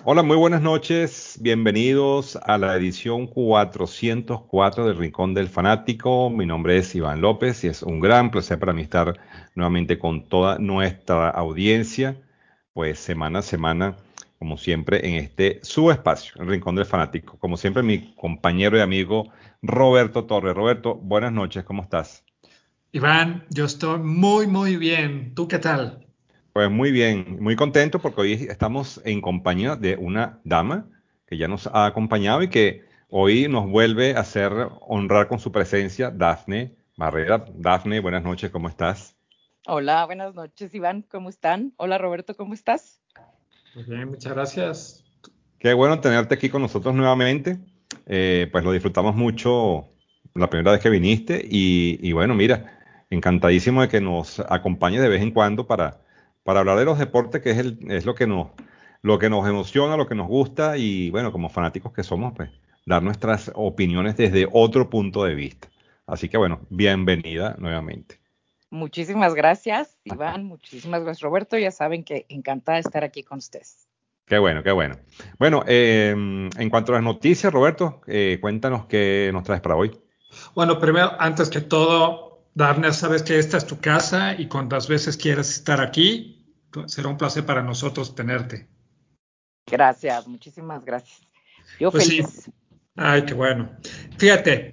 Hola, muy buenas noches. Bienvenidos a la edición 404 del Rincón del Fanático. Mi nombre es Iván López y es un gran placer para mí estar nuevamente con toda nuestra audiencia, pues semana a semana, como siempre, en este su espacio, el Rincón del Fanático. Como siempre, mi compañero y amigo Roberto Torres. Roberto, buenas noches, ¿cómo estás? Iván, yo estoy muy bien. ¿Tú qué tal? Pues muy bien, muy contento porque hoy estamos en compañía de una dama que ya nos ha acompañado y que hoy nos vuelve a hacer honrar con su presencia, Dafne Barrera. Dafne, buenas noches, ¿cómo estás? Hola, buenas noches, Iván, ¿cómo están? Hola, Roberto, ¿cómo estás? Muy bien, muchas gracias. Qué bueno tenerte aquí con nosotros nuevamente. Pues lo disfrutamos mucho la primera vez que viniste y bueno, mira, encantadísimo de que nos acompañes de vez en cuando para hablar de los deportes, que es lo que nos emociona, lo que nos gusta y bueno, como fanáticos que somos, pues dar nuestras opiniones desde otro punto de vista. Así que bueno, bienvenida nuevamente. Muchísimas gracias, Iván, muchísimas gracias, Roberto. Ya saben que encantada de estar aquí con ustedes. Qué bueno, qué bueno. Bueno, en cuanto a las noticias, Roberto, cuéntanos qué nos traes para hoy. Bueno, primero, antes que todo, Darnes, sabes que esta es tu casa y cuantas veces quieras estar aquí, será un placer para nosotros tenerte. Gracias, muchísimas gracias. Yo Pues sí, feliz. ay, qué bueno. Fíjate,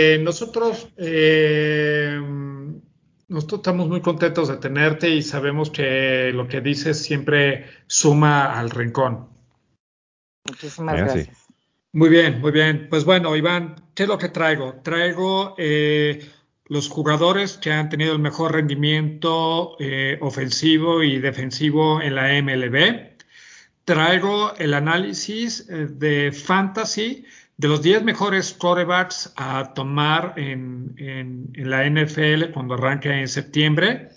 nosotros estamos muy contentos de tenerte y sabemos que lo que dices siempre suma al rincón. Muchísimas Es así. gracias. Muy bien, muy bien. Pues bueno, Iván, ¿qué es lo que traigo? Traigo los jugadores que han tenido el mejor rendimiento ofensivo y defensivo en la MLB. Traigo el análisis de fantasy de los 10 mejores quarterbacks a tomar en la NFL cuando arranque en septiembre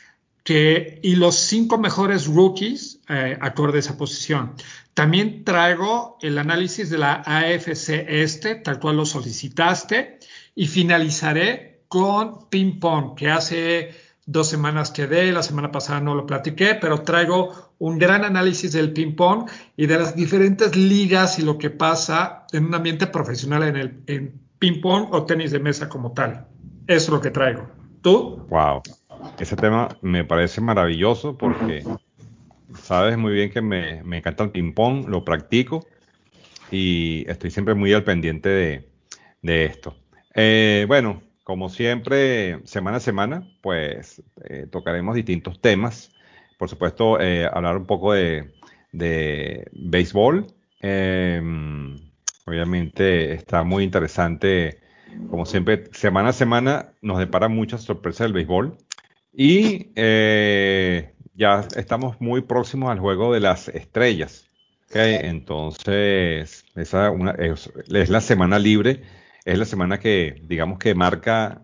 y los 5 mejores rookies acorde a esa posición. También traigo el análisis de la AFC Este, tal cual lo solicitaste, y finalizaré con ping pong, que hace 2 semanas quedé, la semana pasada no lo platiqué, pero traigo un gran análisis del ping pong y de las diferentes ligas y lo que pasa en un ambiente profesional en ping pong o tenis de mesa como tal. Eso es lo que traigo. ¿Tú? Wow. Ese tema me parece maravilloso porque sabes muy bien que me encanta el ping-pong, lo practico y estoy siempre muy al pendiente de esto. Bueno, como siempre, semana a semana, pues tocaremos distintos temas. Por supuesto, hablar un poco de béisbol. Eh, Obviamente está muy interesante. Como siempre, semana a semana nos depara muchas sorpresas del béisbol. Y ya estamos muy próximos al juego de las estrellas. ¿Ok? Entonces, es la semana libre, es la semana que, digamos que marca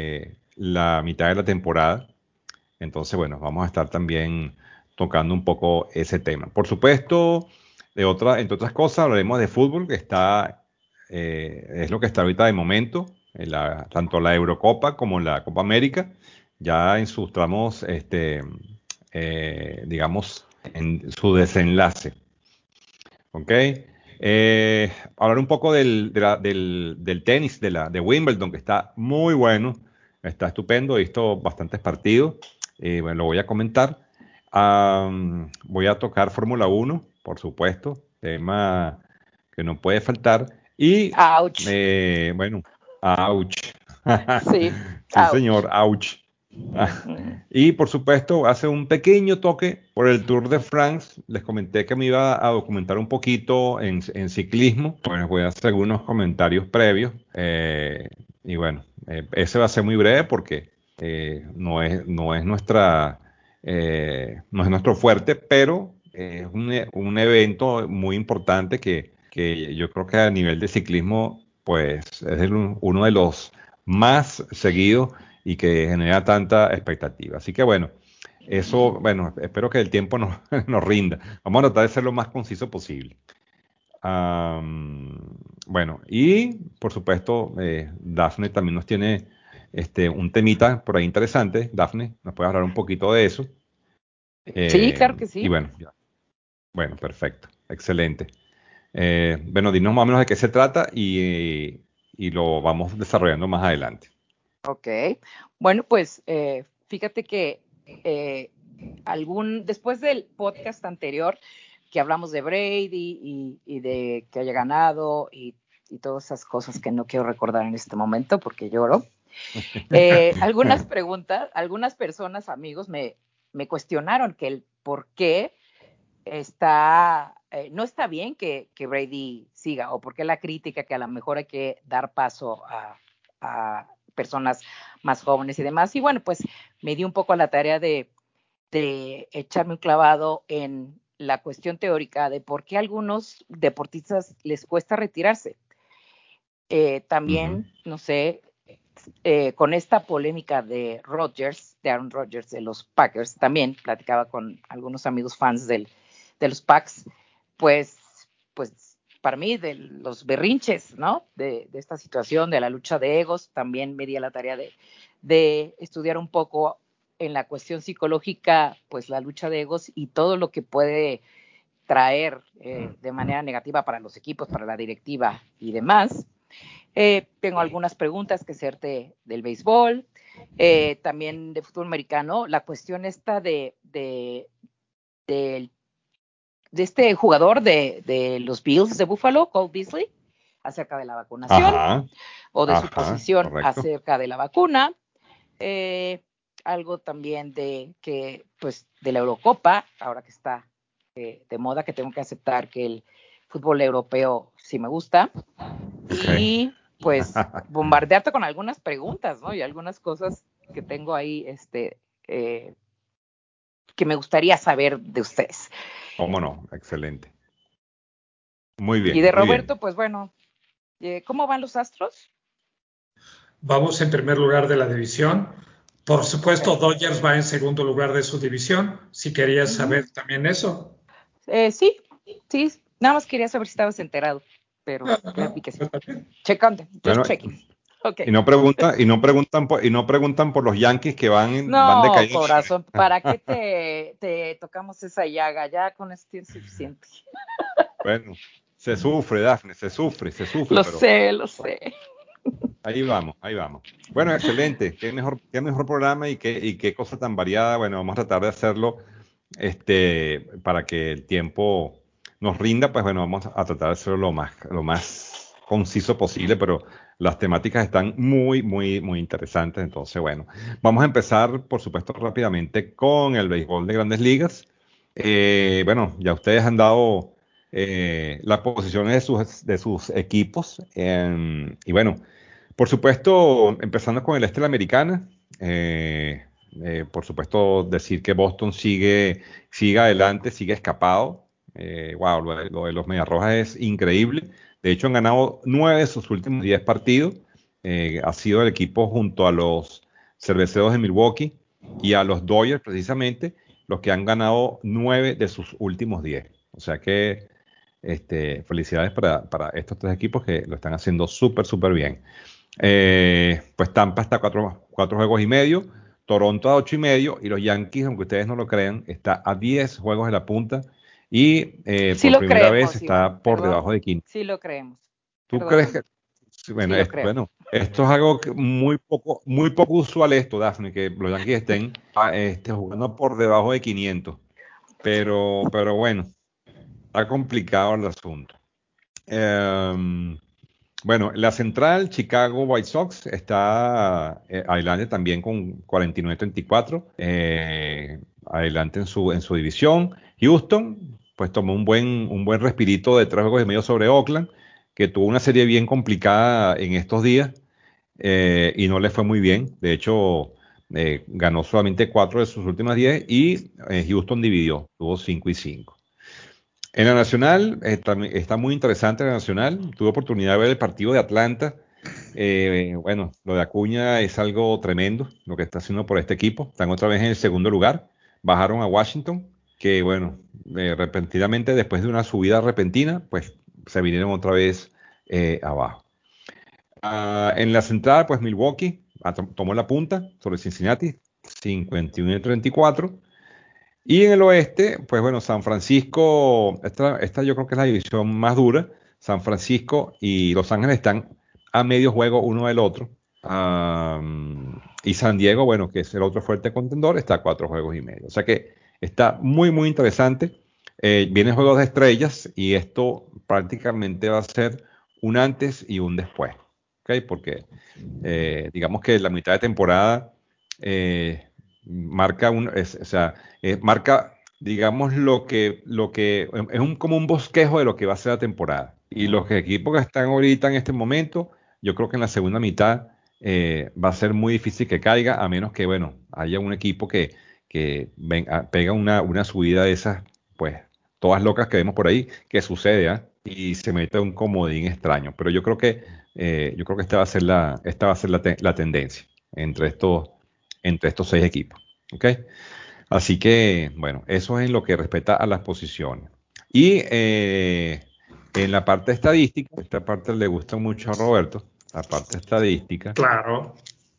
la mitad de la temporada. Entonces, bueno, vamos a estar también tocando un poco ese tema. Por supuesto, entre otras cosas, hablaremos de fútbol, que es lo que está ahorita de momento, tanto la Eurocopa como la Copa América, ya en sus tramos, digamos, en su desenlace. ¿Ok? Hablar un poco del tenis, de Wimbledon, que está muy bueno, está estupendo, he visto bastantes partidos, bueno, lo voy a comentar. Voy a tocar Fórmula 1, por supuesto, tema que no puede faltar. Y Ouch. bueno, ouch. Sí, Sí, ouch. señor, ouch. Mm. Y por supuesto, hace un pequeño toque por el Tour de France. Les comenté que me iba a documentar un poquito en ciclismo. Pues voy a hacer algunos comentarios previos. Y bueno, ese va a ser muy breve porque no es nuestro fuerte, pero es un evento muy importante que yo creo que a nivel de ciclismo, pues es uno de los más seguidos y que genera tanta expectativa. Así que bueno, eso, bueno, espero que el tiempo nos rinda. Vamos a tratar de ser lo más conciso posible. Am, bueno, y por supuesto, Dafne también nos tiene un temita por ahí interesante. Dafne, ¿nos puede hablar un poquito de eso? Sí, Eh, claro que y sí. bueno, ya. Bueno, perfecto. excelente. Bueno, dinos más o menos de qué se trata y lo vamos desarrollando más adelante. Ok. Bueno, pues fíjate que después del podcast anterior que hablamos de Brady y de que haya ganado y todas esas cosas que no quiero recordar en este momento porque lloro. Algunas personas, amigos, me cuestionaron que el por qué no está bien que Brady siga, o por qué la crítica que a lo mejor hay que dar paso a personas más jóvenes y demás. Y bueno, pues me di un poco a la tarea de echarme un clavado en la cuestión teórica de por qué a algunos deportistas les cuesta retirarse. También, no sé, con esta polémica de Aaron Rodgers de los Packers, también platicaba con algunos amigos fans de los Packs, pues para mí de los berrinches, ¿no? De esta situación, de la lucha de egos, también me di a la tarea de estudiar un poco en la cuestión psicológica, pues la lucha de egos y todo lo que puede traer de manera negativa para los equipos, para la directiva y demás. Tengo algunas preguntas que hacerte del béisbol, también de fútbol americano. La cuestión esta de este jugador de los Bills de Buffalo, Cole Beasley, acerca de la vacunación, o de su posición acerca de la vacuna. Algo también de la Eurocopa, ahora que está de moda, que tengo que aceptar que el fútbol europeo sí me gusta. Y pues bombardearte con algunas preguntas, ¿no? Y algunas cosas que tengo ahí que me gustaría saber de ustedes. ¿Cómo no? Excelente. Muy bien. Y de Roberto, pues bueno, ¿cómo van los Astros? Vamos en primer lugar de la división. Por supuesto, Dodgers va en segundo lugar de su división. Si querías saber también eso. Sí, nada más quería saber si estabas enterado, pero ya vi que sí. Checando, just checking. Okay. Y no preguntan por los Yankees que van de caída. No, corazón, ¿para qué te tocamos esa llaga? Ya con esto es suficiente. Bueno, se sufre, Dafne, se sufre. Lo sé. Ahí vamos. Bueno, excelente. Qué mejor programa y qué cosa tan variada. Bueno, vamos a tratar de hacerlo para que el tiempo nos rinda. Pues bueno, vamos a tratar de hacerlo lo más conciso posible, pero las temáticas están muy, muy, muy interesantes. Entonces, bueno, vamos a empezar, por supuesto, rápidamente con el béisbol de Grandes Ligas. Bueno, ya ustedes han dado las posiciones de sus equipos. Y bueno, por supuesto, empezando con el este de la Americana, por supuesto, decir que Boston sigue adelante, sigue escapado. Wow, lo de los Mediarrojas es increíble. De hecho, han ganado 9 de sus últimos 10 partidos. Ha sido el equipo junto a los Cerveceros de Milwaukee y a los Dodgers, precisamente, los que han ganado 9 de sus últimos 10. O sea que felicidades para estos tres equipos que lo están haciendo súper, súper bien. Pues Tampa está a 4,5 juegos, Toronto a 8,5 y los Yankees, aunque ustedes no lo crean, está a 10 juegos de la punta y sí por primera vez Iván, está por debajo de 15. Sí lo creemos. ¿Tú crees que? Bueno, sí lo creo. Bueno, esto es algo muy poco usual esto, Daphne, que los Yankees estén jugando por debajo de 500. Pero bueno, está complicado el asunto. Bueno, la central, Chicago White Sox, está adelante también con 49-34, adelante en su división. Houston, pues tomó un buen respirito de 3,5 juegos sobre Oakland, que tuvo una serie bien complicada en estos días y no le fue muy bien. De hecho, ganó solamente 4 de sus últimas 10 y Houston dividió, tuvo 5-5. En la Nacional, está muy interesante la Nacional. Tuve oportunidad de ver el partido de Atlanta. Bueno, lo de Acuña es algo tremendo, lo que está haciendo por este equipo. Están otra vez en el segundo lugar. Bajaron a Washington, que bueno, repentinamente, después de una subida repentina, pues se vinieron otra vez abajo. En la central, pues Milwaukee tomó la punta sobre Cincinnati, 51-34. Y en el oeste, pues bueno, San Francisco, esta yo creo que es la división más dura. San Francisco y Los Ángeles están a medio juego uno del otro. Y San Diego, bueno, que es el otro fuerte contendor, está a 4 juegos y medio. O sea que está muy, muy interesante. Vienen juegos de estrellas y esto prácticamente va a ser un antes y un después. ¿Ok? Porque digamos que la mitad de temporada eh, marca o sea, marca, digamos, lo que es como un bosquejo de lo que va a ser la temporada. Y los equipos que están ahorita en este momento, yo creo que en la segunda mitad va a ser muy difícil que caiga, a menos que, bueno, haya un equipo que pega una subida de esas, pues, todas locas que vemos por ahí, que sucede, ¿ah? Y se mete un comodín extraño. Pero yo creo que esta va a ser la tendencia entre estos 6 equipos. ¿Ok? Así que, bueno, eso es en lo que respecta a las posiciones. Y en la parte estadística, esta parte le gusta mucho a Roberto, la parte estadística. Claro.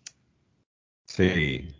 Sí,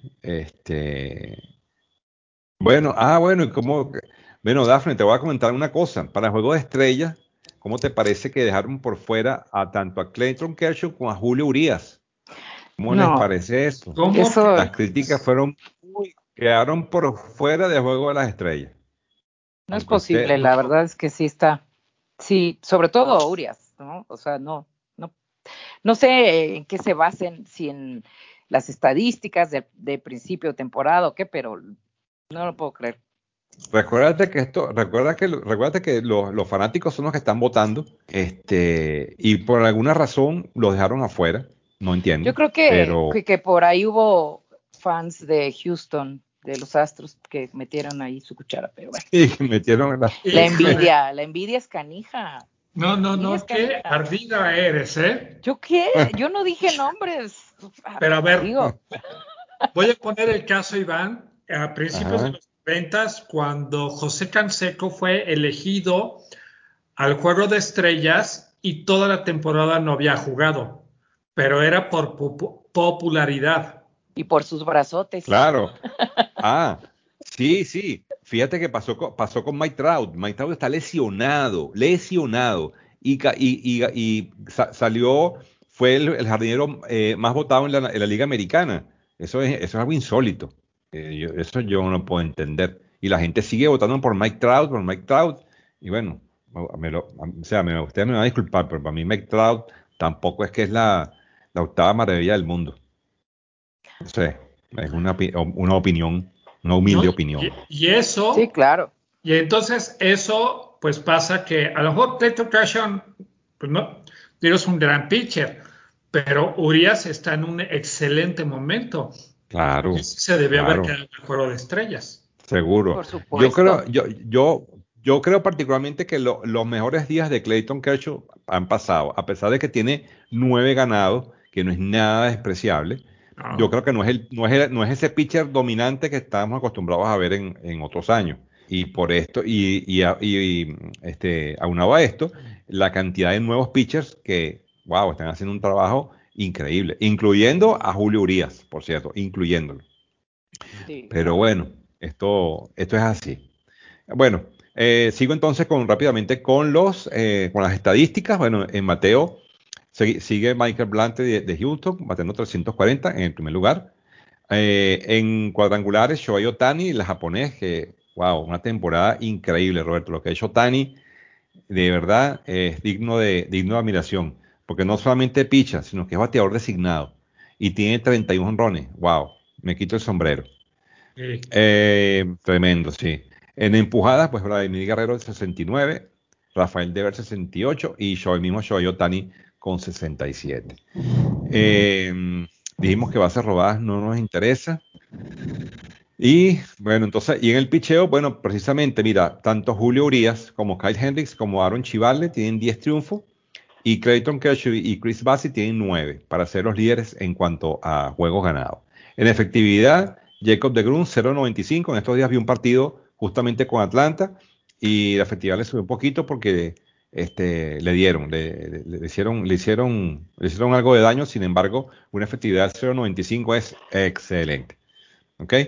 bueno, bueno, Dafne, te voy a comentar una cosa. Para el juego de estrellas, ¿cómo te parece que dejaron por fuera a tanto a Clayton Kershaw como a Julio Urias? ¿Cómo les No, parece eso? ¿Cómo eso Las críticas quedaron por fuera del juego de las estrellas. no es Aunque usted, posible, la verdad es que sí está, sí, sobre todo Urias, ¿no? O sea, no sé en qué se basen, si en las estadísticas de principio de temporada o qué, pero no lo puedo creer. recuérdate que los fanáticos son los que están votando, y por alguna razón los dejaron afuera, no Yo entiendo, creo pero que por ahí hubo fans de Houston, de los Astros, que metieron ahí su cuchara, pero bueno. sí, metieron la, Híjole. La envidia es canija. No, La no, envidia es no, qué canija. ardida eres, ¿eh? ¿Yo qué? Yo no dije nombres. Pero a ver, Digo, voy a poner el caso, Iván, a principios de ajá, los 90, cuando José Canseco fue elegido al Juego de Estrellas y toda la temporada no había jugado, pero era por popularidad. y por sus brazotes. claro. Ah, sí, sí. Fíjate que pasó con Mike Trout. Mike Trout está lesionado, lesionado. Salió, fue el jardinero más votado en la Liga Americana. Eso es algo insólito. Eso yo no puedo entender. Y la gente sigue votando por Mike Trout, por Mike Trout. Y bueno, o sea, ustedes me van a disculpar, pero para mí Mike Trout tampoco es que es la octava maravilla del mundo. No sé, es una opinión, una ¿No? humilde opinión. Y Sí, eso, claro. y entonces eso, pues pasa que a lo mejor Clayton Kershaw, pues no, es un gran pitcher, pero Urias está en un excelente momento. Y Claro, se debió haber claro, quedado en el Juego de Estrellas. seguro. Por Yo creo, supuesto. yo creo particularmente que los mejores días de Clayton Kershaw han pasado, a pesar de que tiene 9 ganados, que no es nada despreciable. Yo ¿No? creo que no es ese pitcher dominante que estábamos acostumbrados a ver en otros años. Y por esto, aunado a esto, la cantidad de nuevos pitchers que, wow, están haciendo un trabajo increíble, incluyendo a Julio Urias, por cierto, incluyéndolo. Sí, Pero no. bueno, esto es así. Bueno, sigo entonces rápidamente con las estadísticas. Bueno, en Mateo sigue Michael Blanche de Houston, batiendo 340 en el primer lugar. En cuadrangulares, Shohei Ohtani, el japonés, que, wow, una temporada increíble, Roberto. Lo que ha hecho Ohtani, de verdad, es digno de admiración. Porque no solamente picha, sino que es bateador designado. Y tiene 31 honrones. Wow, me quito el sombrero. Sí. Tremendo, sí. En empujadas, pues Vladimir Guerrero 69, Rafael Dever 68 y mismo Shohei Ohtani con 67. Dijimos que bases robadas no nos interesa. Y bueno, entonces, y en el picheo, bueno, precisamente, mira, tanto Julio Urias como Kyle Hendricks como Aaron Chivale tienen 10 triunfos y Clayton Kershaw y Chris Bassett tienen 9 para ser los líderes en cuanto a juegos ganados. En efectividad, Jacob deGrom 0.95. En estos días vi un partido justamente con Atlanta y la efectividad le subió un poquito porque le dieron, le hicieron algo de daño. Sin embargo, una efectividad de 0.95 es excelente. ¿Ok?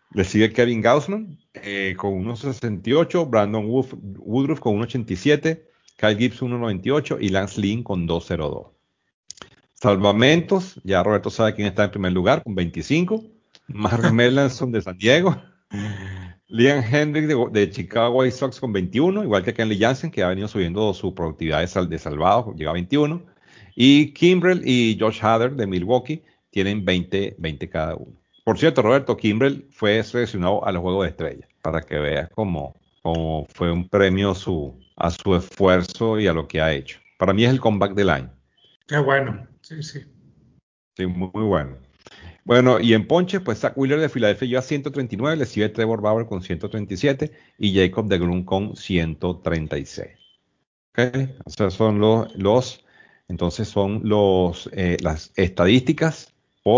Le sigue Kevin Gausman con 1.68, Brandon Woodruff con 1.87, Kyle Gibson 1.98 y Lance Lynn con 2.02. Salvamentos, ya Roberto sabe quién está en primer lugar con 25. Mark Melanson de San Diego. Liam Hendriks de Chicago White Sox con 21, igual que Kenley Jansen, que ha venido subiendo su productividad de salvado, llega a 21. Y Kimbrel y Josh Hader de Milwaukee tienen 20 cada uno. Por cierto, Roberto, Kimbrel fue seleccionado a los Juegos de Estrella, para que veas cómo fue un premio a su esfuerzo y a lo que ha hecho. Para mí es el comeback del año. Qué bueno, sí, sí. Sí, muy, muy bueno. Bueno, y en ponches, pues Zach Wheeler de Filadelfia lleva 139, le sigue Trevor Bauer con 137 y Jacob deGrom con 136. ¿Ok? O sea, son entonces son las estadísticas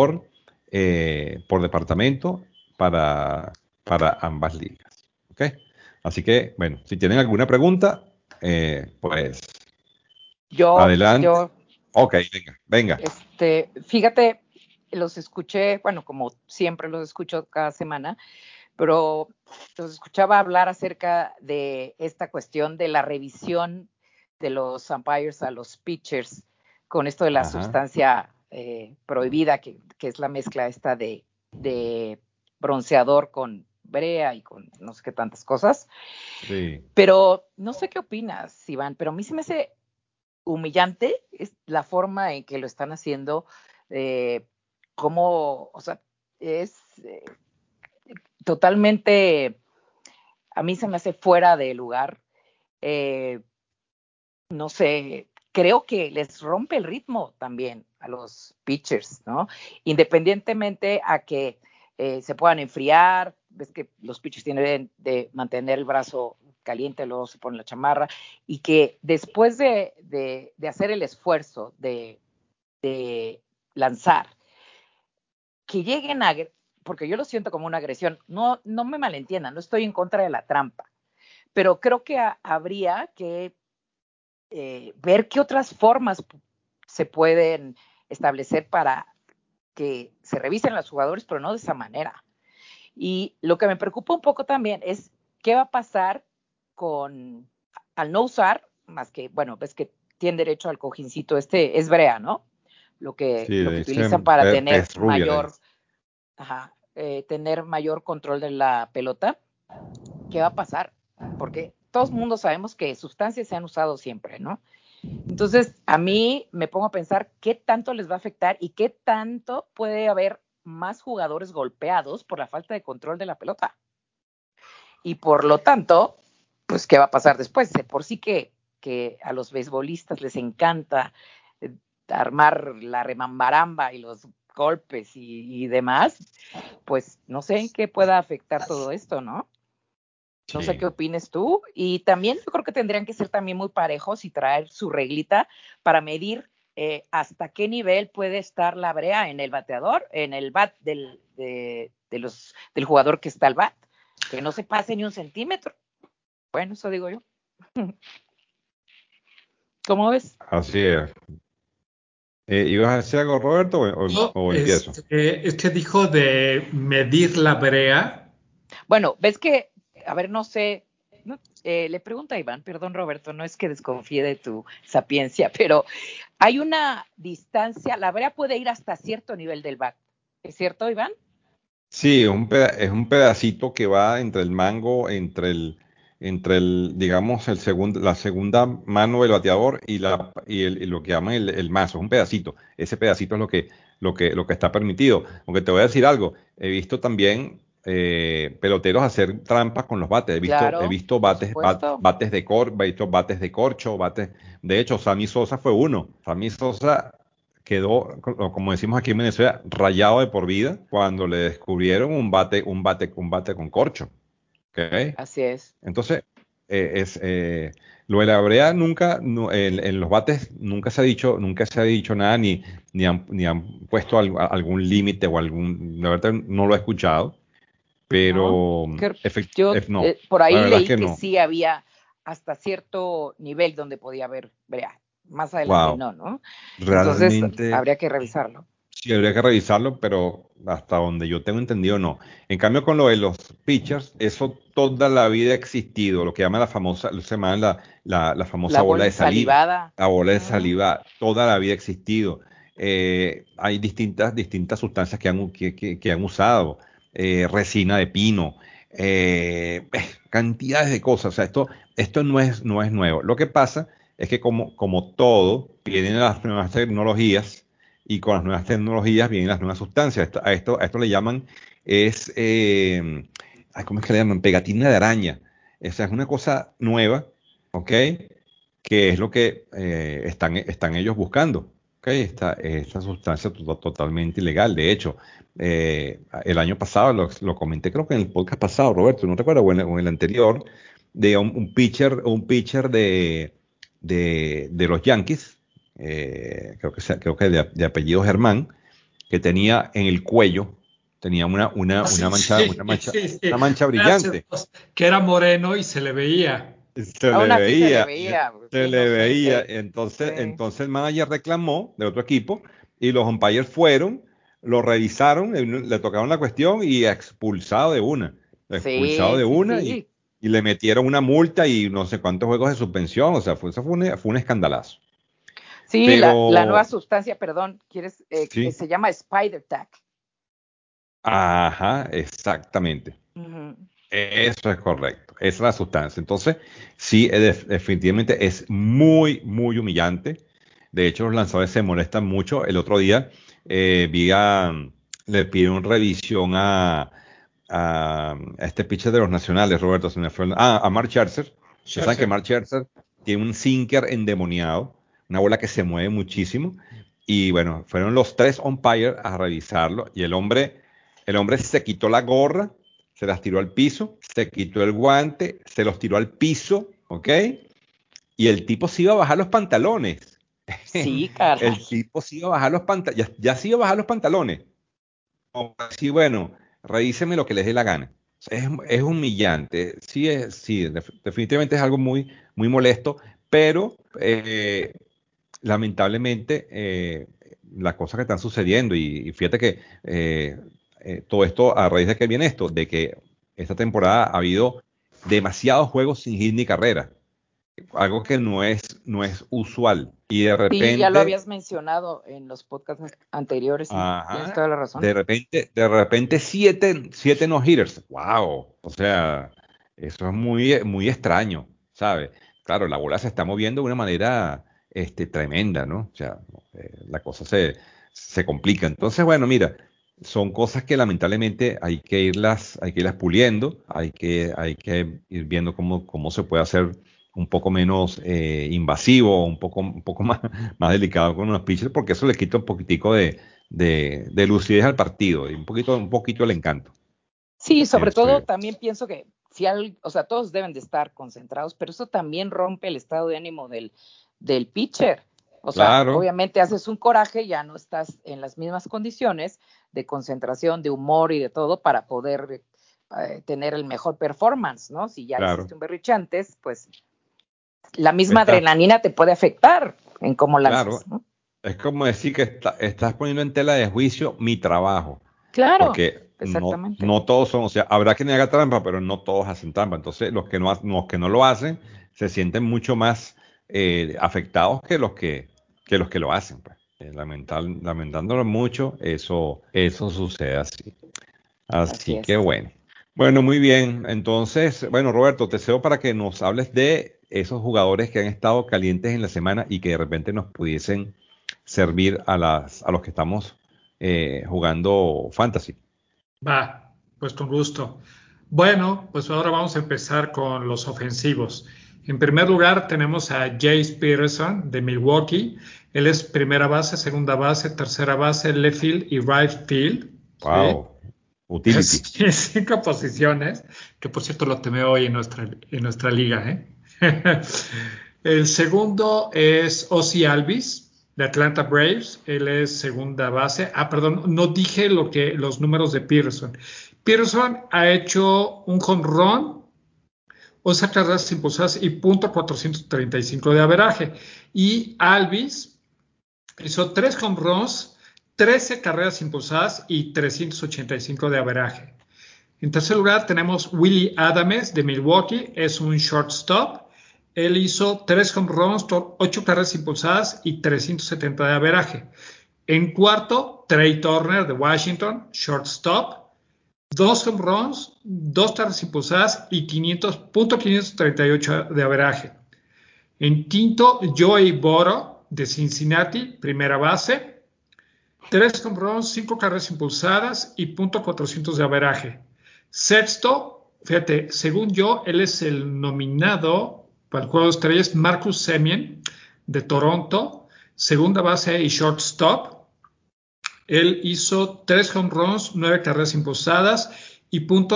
por departamento para ambas ligas. ¿Ok? Así que, bueno, si tienen alguna pregunta, pues Yo, adelante. yo, Ok, venga. fíjate, los escuché, bueno, como siempre los escucho cada semana, pero los escuchaba hablar acerca de esta cuestión de la revisión de los umpires a los pitchers con esto de la Ajá. sustancia prohibida, que es la mezcla esta de bronceador con brea y con no sé qué tantas cosas. Sí. Pero no sé qué opinas, Iván, pero a mí se me hace humillante es la forma en que lo están haciendo, cómo, o sea, es totalmente, a mí se me hace fuera de lugar. No sé, creo que les rompe el ritmo también a los pitchers, ¿no? Independientemente a que se puedan enfriar, ves que los pitchers tienen de mantener el brazo caliente, luego se ponen la chamarra, y que después de hacer el esfuerzo de lanzar, que lleguen a, porque yo lo siento como una agresión, no me malentiendan, no estoy en contra de la trampa, pero creo que habría que ver qué otras formas se pueden establecer para que se revisen los jugadores, pero no de esa manera. Y lo que me preocupa un poco también es qué va a pasar al no usar, más que, bueno, ves que tienen derecho al cojincito, es brea, ¿no? Lo que Sí, le utilizan dicen para tener pez rubia. tener mayor control de la pelota. ¿Qué va a pasar? Porque todos mundo sabemos que sustancias se han usado siempre, ¿no? Entonces, a mí me pongo a pensar qué tanto les va a afectar y qué tanto puede haber más jugadores golpeados por la falta de control de la pelota. Y por lo tanto, pues, ¿qué va a pasar después? De por sí que a los beisbolistas les encanta armar la remambaramba y los golpes y demás, pues no sé en qué pueda afectar todo esto, ¿no? No sé qué opines tú. Y también yo creo que tendrían que ser también muy parejos y traer su reglita para medir hasta qué nivel puede estar la brea en el bateador, en el bat del jugador que está al bat. Que no se pase ni un centímetro. Bueno, eso digo yo. ¿Cómo ves? Así es. ¿Ibas a decir algo, Roberto, o empiezo? Es que dijo de medir la brea. Bueno, ves que, a ver, no sé, no, le pregunto a Iván, perdón Roberto, no es que desconfíe de tu sapiencia, pero hay una distancia, la brea puede ir hasta cierto nivel del bat, ¿es cierto, Iván? Sí, es un pedacito que va entre el mango, entre el, digamos, la segunda mano del bateador y lo que llaman el mazo. Es un pedacito. Ese pedacito es lo que está permitido. Aunque te voy a decir algo, he visto también peloteros hacer trampas con los bates. He Claro, visto por bates, supuesto. he visto bates de corcho, bates. De hecho, Sammy Sosa fue uno. Sammy Sosa quedó, como decimos aquí en Venezuela, rayado de por vida cuando le descubrieron un bate con corcho. ¿Ok? Así es. Entonces, lo de la brea nunca, en los bates nunca se ha dicho nada, ni han puesto algún límite o la verdad no lo he escuchado, ¿No? pero Yo no, por la ahí verdad es leí que que no. sí había hasta cierto nivel donde podía haber brea. Más adelante Wow, no, ¿no? Entonces realmente. habría que revisarlo. Sí, habría que revisarlo, pero hasta donde yo tengo entendido, no. En cambio, con lo de los pitchers, eso toda la vida ha existido, lo que llaman la famosa, se llama la famosa La bola bola de saliva. ensalivada. La bola de Ujú. saliva, toda la vida ha existido. Hay distintas sustancias que han usado, resina de pino, cantidades de cosas. O sea, esto no es nuevo. Lo que pasa es que como todo, vienen las nuevas tecnologías y con las nuevas tecnologías vienen las nuevas sustancias. A esto le llaman, es, ¿cómo es que le llaman? Pegatina de araña. Esa es una cosa nueva, ¿ok? Que es lo que están ellos buscando. ¿Ok? Esta sustancia totalmente ilegal. De hecho, el año pasado, lo comenté creo que en el podcast pasado, Roberto, no recuerdo, o en el anterior, de un pitcher de los Yankees, creo que de apellido Germán, que tenía en el cuello, tenía una, una, Sí, una mancha, sí, una mancha, sí, sí. una mancha Gracias, brillante. pues, que era moreno y se le veía. Se le Aún así se le veía, veía, se qué le veía. inocente. Entonces, Sí, entonces el manager reclamó de otro equipo y los umpires fueron, lo revisaron, le tocaron la cuestión y expulsado de una. Expulsado sí, de sí, una y, sí. y le metieron una multa y no sé cuántos juegos de suspensión. O sea, eso fue un escandalazo. Sí, la nueva Pero, sustancia, perdón, quieres, sí, se llama Spider Tack. ajá, exactamente. Ujú. Eso es correcto. Esa es la sustancia. Entonces, sí, definitivamente es muy, muy humillante. De hecho, los lanzadores se molestan mucho. El otro día le pidieron revisión a este pitcher de los nacionales, Roberto, se me fue a Mark Scherzer. Ustedes saben que Scherzer. Mark Scherzer tiene un sinker endemoniado, una bola que se mueve muchísimo. Y bueno, fueron los tres umpires a revisarlo y el hombre se quitó la gorra, se las tiró al piso, se quitó el guante, se los tiró al piso, ¿ok? Y el tipo se iba a bajar los pantalones. Sí, caray. El tipo se iba a bajar los pantalones, ya se iba a bajar los pantalones. Como así, bueno, revíseme lo que les dé la gana. O sea, es humillante. Sí, definitivamente es algo muy, muy molesto, pero lamentablemente las cosas que están sucediendo y fíjate que todo esto a raíz de que viene esto, de que esta temporada ha habido demasiados juegos sin hit ni carrera, algo que no es usual y de Sí, ya lo repente, habías mencionado en los podcasts anteriores, sí, tienes ajá, toda la razón. de repente siete no-hitters, wow, o sea, eso es muy, muy extraño, ¿sabes? Claro, la bola se está moviendo de una manera tremenda, ¿no? O sea, la cosa se complica. Entonces, bueno, mira, son cosas que lamentablemente hay que irlas puliendo, hay que ir viendo cómo se puede hacer un poco menos invasivo, un poco más delicado con los pitchers, porque eso le quita un poquitico de lucidez al partido y un poquito el encanto, Sí, sobre pienso todo yo. también pienso que si o sea, todos deben de estar concentrados, pero eso también rompe el estado de ánimo del pitcher. O sea, Claro, obviamente haces un coraje, ya no estás en las mismas condiciones de concentración, de humor y de todo para poder tener el mejor performance, ¿no? Si ya claro. hiciste un berrinche antes, pues la misma Estás, adrenalina te puede afectar en cómo claro, lanzas, ¿no? es como decir que estás poniendo en tela de juicio mi trabajo, Claro, porque no, exactamente. no todos son, o sea, habrá quien haga trampa, pero no todos hacen trampa. Entonces, los que no lo hacen se sienten mucho más afectados que los que lo hacen, pues. Lamentándolo mucho, eso sucede así. Así Así que es. bueno. Bueno, muy bien. Entonces, bueno, Roberto, te cedo para que nos hables de esos jugadores que han estado calientes en la semana y que de repente nos pudiesen servir a los que estamos jugando Fantasy. Va, pues con gusto. Bueno, pues ahora vamos a empezar con los ofensivos. En primer lugar tenemos a Jace Peterson de Milwaukee. Él es primera base, segunda base, tercera base, left field y right field. ¿Sí? Wow. Utility. Es 5 posiciones, que por cierto lo temé hoy en nuestra liga, ¿eh? El segundo es Ozzy Alvis de Atlanta Braves. Él es segunda base. Ah, perdón, no dije los números de Peterson. Peterson ha hecho un home run, 11 carreras impulsadas y .435 de averaje. Y Alvis hizo 3 home runs, 13 carreras impulsadas y 385 de averaje. En tercer lugar tenemos Willie Adames de Milwaukee, es un shortstop. Él hizo 3 home runs, 8 carreras impulsadas y 370 de averaje. En cuarto, Trey Turner de Washington, shortstop. 2 home runs, 2 carreras impulsadas y 538 de averaje. En quinto, Joey Votto de Cincinnati, primera base. 3 home runs, 5 carreras impulsadas y .400 de averaje. Sexto, fíjate, según yo, él es el nominado para el Juego de Estrellas, Marcus Semien de Toronto, segunda base y shortstop. Él hizo 3 home runs, 9 carreras impulsadas y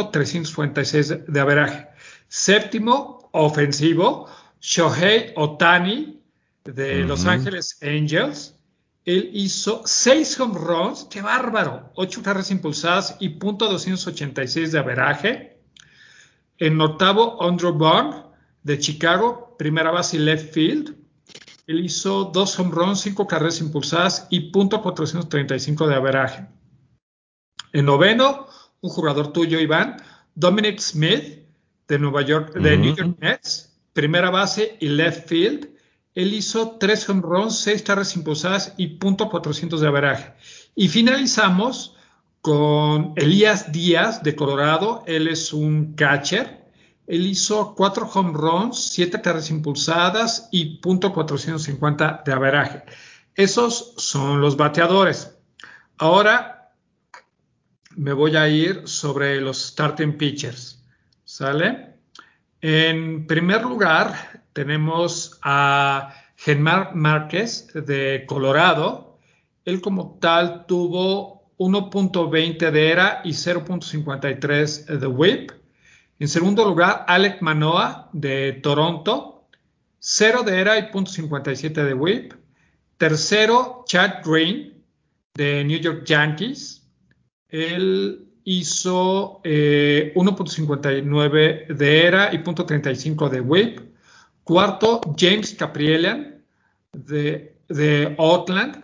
.346 de averaje. Séptimo, ofensivo, Shohei Ohtani de Los Ángeles Angels. Él hizo 6 home runs, ¡qué bárbaro! 8 carreras impulsadas y .286 de averaje. En octavo, Andrew Bond de Chicago, primera base y left field. Él hizo 2 home runs, 5 carreras impulsadas y .435 de averaje. En noveno, un jugador tuyo, Iván, Dominic Smith de New York Mets, primera base y left field. Él hizo 3 home runs, 6 carreras impulsadas y .400 de averaje. Y finalizamos con Elías Díaz de Colorado. Él es un catcher. Él hizo 4 home runs, 7 carreras impulsadas y .450 de averaje. Esos son los bateadores. Ahora me voy a ir sobre los starting pitchers. ¿Sale? En primer lugar, tenemos a Germán Márquez de Colorado. Él como tal tuvo 1.20 de ERA y 0.53 de WHIP. En segundo lugar, Alek Manoah de Toronto, 0 de ERA y .57 de WHIP. Tercero, Chad Green de New York Yankees. Él hizo 1.59 de ERA y .35 de WHIP. Cuarto, James Kaprielian de Oakland,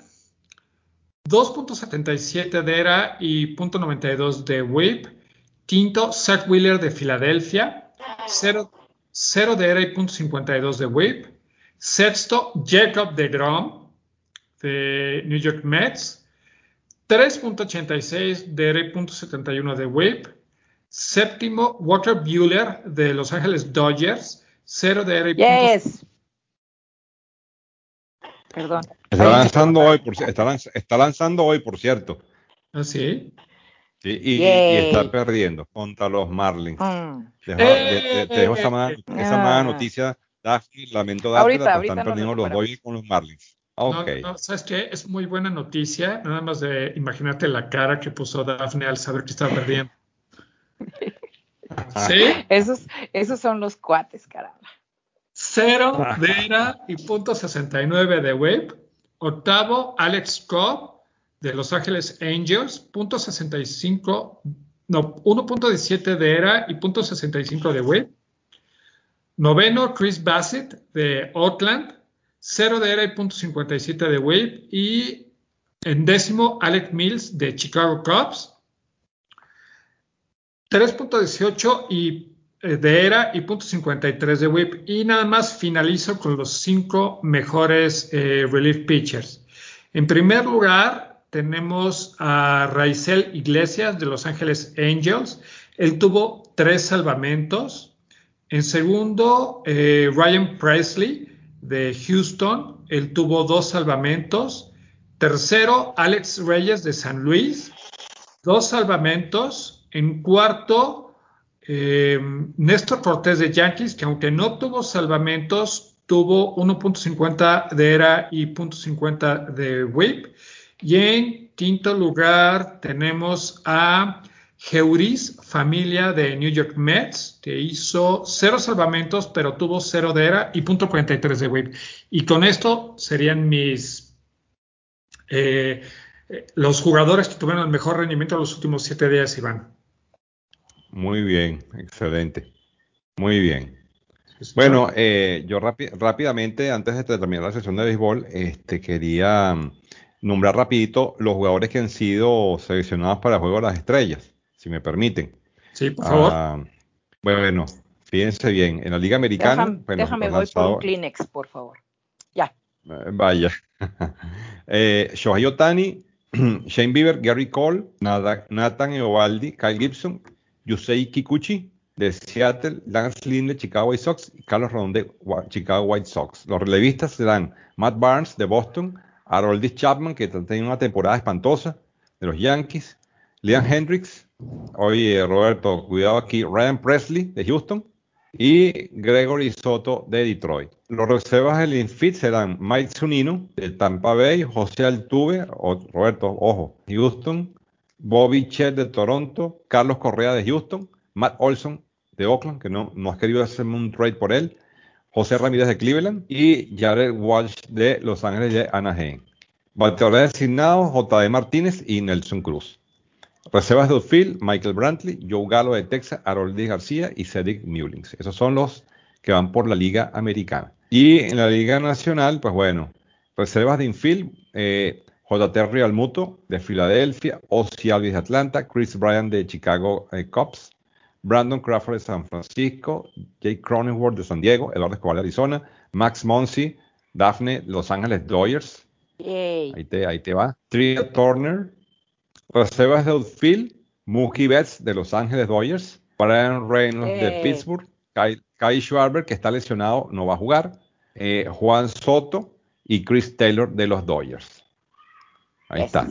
2.77 de ERA y .92 de WHIP. Quinto, Zach Wheeler de Filadelfia, 0 de ERA y .52 de WHIP. Sexto, Jacob deGrom de New York Mets, 3.86 de ERA y .71 de WHIP. Séptimo, Walker Buehler de Los Ángeles Dodgers, 0 de ERA y Perdón. Está lanzando hoy, por cierto. ¿Ah, sí? Sí, y está perdiendo contra los Marlins. Te dejo esa mala noticia, Daphne. Lamento dártela, pero están perdiendo los Dodgers con los Marlins. Okay. No, ¿sabes qué? Es muy buena noticia. Nada más de imagínate la cara que puso Daphne al saber que estaba perdiendo. ¿Sí? Esos son los cuates, caramba. 0 de ERA y .69 de WHIP. Octavo, Alex Cobb de Los Ángeles Angels, 1.17 de ERA y .65 de WHIP. Noveno, Chris Bassett de Oakland, 0 de ERA y .57 de WHIP. Y en décimo, Alec Mills de Chicago Cubs, 3.18 de ERA y .53 de WHIP. Y nada más finalizo con los 5 mejores relief pitchers. En primer lugar, tenemos a Raisel Iglesias de Los Ángeles Angels. Él tuvo 3 salvamentos. En segundo, Ryan Presley de Houston. Él tuvo 2 salvamentos. Tercero, Alex Reyes de San Luis, 2 salvamentos. En cuarto, Néstor Cortés de Yankees, que aunque no tuvo salvamentos, tuvo 1.50 de ERA y .50 de WHIP. Y en quinto lugar tenemos a Jeuris Familia de New York Mets, que hizo 0 salvamentos, pero tuvo 0 de ERA y .43 de WHIP. Y con esto serían los jugadores que tuvieron el mejor rendimiento en los últimos 7 días, Iván. Muy bien, excelente. Muy bien. Bueno, yo rápidamente, antes de terminar la sesión de béisbol, quería nombrar rapidito los jugadores que han sido seleccionados para el Juego de las Estrellas, si me permiten. Sí, por favor. Ah, bueno, fíjense bien, en la Liga Americana, bueno, Déjame, los voy por un lanzadores, Kleenex, por favor. Ya. vaya, Shohei Ohtani, Shane Bieber, Gary Cole, Nathan Eovaldi, Kyle Gibson, Yusei Kikuchi de Seattle, Lance Lynn de Chicago White Sox y Carlos Rodón de Chicago White Sox. Los relevistas serán Matt Barnes de Boston, Aroldis Chapman, que está teniendo una temporada espantosa de los Yankees, Liam Hendricks, oye Roberto, cuidado aquí, Ryan Presley de Houston, y Gregory Soto de Detroit. Los reservas del infield serán Mike Zunino de Tampa Bay, José Altuve, Roberto, ojo, Houston, Bobby Chet de Toronto, Carlos Correa de Houston, Matt Olson de Oakland, que no has querido hacerme un trade por él, José Ramírez de Cleveland y Jared Walsh de Los Ángeles de Anaheim. Bateadores designados, J.D. Martínez y Nelson Cruz. Reservas de outfield, Michael Brantley, Joe Gallo de Texas, Aroldis García y Cedric Mullins. Esos son los que van por la Liga Americana. Y en la Liga Nacional, pues bueno, reservas de infield, J.T. Realmuto de Filadelfia, Ozzie Albies de Atlanta, Chris Bryant de Chicago Cubs, Brandon Crawford de San Francisco, Jake Cronenworth de San Diego, Eduardo Escobar de Arizona, Max Muncy, Daphne, Los Ángeles Dodgers. Yay. Ahí te va. Tria Turner, reservas de outfield, Mookie Betts de Los Ángeles Dodgers, Brian Reynolds de Pittsburgh, Kyle Schwarber, que está lesionado, no va a jugar, Juan Soto y Chris Taylor de los Dodgers. Ahí está.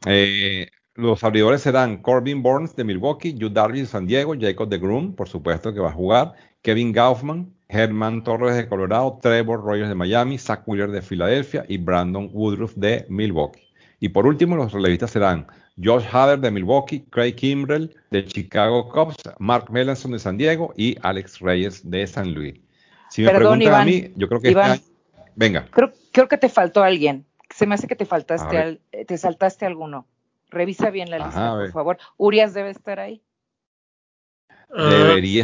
Los abridores serán Corbin Burns de Milwaukee, Yu Darvish de San Diego, Jacob deGrom, por supuesto que va a jugar, Kevin Gausman, Germán Torres de Colorado, Trevor Rogers de Miami, Zach Wheeler de Filadelfia y Brandon Woodruff de Milwaukee. Y por último, los relevistas serán Josh Hader de Milwaukee, Craig Kimbrell de Chicago Cubs, Mark Melanson de San Diego y Alex Reyes de San Luis. Si me Perdón, preguntan Iván, a mí, yo creo que Iván, este año... Venga. creo que te faltó alguien. Se me hace que te A ver. te saltaste alguno. Revisa bien la Ajá, lista, a por ver. favor. Urias debe estar ahí. Debería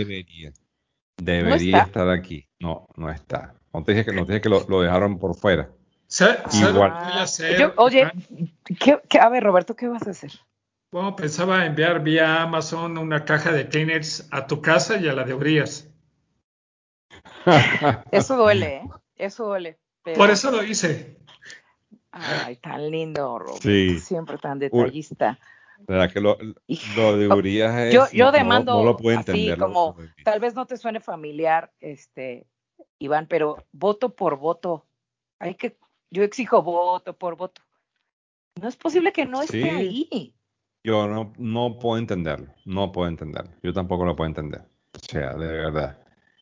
¿No está? estar aquí. No está. No te dije que lo dejaron por fuera. ¿Sabes lo que Igual. voy a hacer, Oye, Iván? a ver, Roberto, ¿qué vas a hacer? Bueno, pensaba enviar vía Amazon una caja de Kleenex a tu casa y a la de Urias. Eso duele, ¿eh? Eso duele. Pero... Por eso lo hice. Ay, tan lindo, Roberto. Sí. Siempre tan detallista. ¿Verdad que lo de Urias es, Yo no lo demando puedo así entender? como, tal vez no te suene familiar, Iván, pero voto por voto. Yo exijo voto por voto. No es posible que no esté Sí, ahí. yo no puedo entenderlo. No puedo entenderlo. Yo tampoco lo puedo entender. O sea, de verdad.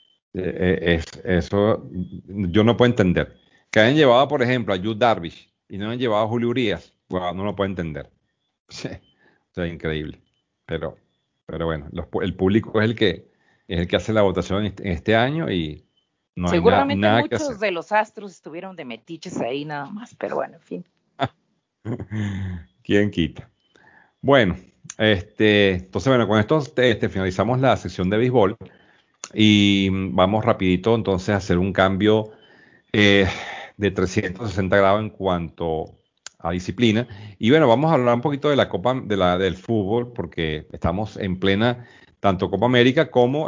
Eso yo no puedo entender. Que hayan llevado, por ejemplo, a Yu Darvish y no hayan llevado a Julio Urias, wow, no lo puedo entender. Sí, o sea, increíble. Pero, pero bueno, el público es el que hace la votación en este año y no hay Seguramente nada que muchos hacer. de los astros estuvieron de metiches ahí nada más, pero bueno, en fin. ¿Quién quita? Bueno, entonces bueno, con esto finalizamos la sección de béisbol y vamos rapidito entonces a hacer un cambio eh, de 360 grados en cuanto a disciplina. Y bueno, vamos a hablar un poquito de la Copa del fútbol, porque estamos en plena tanto Copa América como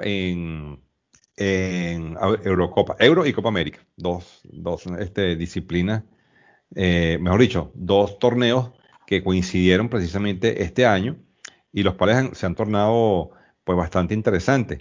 en Eurocopa, Euro y Copa América, dos disciplinas, mejor dicho, dos torneos que coincidieron precisamente este año y los cuales se han tornado pues bastante interesantes.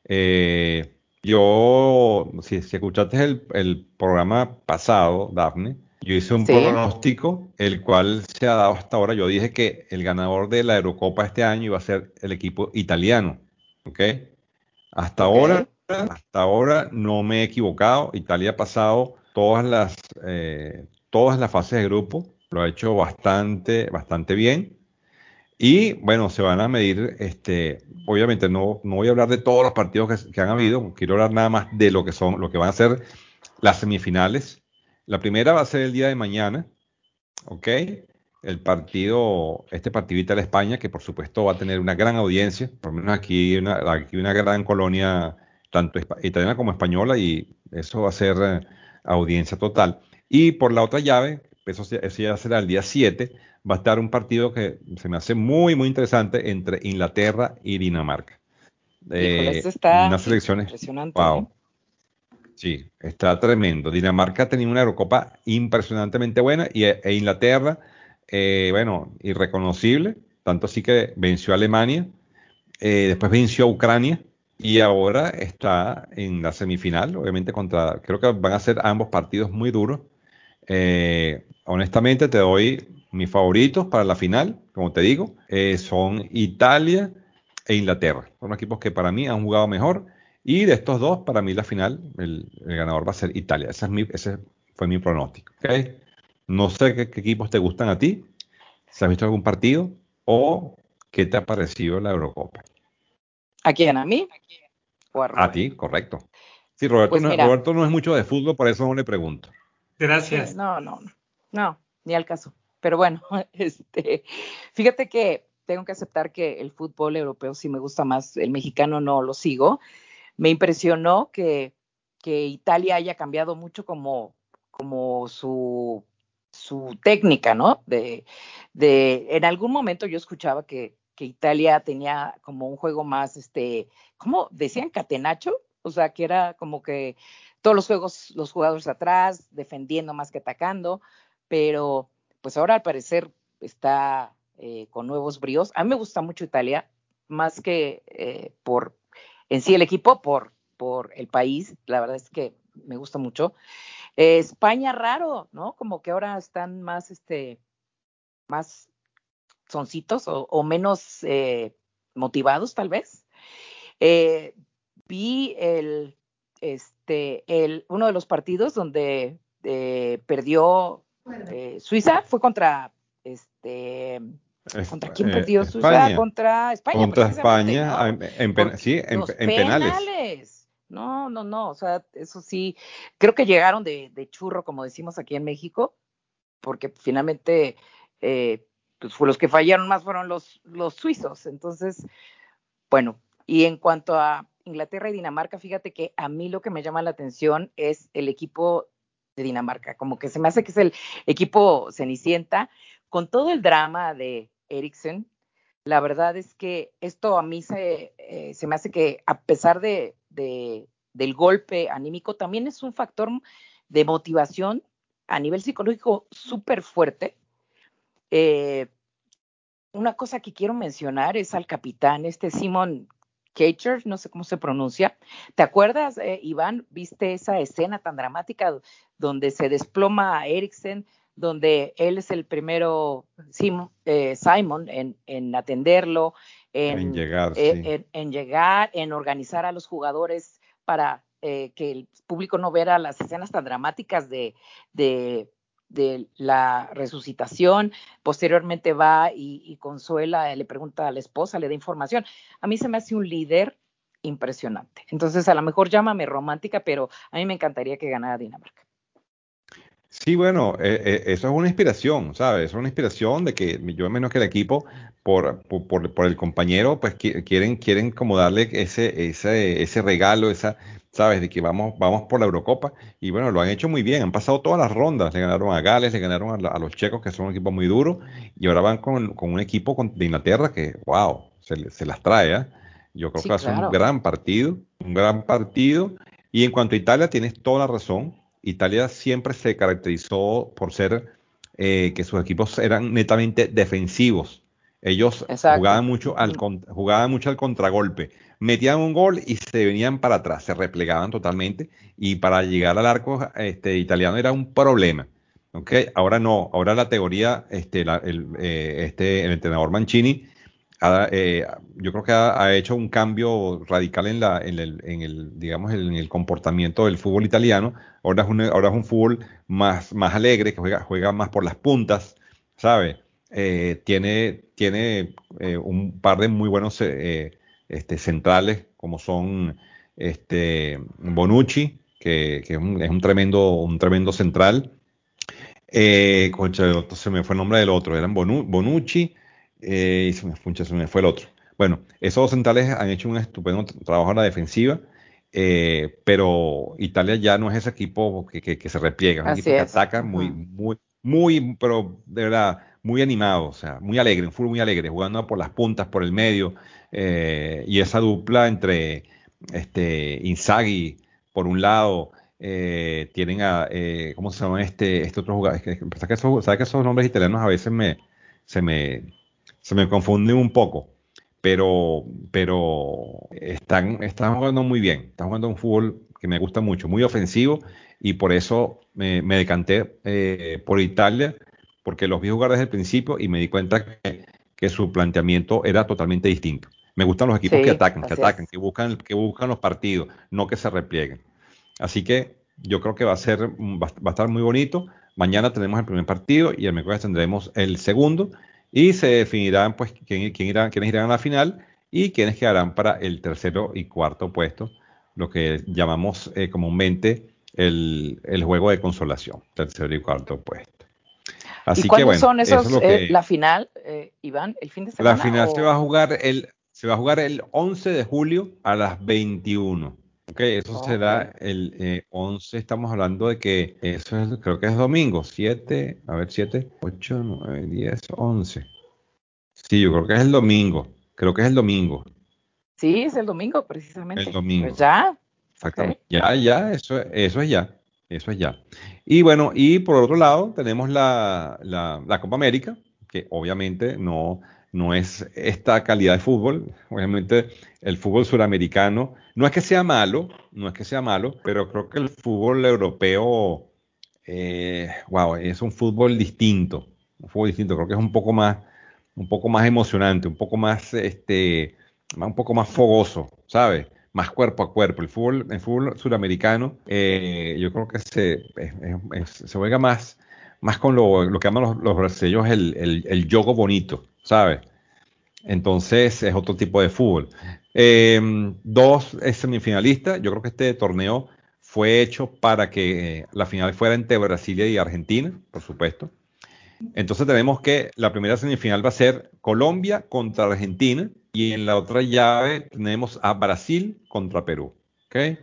Si escuchaste el programa pasado, Dafne, yo hice un Sí, pronóstico, el cual se ha dado hasta ahora. Yo dije que el ganador de la Eurocopa este año iba a ser el equipo italiano, ¿ok? Hasta ok. ahora, hasta ahora no me he equivocado. Italia ha pasado todas las fases de grupo, lo ha hecho bastante bien. Y bueno, se van a medir, obviamente no voy a hablar de todos los partidos que han habido, quiero hablar nada más de lo que van a ser las semifinales. La primera va a ser el día de mañana, ¿ok? Este partido Italia-España, que por supuesto va a tener una gran audiencia, por lo menos aquí una gran colonia, tanto italiana como española, y eso va a ser audiencia total. Y por la otra llave, eso ya será el día 7, va a estar un partido que se me hace muy, muy interesante entre Inglaterra y Dinamarca. Híjole, este Unas está selecciones, impresionante, ¿eh? wow, sí, está tremendo. Dinamarca tenía una Eurocopa impresionantemente buena e Inglaterra, bueno, irreconocible, tanto así que venció a Alemania, después venció a Ucrania y ahora está en la semifinal, obviamente creo que van a ser ambos partidos muy duros. Honestamente te doy mis favoritos para la final, como te digo, son Italia e Inglaterra. Son equipos que para mí han jugado mejor y de estos dos, para mí la final, el ganador va a ser Italia. Ese fue mi pronóstico. ¿Ok? No sé qué equipos te gustan a ti, si has visto algún partido o qué te ha parecido la Eurocopa. ¿A quién? ¿A mí o a A Robert? ti, correcto. Sí, Roberto Pues no, mira, Roberto no es mucho de fútbol, por eso no le pregunto. Gracias. no, ni al caso. Pero bueno, fíjate que tengo que aceptar que el fútbol europeo sí me gusta más, el mexicano no lo sigo. Me impresionó que Italia haya cambiado mucho como su técnica, ¿no? En algún momento yo escuchaba que Italia tenía como un juego más, ¿cómo decían? Catenacho, o sea, que era como que todos los juegos, los jugadores atrás, defendiendo más que atacando, pero pues ahora al parecer está con nuevos bríos. A mí me gusta mucho Italia, más que por en sí el equipo, por el país, la verdad es que me gusta mucho. España raro, ¿no? Como que ahora están más soncitos o menos motivados, tal vez. Eh, Vi uno de los partidos donde perdió Suiza, fue ¿contra quién perdió Suiza? España. Contra España, Contra precisamente, España, ¿no? sí, Los en penales. penales. No, o sea, eso sí, creo que llegaron de churro, como decimos aquí en México, porque finalmente pues los que fallaron más fueron los suizos. Entonces, bueno, y en cuanto a Inglaterra y Dinamarca, fíjate que a mí lo que me llama la atención es el equipo de Dinamarca, como que se me hace que es el equipo Cenicienta, con todo el drama de Eriksen. La verdad es que esto a mí se me hace que a pesar del golpe anímico, también es un factor de motivación a nivel psicológico súper fuerte. Una cosa que quiero mencionar es al capitán, Simon Kacher, no sé cómo se pronuncia. ¿Te acuerdas, Iván? ¿Viste esa escena tan dramática donde se desploma a Eriksen, donde él es el primero, Simon, en atenderlo, En llegar, sí. en llegar, en organizar a los jugadores para que el público no viera las escenas tan dramáticas de la resucitación? Posteriormente va y Consuela, le pregunta a la esposa, le da información. A mí se me hace un líder impresionante. Entonces, a lo mejor llámame romántica, pero a mí me encantaría que ganara Dinamarca. Sí, bueno, eso es una inspiración, ¿sabes? Es una inspiración de que yo menos que el equipo, por el compañero, pues quieren como darle ese regalo, ¿sabes? De que vamos por la Eurocopa. Y bueno, lo han hecho muy bien, han pasado todas las rondas, le ganaron a Gales, le ganaron a los checos, que son un equipo muy duro, y ahora van con un equipo de Inglaterra que, wow, se las trae, ¿eh? Yo creo que Sí, va a ser un claro. gran partido, un gran partido. Y en cuanto a Italia, tienes toda la razón. Italia siempre se caracterizó por ser que sus equipos eran netamente defensivos. Ellos Exacto. jugaban mucho al contragolpe. Metían un gol y se venían para atrás, se replegaban totalmente. Y para llegar al arco italiano era un problema. ¿Ok? Ahora no, ahora la teoría, el entrenador Mancini yo creo que ha hecho un cambio radical digamos, en el comportamiento del fútbol italiano. Ahora es un fútbol más alegre, que juega más por las puntas, ¿sabe? Tiene un par de muy buenos centrales, como son Bonucci, que es un tremendo central. Concha, se me fue el nombre del otro, eran Bonucci y se me fue el otro. Bueno, esos dos centrales han hecho un estupendo trabajo en la defensiva, pero Italia ya no es ese equipo que se repliega, es un Así equipo que es. ataca Uh-huh. muy pero de verdad, muy animado, o sea, muy alegre, un fútbol muy alegre, jugando por las puntas, por el medio, y esa dupla entre Inzaghi por un lado, tienen ¿cómo se llama este otro jugador? ¿Sabes que esos nombres italianos a veces se me, se me confunden un poco? Pero están jugando muy bien, están jugando un fútbol que me gusta mucho, muy ofensivo, y por eso me decanté por Italia, porque los vi jugar desde el principio y me di cuenta que su planteamiento era totalmente distinto. Me gustan los equipos Sí, que así atacan, es. que buscan los partidos, no que se replieguen. Así que yo creo que va a estar muy bonito. Mañana tenemos el primer partido y el miércoles tendremos el segundo y se definirán pues quiénes irán a la final y quiénes quedarán para el tercero y cuarto puesto, lo que llamamos comúnmente el juego de consolación, tercero y cuarto puesto. ¿Y Así que cuándo bueno, son eso es esos, lo que la final, Iván? ¿El fin de la semana final o...? se va a jugar el 11 de julio a las 21. Ok, eso Ok. será el 11, estamos hablando de que eso creo que es domingo, 7, a ver, 7, 8, 9, 10, 11. Sí, yo creo que es el domingo, creo que es Sí, es el domingo, el precisamente. Pues domingo, ya. Ok. exactamente. Ya, eso es ya, eso es ya. Y bueno, y por otro lado tenemos la Copa América, que obviamente no es esta calidad de fútbol. Obviamente el fútbol suramericano no es que sea malo, no es que sea malo, pero creo que el fútbol europeo, wow, es un fútbol distinto. Creo que es un poco más emocionante, un poco más fogoso, ¿sabes? Más cuerpo a cuerpo. El fútbol suramericano, yo creo que se juega más con lo que llaman los brasileños el jogo bonito, ¿sabes? Entonces es otro tipo de fútbol. Dos semifinalistas. Yo creo que este torneo fue hecho para que la final fuera entre Brasil y Argentina, por supuesto. Entonces tenemos que la primera semifinal va a ser Colombia contra Argentina y en la otra llave tenemos a Brasil contra Perú. ¿Ok?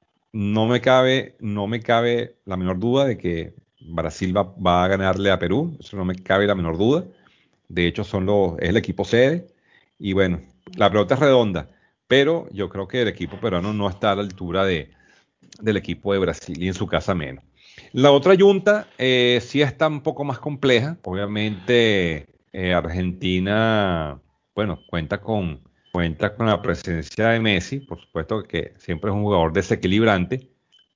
No me cabe la menor duda de que Brasil va a ganarle a Perú. Eso no me cabe la menor duda. De hecho, es el equipo sede. Y bueno, la pelota es redonda, pero yo creo que el equipo peruano no está a la altura del equipo de Brasil y en su casa menos. La otra yunta sí está un poco más compleja. Obviamente, Argentina, bueno, cuenta con la presencia de Messi, por supuesto que siempre es un jugador desequilibrante,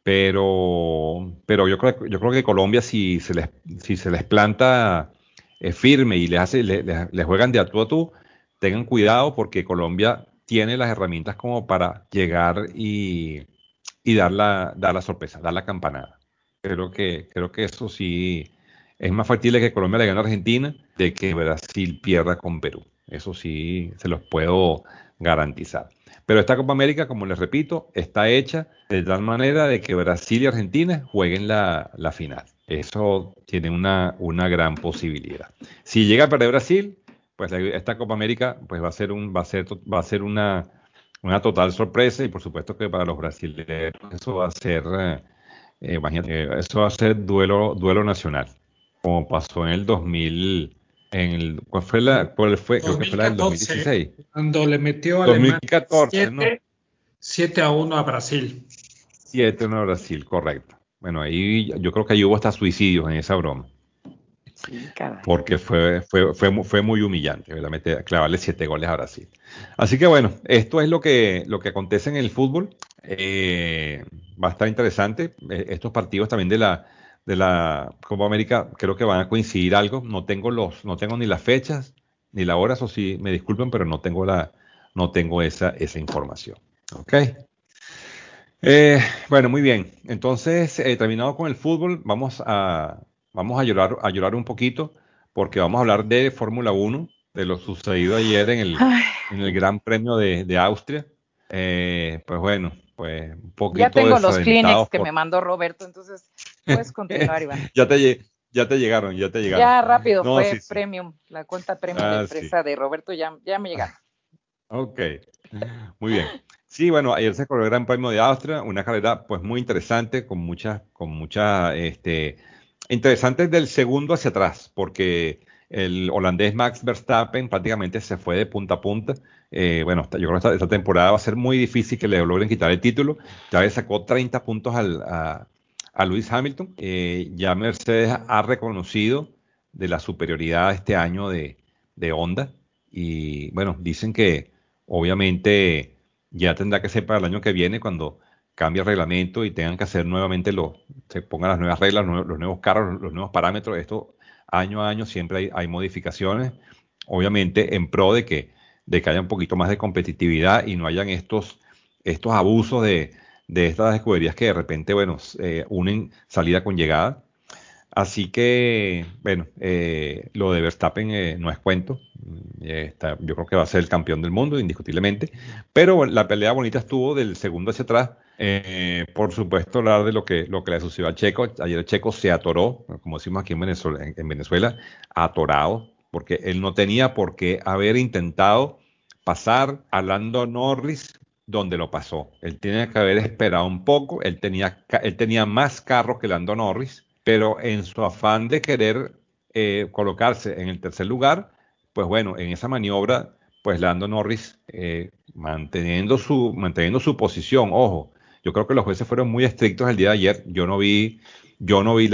pero yo creo que Colombia, si se les planta firme y les juegan de a tú, tengan cuidado porque Colombia tiene las herramientas como para llegar y dar la sorpresa, dar la campanada. Creo que eso sí es más factible que Colombia le gane a Argentina de que Brasil pierda con Perú. Eso sí se los puedo garantizar. Pero esta Copa América, como les repito, está hecha de tal manera de que Brasil y Argentina jueguen la final. Eso tiene una gran posibilidad. Si llega a perder Brasil, pues esta Copa América pues va a ser una total sorpresa y por supuesto que para los brasileños eso va a ser, imagínate, eso va a ser duelo nacional, como pasó en el 2000, creo que fue la del 2014, 2016. cuando le metió Alemania 2014, ¿no? 7-1 a Brasil. 7-1 a Brasil, correcto. Bueno, ahí yo creo que ahí hubo hasta suicidios en esa broma, Sí, caray. porque fue muy humillante, ¿verdad? Clavarle 7 goles a Brasil. Así que bueno, esto es lo que acontece en el fútbol. Va a estar interesante. Estos partidos también de la Copa América creo que van a coincidir algo. No tengo ni las fechas ni la hora, eso sí, me disculpen, pero no tengo esa información. ¿Ok? Bueno, muy bien. Entonces, terminado con el fútbol, vamos a llorar un poquito porque vamos a hablar de Fórmula Uno, de lo sucedido ayer Ay, en el Gran Premio de Austria. Pues bueno, pues un ya poquito tengo los Kleenex desalentados que me mandó Roberto, entonces puedes continuar, Iván. ya te, lle- ya te llegaron, ya te llegaron. Ya rápido, No, sí, fue sí. premium, la cuenta premium de Ah, sí. empresa de Roberto ya me llegaron. Ok, muy bien. Sí, bueno, ayer se corrió el Gran Premio de Austria, una carrera pues muy interesante, con muchas interesante del segundo hacia atrás, porque el holandés Max Verstappen prácticamente se fue de punta a punta. Bueno, yo creo que esta temporada va a ser muy difícil que le logren quitar el título. Ya le sacó 30 puntos a Lewis Hamilton. Ya Mercedes ha reconocido de la superioridad este año de Honda. Y bueno, dicen que obviamente ya tendrá que ser para el año que viene cuando cambie el reglamento y tengan que hacer nuevamente se pongan las nuevas reglas, los nuevos carros, los nuevos parámetros. Esto año a año siempre hay modificaciones, obviamente en pro de que haya un poquito más de competitividad y no hayan estos abusos de estas escuderías que de repente, bueno, unen salida con llegada. Así que, bueno, lo de Verstappen no es cuento. Yo creo que va a ser el campeón del mundo, indiscutiblemente. Pero la pelea bonita estuvo del segundo hacia atrás. Por supuesto, hablar de lo que le sucedió a Checo. Ayer el Checo se atoró, como decimos aquí en Venezuela, atorado, porque él no tenía por qué haber intentado pasar a Lando Norris donde lo pasó. Él tenía que haber esperado un poco. Él tenía más carros que Lando Norris, pero en su afán de querer colocarse en el tercer lugar, pues bueno, en esa maniobra, pues Lando Norris manteniendo su posición. Ojo, yo creo que los jueces fueron muy estrictos el día de ayer. Yo no vi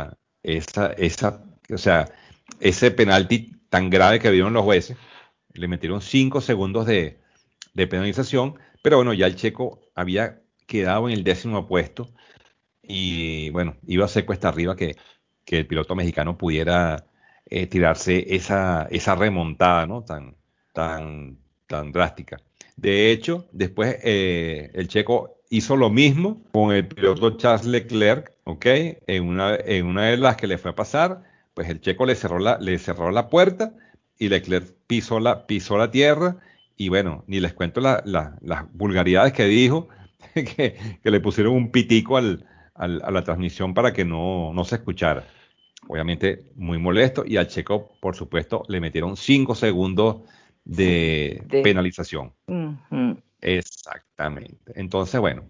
o sea, ese penalti tan grave que vieron los jueces. Le metieron 5 segundos de penalización, pero bueno, ya el checo había quedado en el 10º puesto y bueno, iba a ser cuesta arriba que el piloto mexicano pudiera tirarse esa remontada, ¿no? Tan drástica. De hecho, después el checo hizo lo mismo con el piloto Charles Leclerc, ¿ok? En una de las que le fue a pasar, pues el checo le cerró la puerta y Leclerc pisó la tierra y bueno, ni les cuento las vulgaridades que dijo, que le pusieron un pitico a la transmisión para que no se escuchara. Obviamente muy molesto y al Checo, por supuesto, le metieron 5 segundos de De, penalización. Ujú. Exactamente. Entonces, bueno,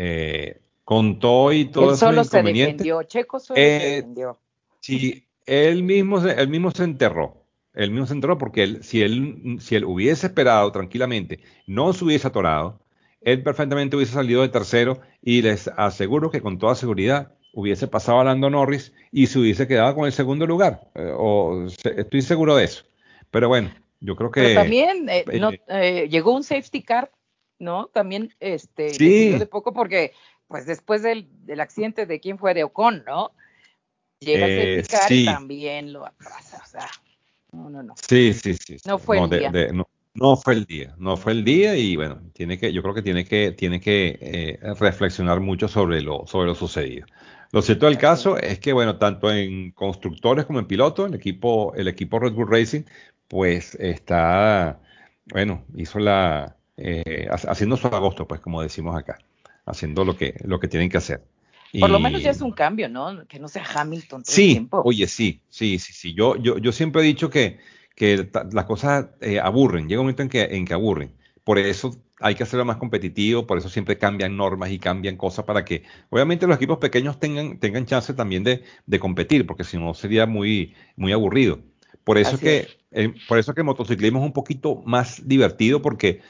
con todo y Él todos esos solo se inconvenientes, defendió, Checo solo se eh, defendió. si él mismo se enterró, porque si él hubiese esperado tranquilamente, no se hubiese atorado, él perfectamente hubiese salido de tercero y les aseguro que con toda seguridad hubiese pasado a Lando Norris y se hubiese quedado con el segundo lugar. Estoy seguro de eso. Pero bueno, yo creo Pero que también no, eh, llegó un safety car, ¿no? También le sirvió de sí, poco porque, pues después del accidente de quién fue de Ocon, ¿no? Llega el safety car y sí. también lo atrasa, o sea, no, Sí, sí, sí, sí. no fue No, el día. no fue el día, no fue el día y bueno, yo creo que tiene que reflexionar mucho sobre lo sucedido. Lo cierto del Así caso es. es que bueno, tanto en constructores como en piloto, el equipo Red Bull Racing, pues está, bueno, haciendo su agosto, pues como decimos acá, haciendo lo que tienen que hacer. Por lo menos ya Y es un cambio, ¿no? Que no sea Hamilton todo el sí, tiempo. oye, sí, sí, sí, sí. Yo siempre he dicho que las cosas aburren, llega un momento en que aburren. Por eso hay que hacerlo más competitivo, por eso siempre cambian normas y cambian cosas para que, obviamente, los equipos pequeños tengan chance también de competir, porque si no sería muy, muy aburrido. Por eso es Así es. que el motociclismo es un poquito más divertido, porque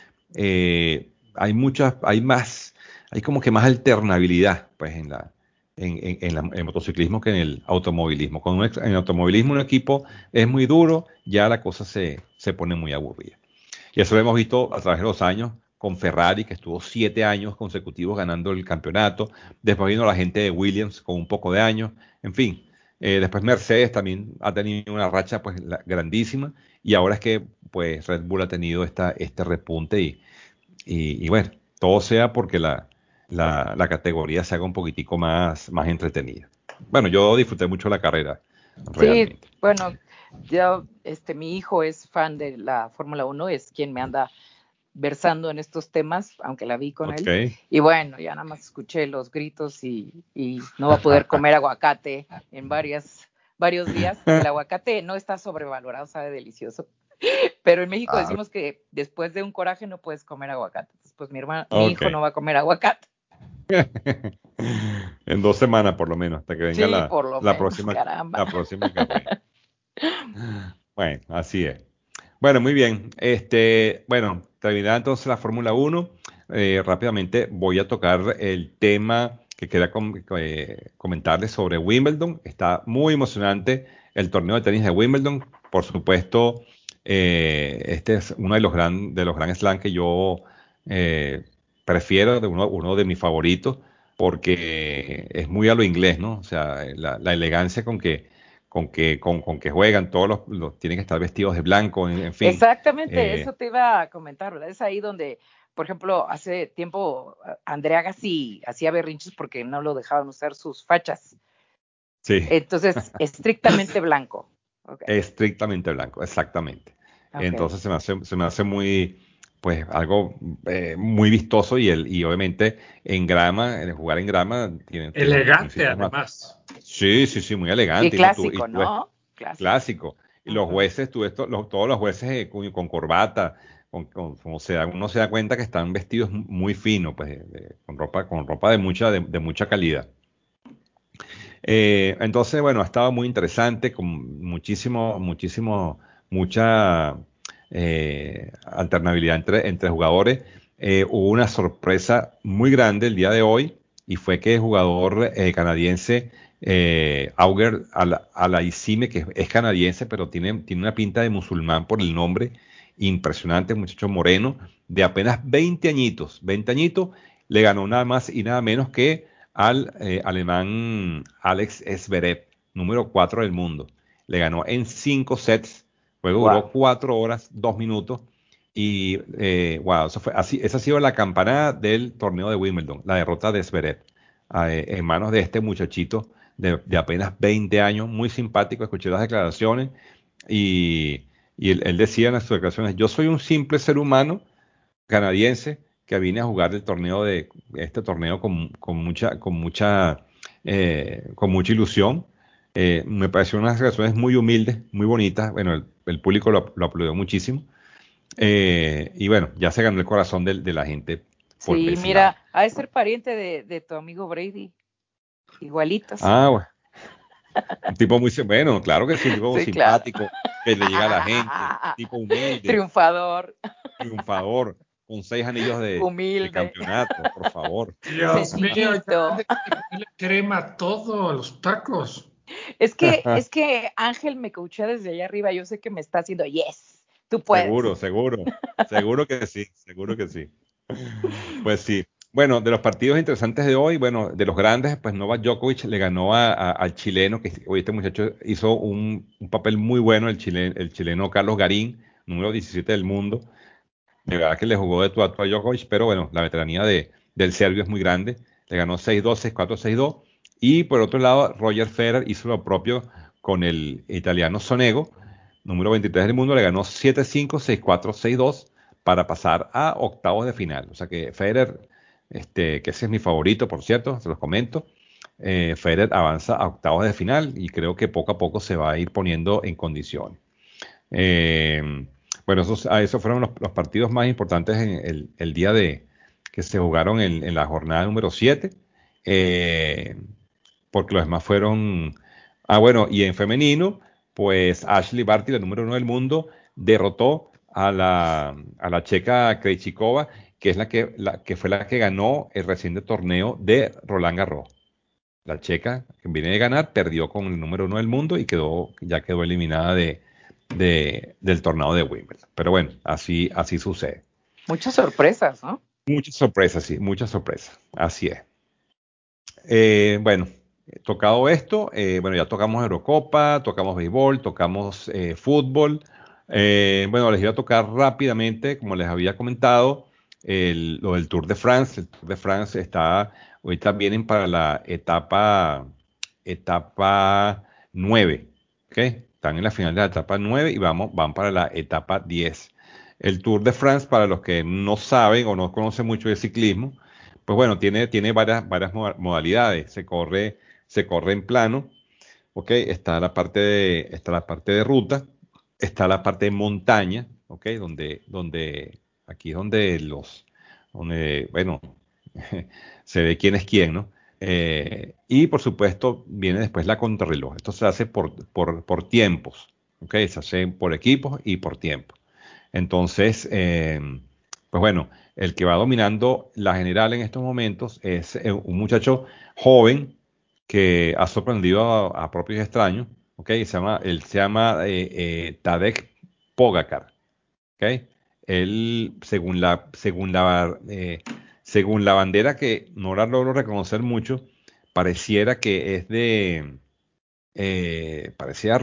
hay como que más alternabilidad, pues, en el motociclismo que en el automovilismo. En el automovilismo un equipo es muy duro, ya la cosa se pone muy aburrida. Y eso lo hemos visto a través de los años con Ferrari, que estuvo 7 años consecutivos ganando el campeonato. Después vino la gente de Williams con un poco de años. En fin, después Mercedes también ha tenido una racha pues grandísima. Y ahora es que pues Red Bull ha tenido este repunte y bueno, todo sea porque la categoría se haga un poquitico más entretenida. Bueno, yo disfruté mucho la carrera, Sí, realmente. bueno, yo, mi hijo es fan de la Fórmula 1, es quien me anda versando en estos temas, aunque la vi con Ok. él. Y bueno, ya nada más escuché los gritos y no va a poder comer aguacate en varios días. El aguacate no está sobrevalorado, sabe delicioso. Pero en México Ah, decimos que después de un coraje no puedes comer aguacate. Entonces, pues mi ok. hijo no va a comer aguacate. En 2 semanas por lo menos, hasta que venga Sí, por lo la menos, próxima, caramba. la próxima carrera. Bueno, así es. Bueno, muy bien. Bueno, terminada entonces la Fórmula 1, rápidamente voy a tocar el tema que quería comentarles sobre Wimbledon. Está muy emocionante el torneo de tenis de Wimbledon. Por supuesto, este es uno de los Grand Slam que yo eh, prefiero, uno de mis favoritos, porque es muy a lo inglés, ¿no? O sea, la elegancia con que juegan, todos tienen que estar vestidos de blanco, en fin. Exactamente, Eh, eso te iba a comentar, ¿verdad? Es ahí donde, por ejemplo, hace tiempo Andrea Agassi hacía berrinches porque no lo dejaban usar sus fachas. sí, Entonces, estrictamente blanco. Ok, estrictamente blanco, exactamente. ok. Entonces se me hace muy, pues algo muy vistoso y obviamente en grama, en jugar en grama, tiene un Elegante, sistema. además. Sí, sí, sí, muy Y elegante. clásico, ¿no? Clásico. Clásico. Y los Ujú. jueces, todos los jueces con corbata, o sea, uno se da cuenta que están vestidos muy finos, pues, con ropa de mucha calidad. Entonces, bueno, ha estado muy interesante, con mucha alternabilidad entre jugadores. Hubo una sorpresa muy grande el día de hoy y fue que el jugador canadiense Auger Alaissime, que es canadiense, pero tiene una pinta de musulmán por el nombre, impresionante, muchacho moreno, de apenas 20 añitos, le ganó nada más y nada menos que al alemán Alex Zverev, número 4 del mundo. Le ganó en 5 sets, luego duró Wow. 4 horas, 2 minutos. Y wow, esa ha sido la campanada del torneo de Wimbledon, la derrota de Zverev en manos de este muchachito de apenas 20 años, muy simpático. Escuché las declaraciones y, y él decía en las declaraciones: yo soy un simple ser humano canadiense que vine a jugar este torneo con mucha ilusión. Me pareció unas relaciones muy humildes, muy bonitas. Bueno, el público lo aplaudió muchísimo. Y bueno, ya se ganó el corazón de la gente por Sí, ese lado. mira, ha de ser pariente de tu amigo Brady, igualitos. Ah, bueno, un tipo bueno, claro que sí, un tipo muy Sí, claro. simpático, que le llega a la gente, tipo humilde, Triunfador, triunfador, con 6 anillos de humilde, campeonato, por favor. Dios mío, ya sencillito. deja de ponerle crema a todo, a los tacos. Es que Ángel me coachea desde allá arriba. Yo sé que me está haciendo yes, tú puedes. Seguro, seguro, seguro que sí, seguro que sí. Pues sí. Bueno, de los partidos interesantes de hoy, bueno, de los grandes, pues Novak Djokovic le ganó al chileno, que hoy este muchacho hizo un papel muy bueno, el chileno Carlos Garín, número 17 del mundo. De verdad que le jugó de tú a tú a Djokovic, pero bueno, la veteranía del serbio es muy grande. Le ganó 6-2, 6-4, 6-2. Y por otro lado, Roger Federer hizo lo propio con el italiano Sonego, número 23 del mundo. Le ganó 7-5, 6-4, 6-2 para pasar a octavos de final. O sea que Federer, que ese es mi favorito, por cierto, se los comento. Federer avanza a octavos de final y creo que poco a poco se va a ir poniendo en condiciones. Eh, bueno, esos fueron los partidos más importantes en el día que se jugaron en la jornada número 7, eh, porque los demás fueron. Ah, bueno, y en femenino, pues Ashley Barty, la número 1 del mundo, derrotó a la checa Krejcikova, que es la que fue la que ganó el reciente torneo de Roland Garros. La checa, que viene de ganar, perdió con el número 1 del mundo y ya quedó eliminada del torneo de Wimbledon. Pero bueno, así sucede. Muchas sorpresas, ¿no? Muchas sorpresas, sí, muchas sorpresas. Así es. Bueno, tocado esto, bueno, ya tocamos Eurocopa, tocamos béisbol, tocamos fútbol. Bueno, les iba a tocar rápidamente, como les había comentado, lo del Tour de France. El Tour de France ahorita vienen para la etapa 9, ¿ok? Están en la final de la etapa 9 y van para la etapa 10. El Tour de France, para los que no saben o no conocen mucho de ciclismo, pues bueno, tiene varias modalidades. Se corre en plano, ¿ok? Está la parte de ruta, está la parte de montaña, ¿ok? Aquí es donde bueno, se ve quién es quién, ¿no? Y por supuesto viene después la contrarreloj. Esto se hace por tiempos, ¿ok? Se hace por equipos y por tiempos. Entonces, pues bueno, el que va dominando la general en estos momentos es un muchacho joven que ha sorprendido a propios extraños, ¿ok? Él se llama Tadej Pogacar, ¿ok? Él, según la bandera, que no la logro reconocer mucho, pareciera que es parecía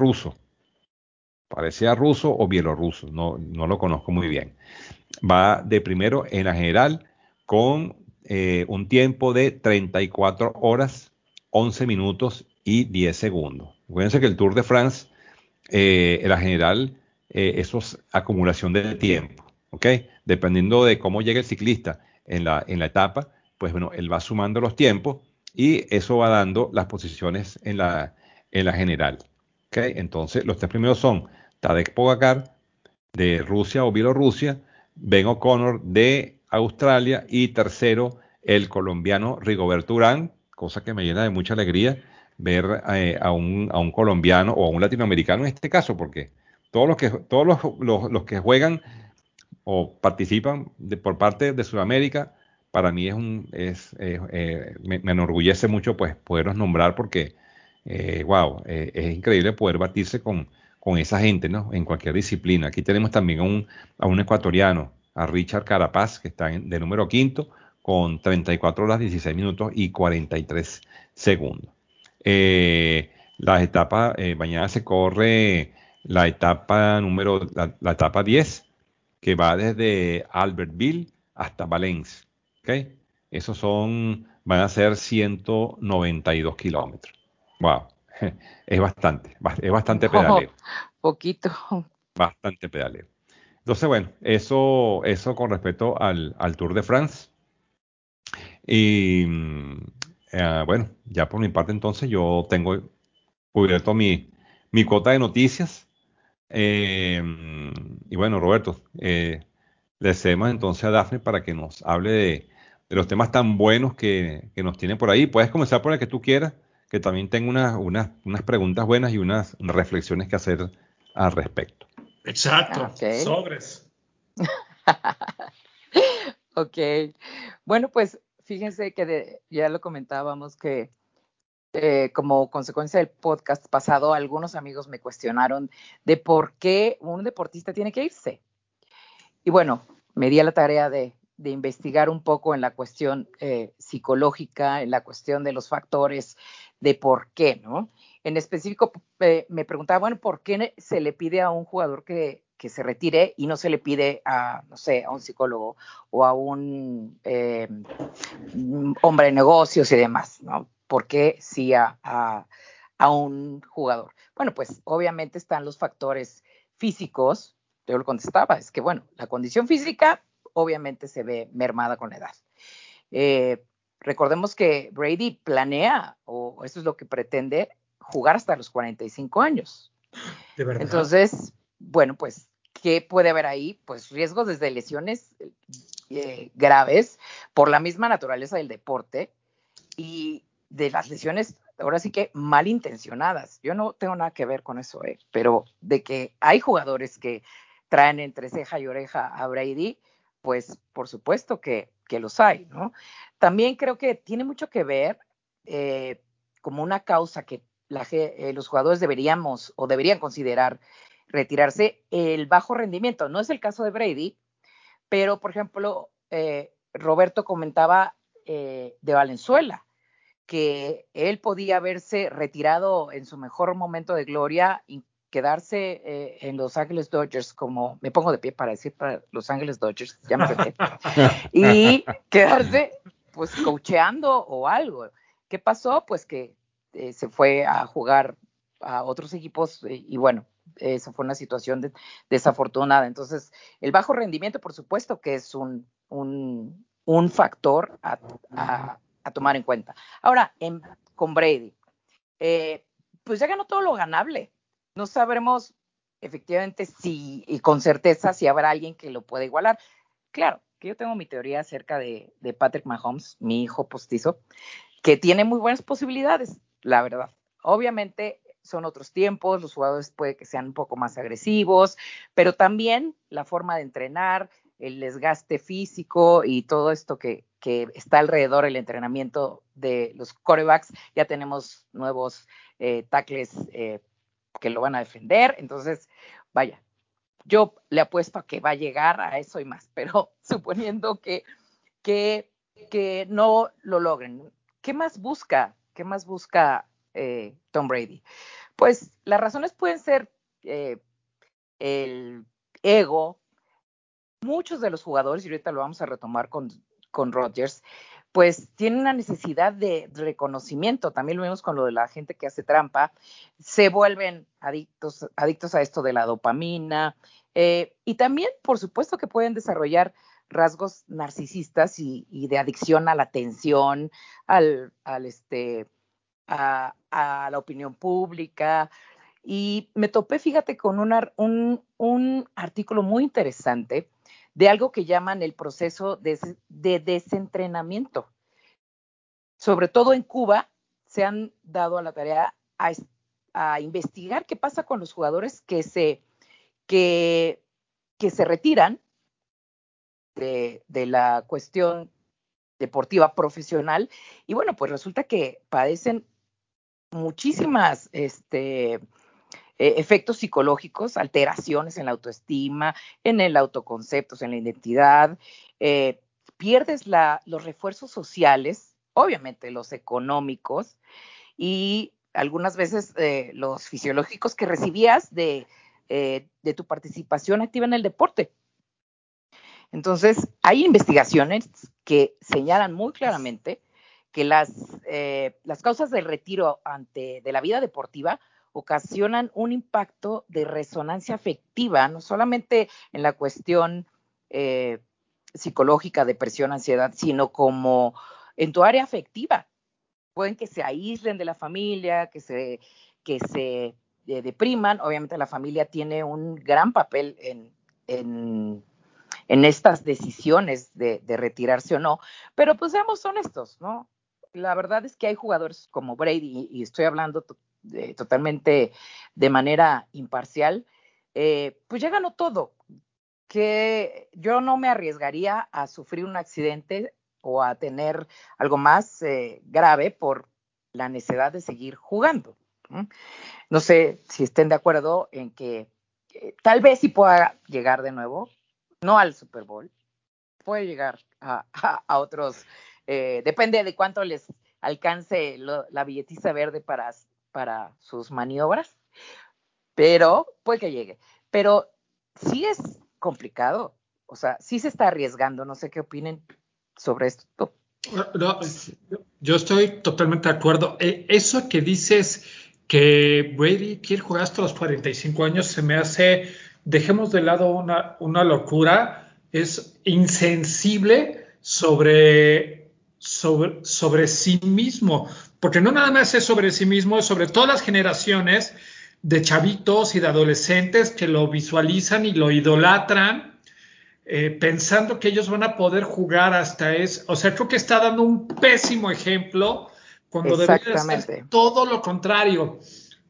ruso o bielorruso, no lo conozco muy bien. Va de primero en la general con un tiempo de 34 horas, 11 minutos y 10 segundos. Acuérdense que el Tour de France, en la general, eso es acumulación de tiempo, ¿ok? Dependiendo de cómo llegue el ciclista en la etapa, pues bueno, él va sumando los tiempos y eso va dando las posiciones en la general, ¿ok? Entonces, los tres primeros son Tadej Pogacar, de Rusia o Bielorrusia, Ben O'Connor de Australia y tercero el colombiano Rigoberto Urán, cosa que me llena de mucha alegría ver a un colombiano o a un latinoamericano en este caso, porque todos los que juegan o participan por parte de Sudamérica, para mí me enorgullece mucho pues poderlos nombrar porque, wow, es increíble poder batirse con esa gente, ¿no? En cualquier disciplina. Aquí tenemos también a un ecuatoriano, a Richard Carapaz, que está de número quinto, con 34 horas, 16 minutos y 43 segundos. Las etapas, mañana se corre la etapa 10, que va desde Albertville hasta Valencia, ¿ok? Van a ser 192 kilómetros. Wow, es bastante No, pedaleo, poquito. bastante pedaleo. Entonces, bueno, eso con respecto al Tour de France. Y bueno, ya por mi parte entonces yo tengo cubierto mi cuota de noticias. Eh, y bueno, Roberto, le cedemos entonces a Dafne para que nos hable de los temas tan buenos que nos tiene por ahí. Puedes comenzar por el que tú quieras, que también tengo unas preguntas buenas y unas reflexiones que hacer al respecto. Exacto, Ok. sobres. Ok. Bueno, pues fíjense que ya lo comentábamos que como consecuencia del podcast pasado, algunos amigos me cuestionaron de por qué un deportista tiene que irse. Y bueno, me di a la tarea de investigar un poco en la cuestión psicológica, en la cuestión de los factores de por qué, ¿no? En específico, me preguntaba, bueno, ¿por qué se le pide a un jugador que se retire y no se le pide a, no sé, a un psicólogo o a un hombre de negocios y demás, ¿no? ¿Por qué sí a un jugador? Bueno, pues obviamente están los factores físicos. Yo lo contestaba, es que bueno, la condición física obviamente se ve mermada con la edad. Recordemos que Brady planea, o eso es lo que pretende, jugar hasta los 45 años. ¿De verdad? Entonces, bueno, pues, ¿qué puede haber ahí? Pues riesgos desde lesiones graves por la misma naturaleza del deporte y de las lesiones, ahora sí que malintencionadas. Yo no tengo nada que ver con eso, pero de que hay jugadores que traen entre ceja y oreja a Brady, pues por supuesto que los hay, ¿no? También creo que tiene mucho que ver como una causa que los jugadores deberían considerar retirarse, el bajo rendimiento. No es el caso de Brady, pero por ejemplo, Roberto comentaba de Valenzuela, que él podía haberse retirado en su mejor momento de gloria y quedarse en Los Ángeles Dodgers, como me pongo de pie para decir para Los Ángeles Dodgers, ya me senté, y quedarse pues coacheando o algo. ¿Qué pasó? Pues que se fue a jugar a otros equipos y bueno, eso fue una situación desafortunada. Entonces, el bajo rendimiento, por supuesto que es un factor a tomar en cuenta. Ahora, con Brady, pues ya ganó todo lo ganable. No sabremos efectivamente si, y con certeza, si habrá alguien que lo pueda igualar. Claro, que yo tengo mi teoría acerca de Patrick Mahomes, mi hijo postizo, que tiene muy buenas posibilidades, la verdad. Obviamente son otros tiempos, los jugadores puede que sean un poco más agresivos, pero también la forma de entrenar, el desgaste físico y todo esto que está alrededor del entrenamiento de los quarterbacks. Ya tenemos nuevos tackles que lo van a defender, entonces, vaya, yo le apuesto a que va a llegar a eso y más, pero suponiendo que no lo logren. ¿Qué más busca? ¿Qué más busca Tom Brady? Pues las razones pueden ser el ego. Muchos de los jugadores, y ahorita lo vamos a retomar con Rodgers, pues tienen una necesidad de reconocimiento. También lo vemos con lo de la gente que hace trampa. Se vuelven adictos a esto de la dopamina. Y también, por supuesto, que pueden desarrollar rasgos narcisistas y de adicción a la atención, a la opinión pública. Y me topé, fíjate, con un artículo muy interesante de algo que llaman el proceso de desentrenamiento. Sobre todo en Cuba, se han dado a la tarea a investigar qué pasa con los jugadores que se retiran de la cuestión deportiva profesional, y bueno, pues resulta que padecen muchísimas efectos psicológicos, alteraciones en la autoestima, en el autoconcepto, en la identidad, pierdes los refuerzos sociales, obviamente los económicos, y algunas veces los fisiológicos que recibías de tu participación activa en el deporte. Entonces, hay investigaciones que señalan muy claramente que las causas del retiro de la vida deportiva ocasionan un impacto de resonancia afectiva, no solamente en la cuestión psicológica, depresión, ansiedad, sino como en tu área afectiva. Pueden que se aíslen de la familia, que se depriman. Obviamente la familia tiene un gran papel en estas decisiones de retirarse o no, pero pues seamos honestos, ¿no? La verdad es que hay jugadores como Brady, y estoy hablando totalmente de manera imparcial, pues ya ganó todo, que yo no me arriesgaría a sufrir un accidente o a tener algo más grave por la necesidad de seguir jugando. No sé si estén de acuerdo en que tal vez sí pueda llegar de nuevo, no al Super Bowl, puede llegar a otros, depende de cuánto les alcance la billetiza verde para sus maniobras, pero puede que llegue. Pero sí es complicado, o sea, sí se está arriesgando, no sé qué opinen sobre esto. No, yo estoy totalmente de acuerdo. Eso que dices que Brady quiere jugar hasta los 45 años se me hace, dejemos de lado una locura, es insensible sobre sí mismo, porque no nada más es sobre sí mismo, es sobre todas las generaciones de chavitos y de adolescentes que lo visualizan y lo idolatran, pensando que ellos van a poder jugar hasta eso. O sea, creo que está dando un pésimo ejemplo cuando debería ser todo lo contrario.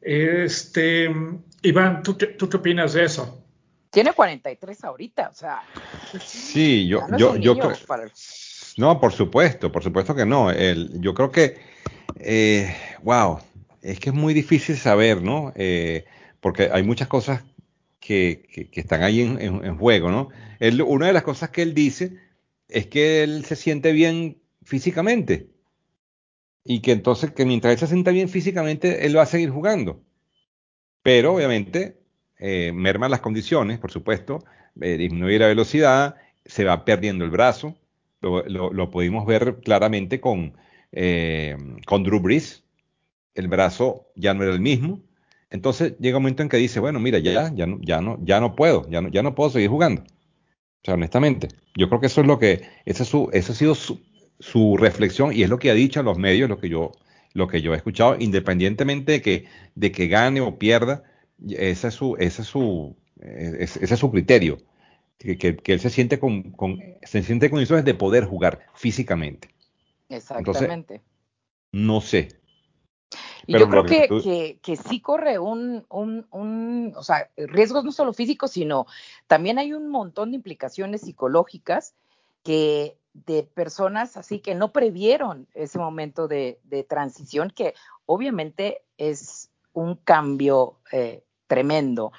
Iván, ¿tú qué opinas de eso? Tiene 43 ahorita, o sea. Sí, yo creo. No, por supuesto que no. Yo creo que, wow, es que es muy difícil saber, ¿no? Porque hay muchas cosas que están ahí en juego, ¿no? Una de las cosas que él dice es que él se siente bien físicamente y que entonces que mientras él se sienta bien físicamente, él va a seguir jugando. Pero obviamente merman las condiciones, por supuesto, disminuye la velocidad, se va perdiendo el brazo. Lo pudimos ver claramente con Drew Brees. El brazo ya no era el mismo. Entonces llega un momento en que dice, bueno, mira, ya no puedo, ya no puedo seguir jugando. O sea, honestamente, yo creo que eso es esa ha sido su reflexión y es lo que ha dicho a los medios, lo que yo he escuchado, independientemente de que gane o pierda, ese es su criterio, que él se siente se siente con condiciones de poder jugar físicamente. Entonces, Exactamente. no sé. Y Pero yo creo lo que tú, que sí corre o sea, riesgos no solo físicos, sino también hay un montón de implicaciones psicológicas de personas así que no previeron ese momento de transición, que obviamente es un cambio tremendo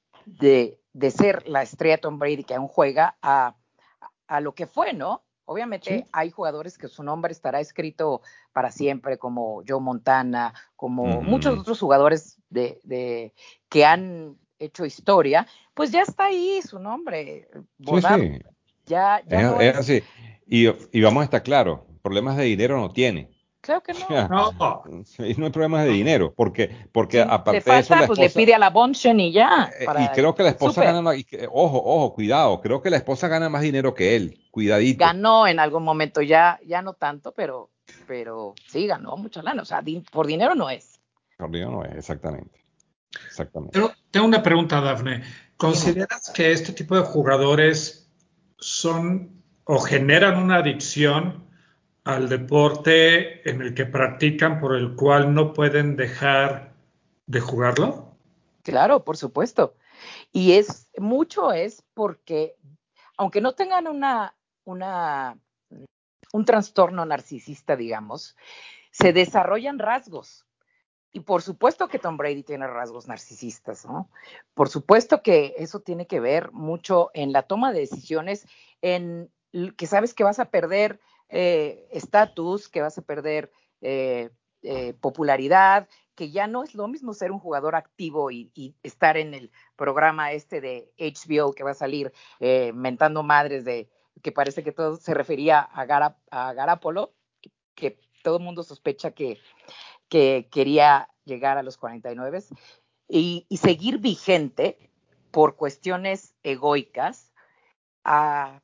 de ser la estrella Tom Brady que aún juega a lo que fue, ¿no? Obviamente sí. hay jugadores que su nombre estará escrito para siempre, como Joe Montana, como muchos otros jugadores que han hecho historia, pues ya está ahí su nombre Sí, bordado. sí, Ya no es es, así. Y vamos a estar claros, problemas de dinero no tiene. claro que O no. sea, No, no hay problemas de no. dinero, porque Si le aparte de eso, falta, la pues le esposa, pide a la Bonchen y ya, y para creo que la el esposa gana súper. más, ojo, cuidado, creo que la esposa gana más dinero que él, cuidadito. Ganó en algún momento, ya no tanto, pero sí ganó mucha lana. O sea, por dinero no es. Corrido no es, exactamente, exactamente. Pero tengo una pregunta, Dafne. Dime. ¿Consideras que este tipo de jugadores son o generan una adicción al deporte en el que practican por el cual no pueden dejar de jugarlo? Claro, por supuesto. Y mucho es porque, aunque no tengan una, un trastorno narcisista, digamos, se desarrollan rasgos. Y por supuesto que Tom Brady tiene rasgos narcisistas, ¿no? Por supuesto que eso tiene que ver mucho en la toma de decisiones, en que sabes que vas a perder estatus, que vas a perder eh, popularidad, que ya no es lo mismo ser un jugador activo y estar en el programa este de HBO que va a salir mentando madres que parece que todo se refería a Garapolo, que todo el mundo sospecha que quería llegar a los 49 y seguir vigente por cuestiones egoicas a,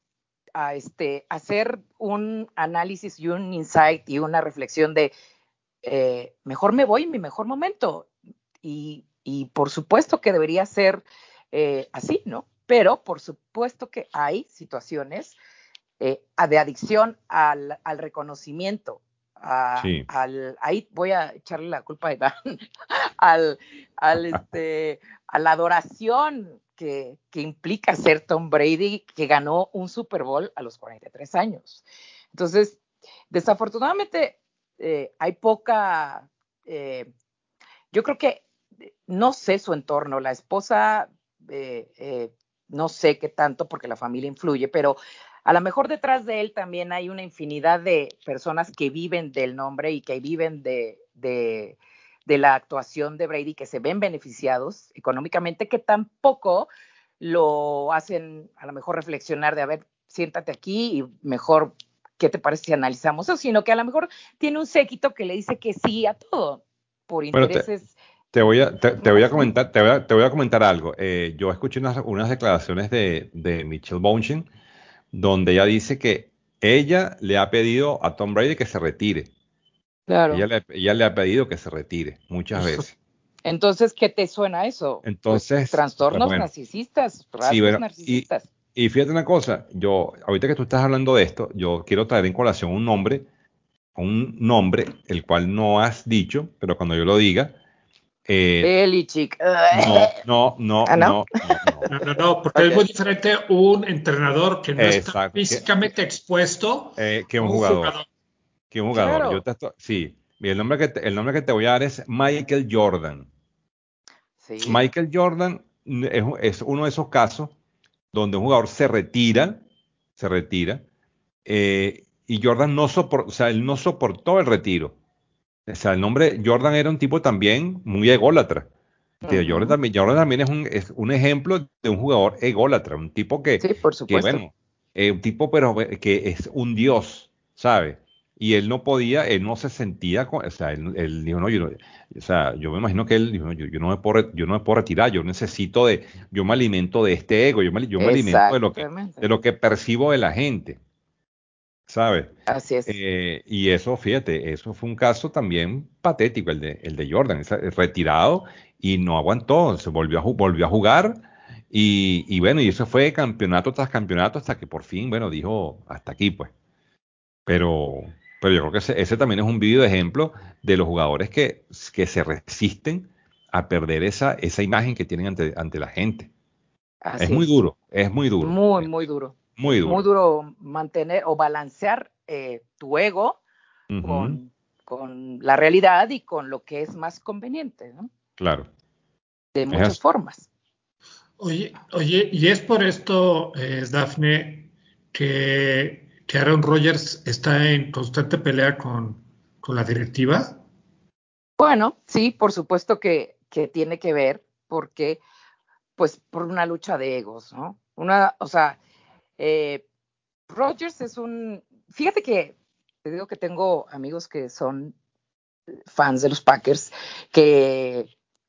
hacer un análisis y un insight y una reflexión de mejor me voy en mi mejor momento. Y por supuesto que debería ser así, ¿no? Pero por supuesto que hay situaciones de adicción al reconocimiento. Sí. Ahí voy a echarle la culpa a Iván, al, al a la adoración que implica ser Tom Brady, que ganó un Super Bowl a los 43 años. Entonces, desafortunadamente, hay poca, yo creo que no sé su entorno, la esposa, no sé qué tanto porque la familia influye, pero a lo mejor detrás de él también hay una infinidad de personas que viven del nombre y que viven de la actuación de Brady, que se ven beneficiados económicamente, que tampoco lo hacen a lo mejor reflexionar de, a ver, siéntate aquí y mejor, ¿qué te parece si analizamos eso? Sino que a lo mejor tiene un séquito que le dice que sí a todo por Bueno, intereses te voy a más, ¿no? comentar, te voy a comentar algo. Yo escuché unas declaraciones de Michelle Bounchin donde ella dice que ella le ha pedido a Tom Brady que se retire. Claro. Ella le ha pedido que se retire muchas veces. Entonces, ¿qué te suena eso? Pues Entonces, pues trastornos bueno, narcisistas, sí, rasgos bueno, narcisistas. y fíjate una cosa, ahorita que tú estás hablando de esto, yo quiero traer en colación un nombre, el cual no has dicho, pero cuando yo lo diga, eh, Belichick. no, no, no, Ah, ¿no? no, no, no. No, porque es Ok. muy diferente un entrenador que no está Exacto, físicamente expuesto que a un un jugador, jugador. que un jugador. Claro. Sí, y el nombre que te voy a dar es Michael Jordan. Sí. Michael Jordan es uno de esos casos donde un jugador se retira, y Jordan o sea, él no soportó el retiro. O sea, el nombre Jordan era un tipo también muy ególatra. Ujú. Jordan también es un ejemplo de un jugador ególatra, un tipo Sí, por que supuesto. bueno, un tipo pero que es un dios, ¿sabe? Y él no podía, él no se sentía, o sea, él dijo, no, o sea, yo me imagino que él dijo, no, yo no me puedo retirar, yo me alimento de este ego, yo me alimento de Exactamente. lo que percibo de la gente, ¿sabes? Así es. Y eso, fíjate, eso fue un caso también patético, el de Jordan, retirado y no aguantó, volvió a jugar y bueno, y eso fue campeonato tras campeonato hasta que por fin, bueno, dijo hasta aquí, pues. Pero, Pero yo creo que ese también es un vívido ejemplo de los jugadores que se resisten a perder esa imagen que tienen ante la gente. Es Así muy es. duro, es muy duro, Muy, muy duro. muy Muy duro. duro mantener o balancear tu ego Ujú, con la realidad y con lo que es más conveniente, ¿no? claro, De es muchas así. formas. Oye, y es por esto, Dafne, que Aaron Rodgers está en constante pelea con la directiva. Bueno, sí, por supuesto que tiene que ver, porque, pues, por una lucha de egos, ¿no? O sea, eh, Rodgers fíjate que te digo que tengo amigos que son fans de los Packers, que,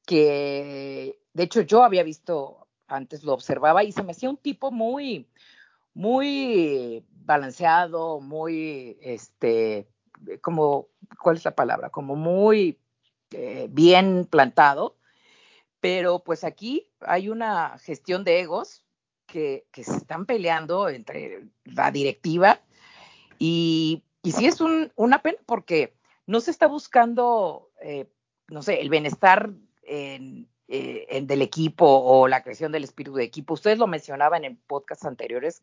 que de hecho yo había visto, antes lo observaba y se me hacía un tipo muy, muy balanceado, muy, como, ¿cuál es la palabra? Como muy bien plantado, pero pues aquí hay una gestión de egos que se están peleando entre la directiva y sí es una pena porque no se está buscando, no sé, el bienestar del equipo o la creación del espíritu de equipo. Ustedes lo mencionaban en podcasts anteriores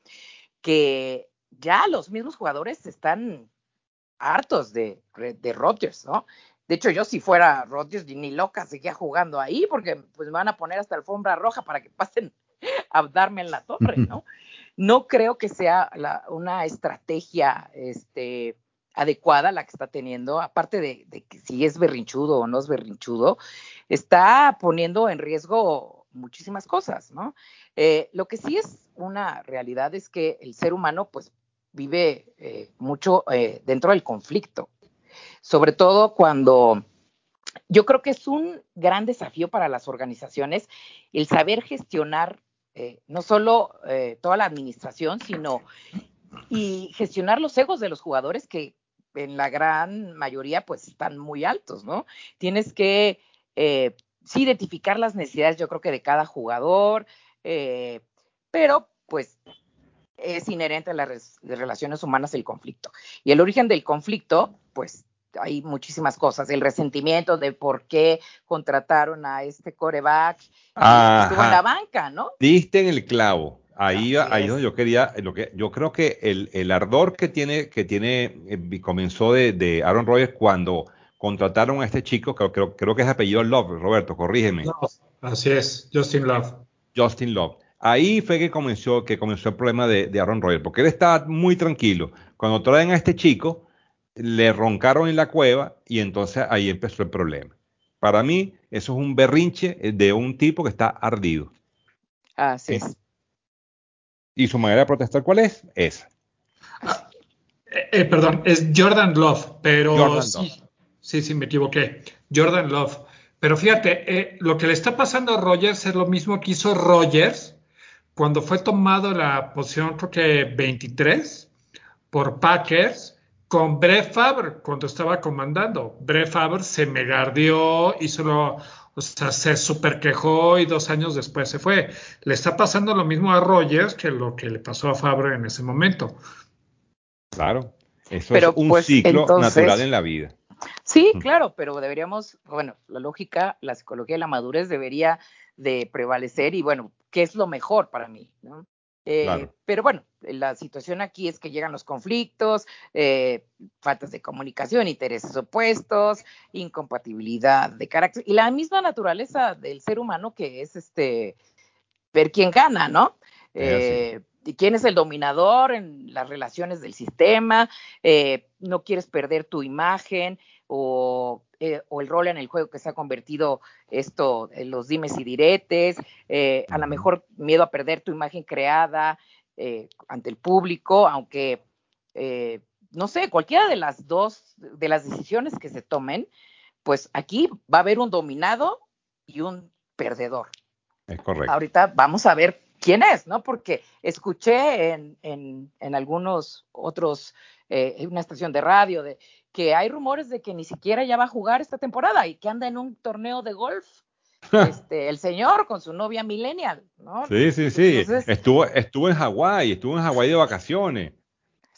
que ya los mismos jugadores están hartos de Rodgers, ¿no? De hecho, yo si fuera Rodgers, ni loca seguía jugando ahí porque pues me van a poner hasta alfombra roja para que pasen a darme en la torre, ¿no? No creo que sea una estrategia adecuada la que está teniendo, aparte de que si es berrinchudo o no es berrinchudo, está poniendo en riesgo muchísimas cosas, ¿no? Lo que sí es una realidad es que el ser humano pues vive mucho dentro del conflicto, sobre todo cuando yo creo que es un gran desafío para las organizaciones el saber gestionar no solo toda la administración, sino y gestionar los egos de los jugadores que en la gran mayoría pues están muy altos, ¿no? Tienes que sí identificar las necesidades, yo creo que de cada jugador, pero pues es inherente a las relaciones humanas el conflicto. Y el origen del conflicto, pues hay muchísimas cosas, el resentimiento de por qué contrataron a este coreback y estuvo en la Ajá, banca, ¿no? diste en el clavo. Así Ahí es donde es. yo quería, yo creo que el ardor comenzó de Aaron Rodgers cuando contrataron a este chico, creo que es apellido Love, Roberto, corrígeme, Love. Así es, Justin Love. Justin Love. Ahí fue que comenzó el problema de Aaron Rodgers, porque él estaba muy tranquilo. Cuando traen a este chico, le roncaron en la cueva y entonces ahí empezó el problema. Para mí, eso es un berrinche de un tipo que está ardido. Así ¿Eh? es. Y su manera de protestar, ¿cuál es? Esa. Así. Perdón, es Jordan Love, pero Jordan Love. sí, sí, me equivoqué. Jordan Love. Pero fíjate, lo que le está pasando a Rogers es lo mismo que hizo Rogers cuando fue tomado la posición, creo que 23, por Packers, con Brett Favre, cuando estaba comandando. Brett Favre se megardió, o sea, se super quejó y 2 años después se fue. Le está pasando lo mismo a Rogers que lo que le pasó a Favre en ese momento. Claro. Eso es Pero un pues ciclo natural entonces, en la vida. sí, claro, pero deberíamos, bueno, la lógica, la psicología y la madurez debería de prevalecer y bueno, ¿qué es lo mejor para mí? ¿No? Claro. Pero bueno, la situación aquí es que llegan los conflictos, faltas de comunicación, intereses opuestos, incompatibilidad de carácter y la misma naturaleza del ser humano que es ver quién gana, ¿no? Es así. Y quién es el dominador en las relaciones del sistema, no quieres perder tu imagen o el rol en el juego que se ha convertido esto en los dimes y diretes, a lo Ujú. mejor miedo a perder tu imagen creada ante el público, aunque no sé, cualquiera de las decisiones que se tomen, pues aquí va a haber un dominado y un perdedor. Es correcto. Ahorita vamos a ver quién es, ¿no? Porque escuché en algunos otros, en una estación de radio, que hay rumores de que ni siquiera ya va a jugar esta temporada y que anda en un torneo de golf, el señor con su novia millennial, ¿no? Sí, sí, sí. Entonces, Estuvo en Hawái de vacaciones.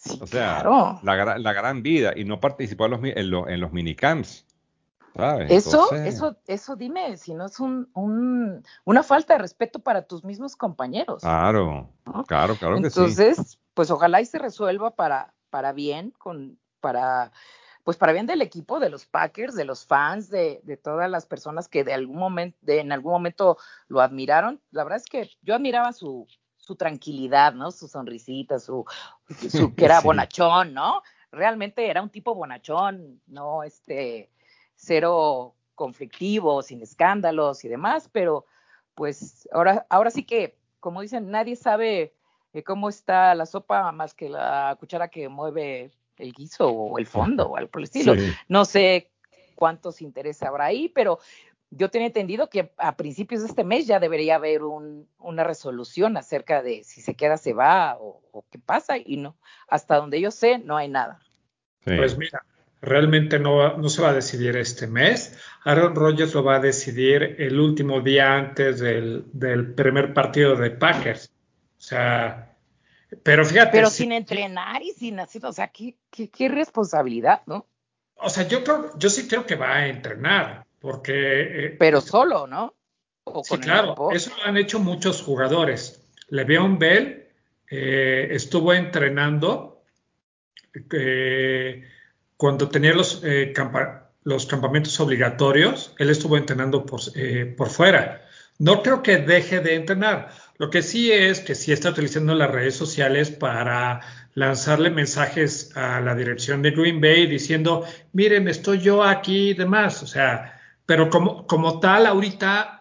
Sí, O sea, claro. la gran vida y no participó en los minicamps, ¿sabes? Entonces, Eso dime, si no es una falta de respeto para tus mismos compañeros, claro, ¿no? claro que sí. Entonces, pues ojalá y se resuelva para bien, pues para bien del equipo, de los Packers, de los fans, de todas las personas que en algún momento lo admiraron. La verdad es que yo admiraba su tranquilidad, ¿no? Su sonrisita, que era Sí, bonachón, ¿no? Realmente era un tipo bonachón, no cero conflictivo, sin escándalos y demás, pero pues ahora sí que, como dicen, nadie sabe cómo está la sopa más que la cuchara que mueve el guiso o el fondo o algo por el estilo. sí. No sé cuántos intereses habrá ahí, pero yo tenía entendido que a principios de este mes ya debería haber una resolución acerca de si se queda, se va o qué pasa, y no, hasta donde yo sé, no hay nada. Pues Sí. mira, realmente no se va a decidir este mes. Aaron Rodgers lo va a decidir el último día antes del primer partido de Packers. O sea, pero fíjate, Pero sí, sin entrenar y sin hacer, o sea, qué responsabilidad, ¿no? o sea, yo sí creo que va a entrenar, porque Pero solo, ¿no? O sí, con el claro, equipo. eso lo han hecho muchos jugadores. Le'Veon Bell estuvo entrenando eh, cuando tenía los campamentos obligatorios, él estuvo entrenando por fuera. No creo que deje de entrenar. Lo que sí es que sí está utilizando las redes sociales para lanzarle mensajes a la dirección de Green Bay diciendo, miren, estoy yo aquí y demás. O sea, pero como tal, ahorita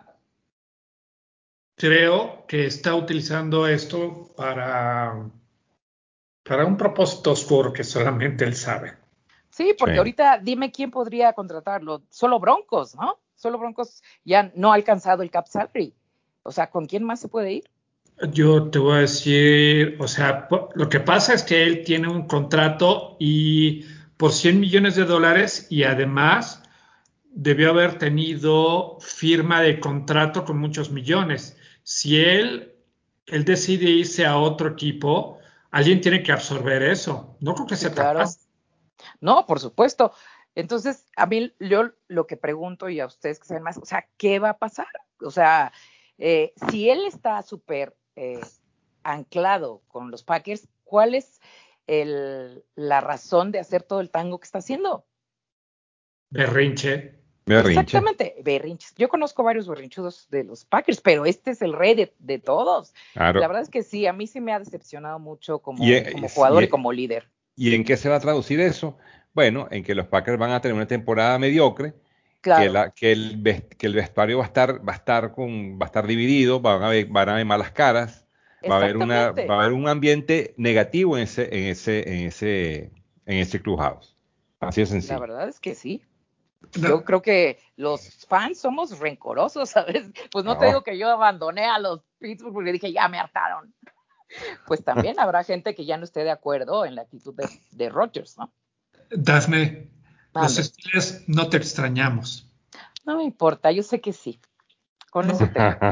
creo que está utilizando esto para un propósito oscuro que solamente él sabe. Sí, porque Sí. ahorita dime quién podría contratarlo. Solo Broncos, ¿no? Solo Broncos ya no ha alcanzado el cap salary. O sea, ¿con quién más se puede ir? Yo te voy a decir, o sea, lo que pasa es que él tiene un contrato y por $100 millones y además debió haber tenido firma de contrato con muchos millones. Si él decide irse a otro equipo, alguien tiene que absorber eso. No creo que Sí, sea tan claro. fácil. No, por supuesto. Entonces, a mí yo lo que pregunto y a ustedes que saben más, o sea, ¿qué va a pasar? O sea, si él está súper anclado con los Packers, ¿cuál es la razón de hacer todo el tango que está haciendo? Berrinche. Berrinche. Exactamente, berrinches. Yo conozco varios berrinchudos de los Packers, pero este es el rey de todos. Y la Claro. verdad es que sí, a mí sí me ha decepcionado mucho ¿Y, como jugador y como líder. y en qué se va a traducir eso? Bueno, en que los Packers van a tener una temporada mediocre, Claro, que el vestuario va a estar dividido, van a haber malas caras, va exactamente. a haber un ambiente negativo en ese clubhouse. Así de La sencillo. verdad es que sí. Yo No, creo que los fans somos rencorosos, ¿sabes? Pues no te No. digo que yo abandoné a los Pittsburgh porque dije, ya me hartaron. Pues también habrá gente que ya no esté de acuerdo en la actitud de Rodgers, ¿no? Dafne, los Mande. Steelers no te extrañamos. No me importa, yo sé que sí. Con eso No. tengo.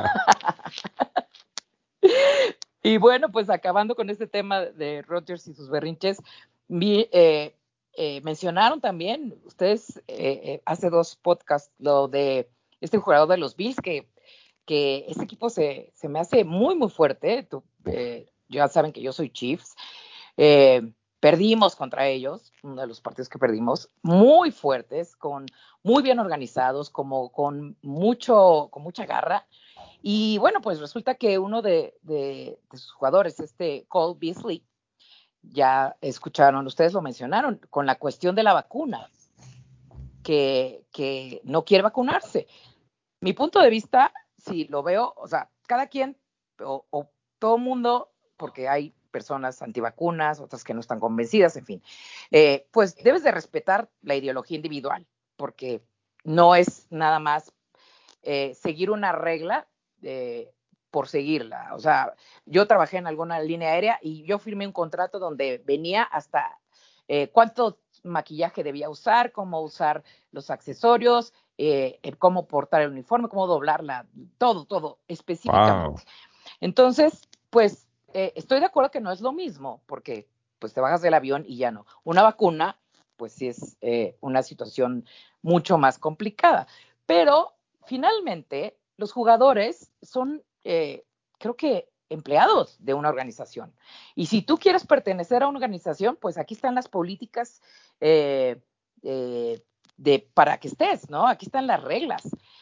Y bueno, pues acabando con este tema de Rodgers y sus berrinches, mencionaron también ustedes hace dos podcasts lo de este jugador de los Bills, que este equipo se me hace muy fuerte. Ya saben que yo soy Chiefs. Perdimos contra ellos, uno de los partidos que perdimos, muy fuertes, muy bien organizados, como con mucha garra. Y bueno, pues resulta que uno de sus jugadores, Cole Beasley, ya escucharon, ustedes lo mencionaron, con la cuestión de la vacuna, que no quiere vacunarse. Mi punto de vista, si lo veo, o sea, cada quien o todo mundo, porque hay personas antivacunas, otras que no están convencidas, en fin, pues debes de respetar la ideología individual, porque no es nada más seguir una regla por seguirla. O sea, yo trabajé en alguna línea aérea y yo firmé un contrato donde venía hasta cuánto maquillaje debía usar, cómo usar los accesorios, cómo portar el uniforme, cómo doblarla, todo, específicamente. Wow. Entonces, pues estoy de acuerdo que no es lo mismo, porque pues te bajas del avión y ya no. Una vacuna, pues sí es una situación mucho más complicada. Pero finalmente los jugadores son, creo que, empleados de una organización. Y si tú quieres pertenecer a una organización, pues aquí están las políticas para que estés, ¿no? Aquí están las reglas.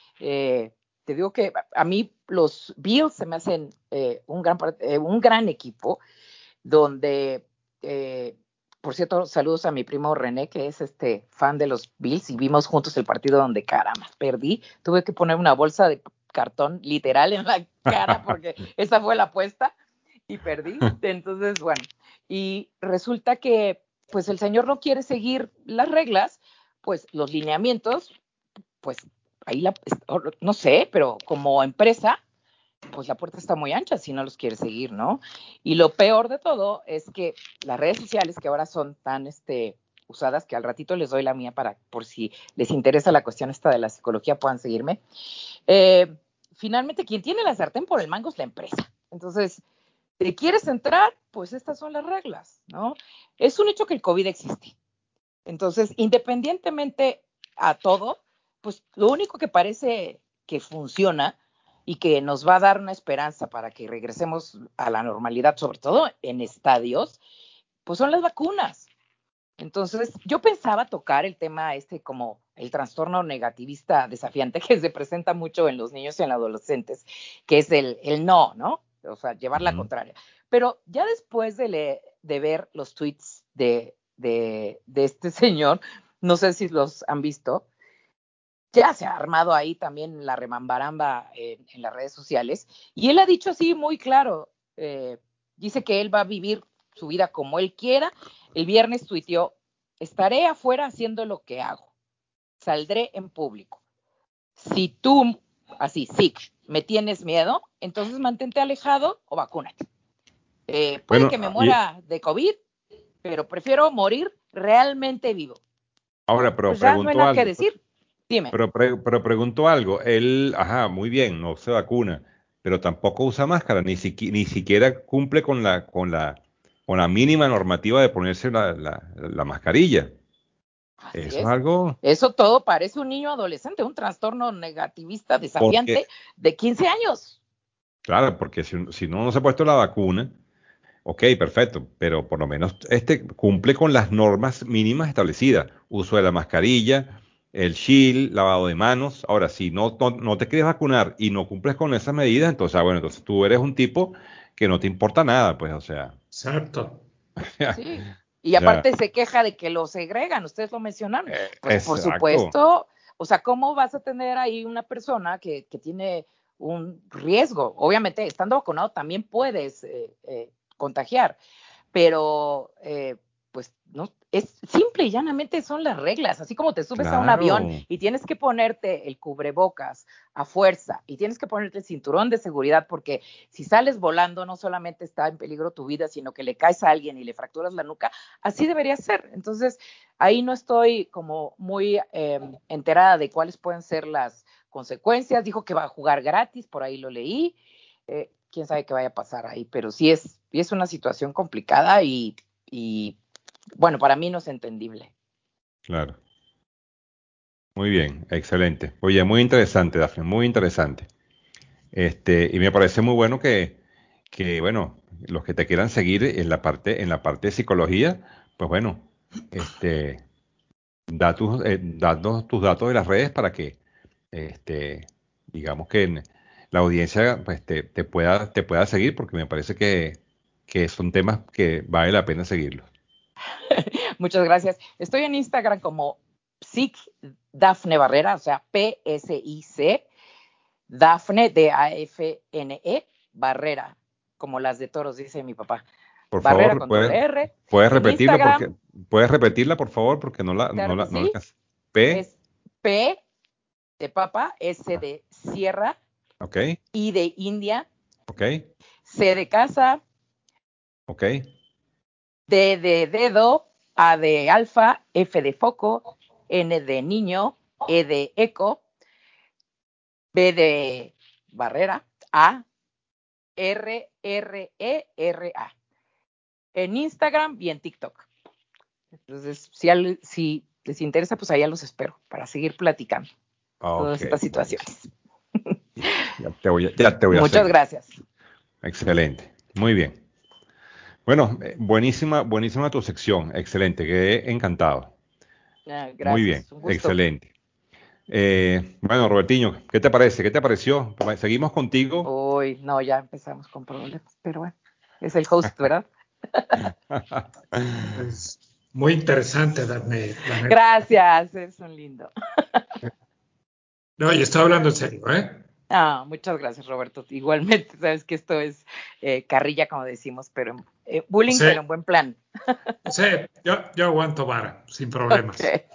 Te digo que a mí los Bills se me hacen un gran equipo, donde, por cierto, saludos a mi primo René, que es fan de los Bills, y vimos juntos el partido donde, caramba, perdí. Tuve que poner una bolsa de cartón literal en la cara porque esa fue la apuesta y perdí. Entonces, bueno, y resulta que pues el señor no quiere seguir las reglas, pues los lineamientos, pues ahí no sé, pero como empresa, pues la puerta está muy ancha si no los quiere seguir, ¿no? Y lo peor de todo es que las redes sociales, que ahora son tan usadas, que al ratito les doy la mía por si les interesa la cuestión esta de la psicología, puedan seguirme. Finalmente, quien tiene la sartén por el mango es la empresa. Entonces, ¿te quieres entrar? Pues estas son las reglas, ¿no? Es un hecho que el COVID existe. Entonces, independientemente a todo, pues lo único que parece que funciona y que nos va a dar una esperanza para que regresemos a la normalidad, sobre todo en estadios, pues son las vacunas. Entonces, yo pensaba tocar el tema como el trastorno negativista desafiante que se presenta mucho en los niños y en los adolescentes, que es el no, ¿no? O sea, llevar la contraria. Pero ya después de ver los tweets de este señor, no sé si los han visto, ya se ha armado ahí también la remambaramba en las redes sociales, y él ha dicho así muy claro, dice que él va a vivir su vida como él quiera. El viernes tuiteó: estaré afuera haciendo lo que hago, saldré en público. Si tú, así, sí, me tienes miedo, entonces mantente alejado o vacúnate. Puede que me muera de COVID, pero prefiero morir realmente vivo. Ahora, pero Pues ya no hay pregunto nada que algo. decir. Dime. Pero pregunto algo. Él, ajá, muy bien, no se vacuna, pero tampoco usa máscara, ni siquiera cumple con la mínima normativa de ponerse la mascarilla. Así Eso es es. algo, Eso todo parece un niño adolescente, un trastorno negativista porque, desafiante de 15 años. claro, porque si no se ha puesto la vacuna, ok, perfecto, pero por lo menos este cumple con las normas mínimas establecidas. Uso de la mascarilla, el shield, lavado de manos. Ahora, si no te quieres vacunar y no cumples con esas medidas, entonces, bueno, entonces tú eres un tipo que no te importa nada, pues, o sea, Exacto. Sí. Y ya, aparte se queja de que lo segregan, ustedes lo mencionaron. Pues por exacto, supuesto, o sea, ¿cómo vas a tener ahí una persona que tiene un riesgo? Obviamente, estando vacunado también puedes contagiar, pero pues no, es simple y llanamente son las reglas. Así como te subes a un avión claro, y tienes que ponerte el cubrebocas a fuerza y tienes que ponerte el cinturón de seguridad, porque si sales volando no solamente está en peligro tu vida, sino que le caes a alguien y le fracturas la nuca. Así debería ser. Entonces, ahí no estoy como muy enterada de cuáles pueden ser las consecuencias. Dijo que va a jugar gratis, por ahí lo leí. Quién sabe qué vaya a pasar ahí, pero sí es una situación complicada y bueno, para mí no es entendible. claro. Muy bien, excelente. Oye, muy interesante, Dafne, muy interesante. Y me parece muy bueno bueno, los que te quieran seguir en la parte de psicología, pues bueno, este, danos tus datos de las redes para que, este, digamos que la audiencia pues te pueda seguir, porque me parece que son temas que vale la pena seguirlos. Muchas gracias. Estoy en Instagram como Psic Dafne Barrera, o sea, PSIC, Dafne, Dafne, Barrera, como las de toros, dice mi papá. Por Barrera favor, con doble R. puedes En repetirla Instagram, puedes repetirla, por favor, porque claro que no la sí, alcancé. P, es P de papa, S de sierra, ok, I de India, ok, C de casa, ok, D de dedo, A de alfa, F de foco, N de niño, E de eco, B de barrera, A, R, R, E, R, A. en Instagram y en TikTok. Entonces, si les interesa, pues allá los espero para seguir platicando todas estas situaciones. Ya te voy a Muchas seguir. gracias. Excelente. Muy bien. Bueno, buenísima tu sección. Excelente. Quedé encantado. Muy bien. Gracias, un gusto. Excelente. Bueno, Robertiño, ¿qué te parece? ¿Qué te pareció? Seguimos contigo. Uy, no, ya empezamos con problemas, pero bueno, es el host, ¿verdad? Es muy interesante, Daphne. Gracias, es un lindo. No, y estoy hablando en serio, ¿eh? Muchas gracias, Roberto. Igualmente, sabes que esto es carrilla, como decimos, pero bullying, Sí, pero en buen plan. sí, yo aguanto vara, sin problemas. Okay.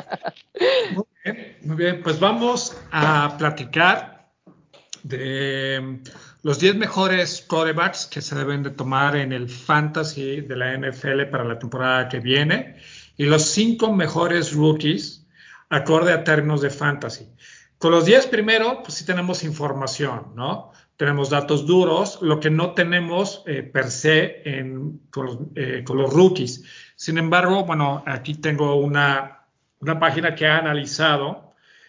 Muy bien, pues vamos a platicar de los 10 mejores quarterbacks que se deben de tomar en el fantasy de la NFL para la temporada que viene y los 5 mejores rookies acorde a términos de fantasy. Con los 10 primero, pues sí tenemos información, ¿no? Tenemos datos duros, lo que no tenemos per se con los rookies. Sin embargo, bueno, aquí tengo una página que ha analizado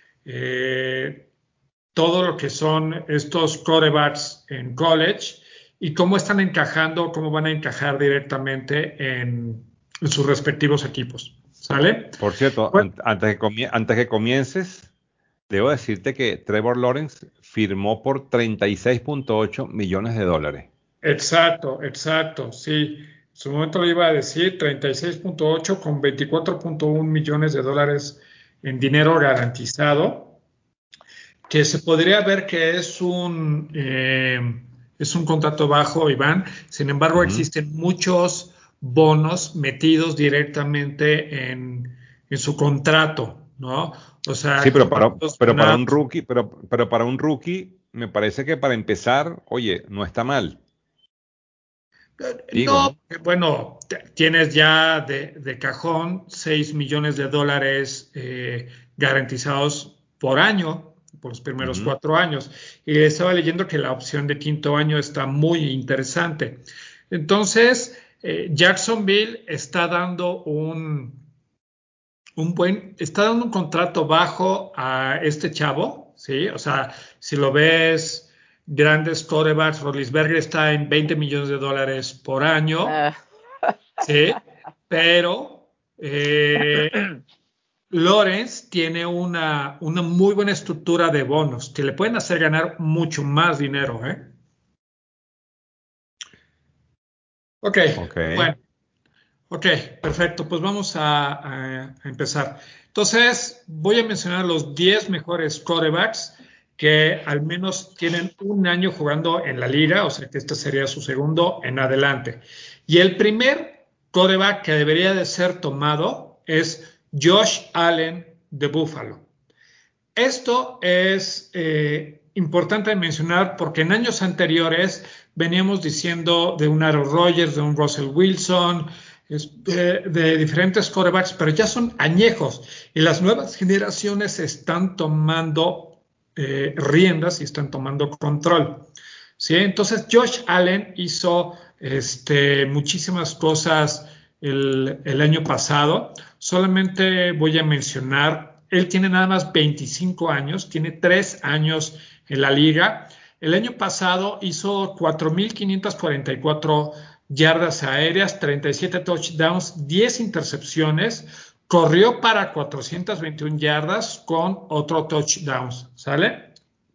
todo lo que son estos quarterbacks en college y cómo están encajando, cómo van a encajar directamente en sus respectivos equipos. ¿Sale? Por cierto, Bueno, antes que comiences, debo decirte que Trevor Lawrence firmó por $36.8 millones. exacto, sí. En su momento lo iba a decir, 36.8 con 24.1 millones de dólares en dinero garantizado, que se podría ver que es un contrato bajo, Iván. Sin embargo, Ujú. existen muchos bonos metidos directamente en su contrato, ¿no? O Sí, sea, con partidos pero para ganados. un rookie, pero para un rookie, me parece que para empezar, oye, no está mal. Digo, No, ¿no? bueno, tienes ya de cajón 6 millones de dólares garantizados por año, por los primeros Ujú. 4 años. Y estaba leyendo que la opción de quinto año está muy interesante. Entonces, Jacksonville está dando está dando un contrato bajo a este chavo, ¿sí? O sea, si lo ves, grandes quarterbacks, Roethlisberger está en 20 millones de dólares por año, Uh, ¿sí? Pero Lawrence tiene una muy buena estructura de bonos que le pueden hacer ganar mucho más dinero, ¿eh? Ok, Ok. bueno. Ok, perfecto. Pues vamos a empezar. Entonces, voy a mencionar los 10 mejores quarterbacks que al menos tienen un año jugando en la liga, o sea que este sería su segundo en adelante. Y el primer quarterback que debería de ser tomado es Josh Allen de Buffalo. Esto es importante mencionar porque en años anteriores veníamos diciendo de un Aaron Rodgers, de un Russell Wilson, de diferentes quarterbacks, pero ya son añejos y las nuevas generaciones están tomando riendas y están tomando control. ¿Sí? Entonces Josh Allen hizo muchísimas cosas el año pasado. Solamente voy a mencionar, él tiene nada más 25 años, tiene 3 años en la liga. El año pasado hizo 4.544 yardas aéreas, 37 touchdowns, 10 intercepciones, corrió para 421 yardas con otro touchdown, ¿sale?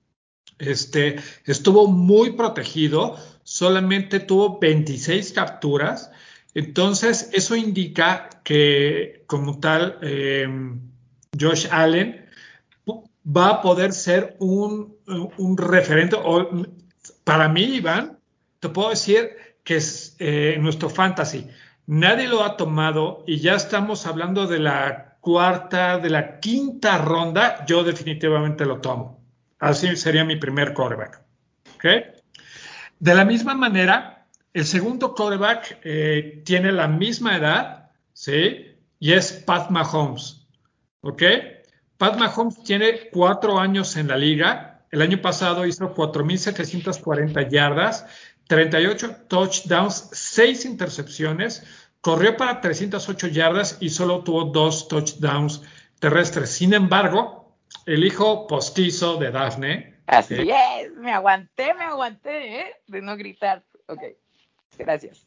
Estuvo muy protegido, solamente tuvo 26 capturas, entonces eso indica que como tal Josh Allen va a poder ser un referente, o para mí, Iván, te puedo decir que es nuestro fantasy, nadie lo ha tomado y ya estamos hablando de la cuarta, de la quinta ronda, yo definitivamente lo tomo. Así sería mi primer quarterback. ¿Okay? De la misma manera, el segundo quarterback tiene la misma edad, ¿sí? Y es Pat Mahomes. ¿Ok? Pat Mahomes tiene 4 años en la liga. El año pasado hizo 4.740 yardas, 38 touchdowns, 6 intercepciones, corrió para 308 yardas y solo tuvo 2 touchdowns terrestres. Sin embargo, el hijo postizo de Daphne. Así es, me aguanté, de no gritar. Ok, gracias.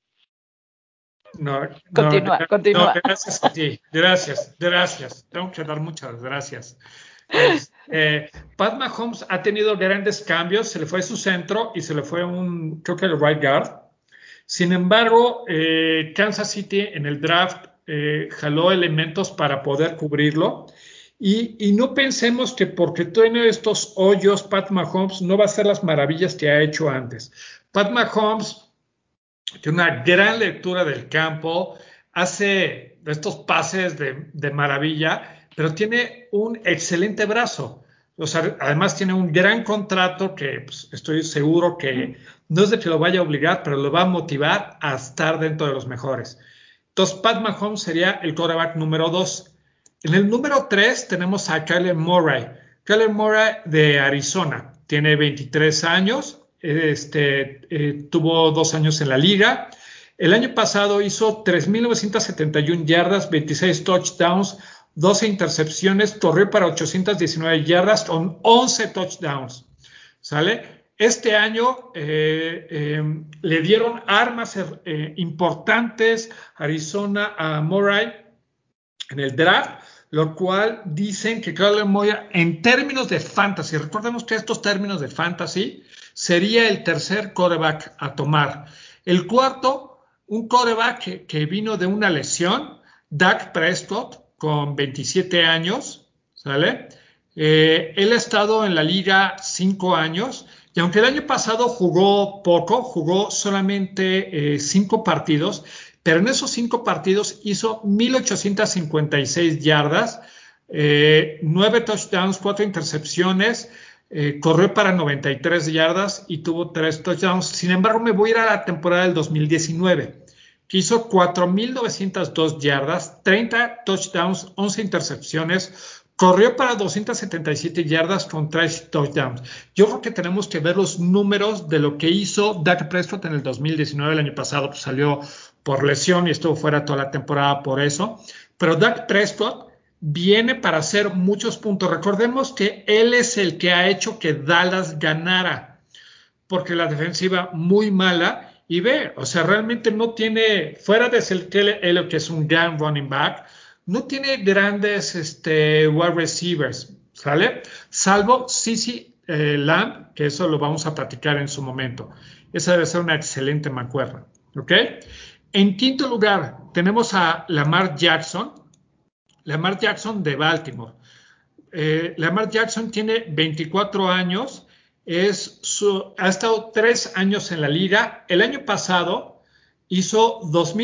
Continúa. No, gracias a ti, gracias. Tengo que dar muchas gracias. Pat Mahomes ha tenido grandes cambios, se le fue su centro y se le fue creo que el right guard. Sin embargo, Kansas City en el draft jaló elementos para poder cubrirlo. Y no pensemos que porque tiene estos hoyos, Pat Mahomes no va a hacer las maravillas que ha hecho antes. Pat Mahomes tiene una gran lectura del campo, hace estos pases de maravilla, pero tiene un excelente brazo. O sea, además tiene un gran contrato que pues, estoy seguro que no es de que lo vaya a obligar, pero lo va a motivar a estar dentro de los mejores. Entonces, Pat Mahomes sería el quarterback número 2. En el número 3 tenemos a Kyler Murray. Kyler Murray de Arizona. Tiene 23 años. Tuvo 2 años en la liga. El año pasado hizo 3,971 yardas, 26 touchdowns, 12 intercepciones, corrió para 819 yardas con 11 touchdowns. ¿Sale? Este año le dieron armas importantes Arizona a Murray en el draft, lo cual dicen que Kyler Murray en términos de fantasy, recordemos que estos términos de fantasy sería el tercer quarterback a tomar. El cuarto, un quarterback que vino de una lesión, Dak Prescott, con 27 años, ¿sale? Él ha estado en la liga 5 años y aunque el año pasado jugó poco, jugó solamente 5 partidos, pero en esos 5 partidos hizo 1,856 yardas, 9 touchdowns, 4 intercepciones, corrió para 93 yardas y tuvo 3 touchdowns. Sin embargo, me voy a ir a la temporada del 2019, que hizo 4,902 yardas, 30 touchdowns, 11 intercepciones, corrió para 277 yardas con 3 touchdowns. Yo creo que tenemos que ver los números de lo que hizo Dak Prescott en el 2019. El año pasado pues, salió por lesión y estuvo fuera toda la temporada por eso. Pero Dak Prescott viene para hacer muchos puntos. Recordemos que él es el que ha hecho que Dallas ganara, porque la defensiva muy mala. Y ve, o sea, realmente no tiene, fuera de ser él que es un gran running back, no tiene grandes wide receivers, ¿sale? Salvo CeCe Lamb, que eso lo vamos a platicar en su momento. Esa debe ser una excelente mancuerna, ¿ok? En quinto lugar, tenemos a Lamar Jackson de Baltimore. Lamar Jackson tiene 24 años, ha estado 3 años en la liga. El año pasado hizo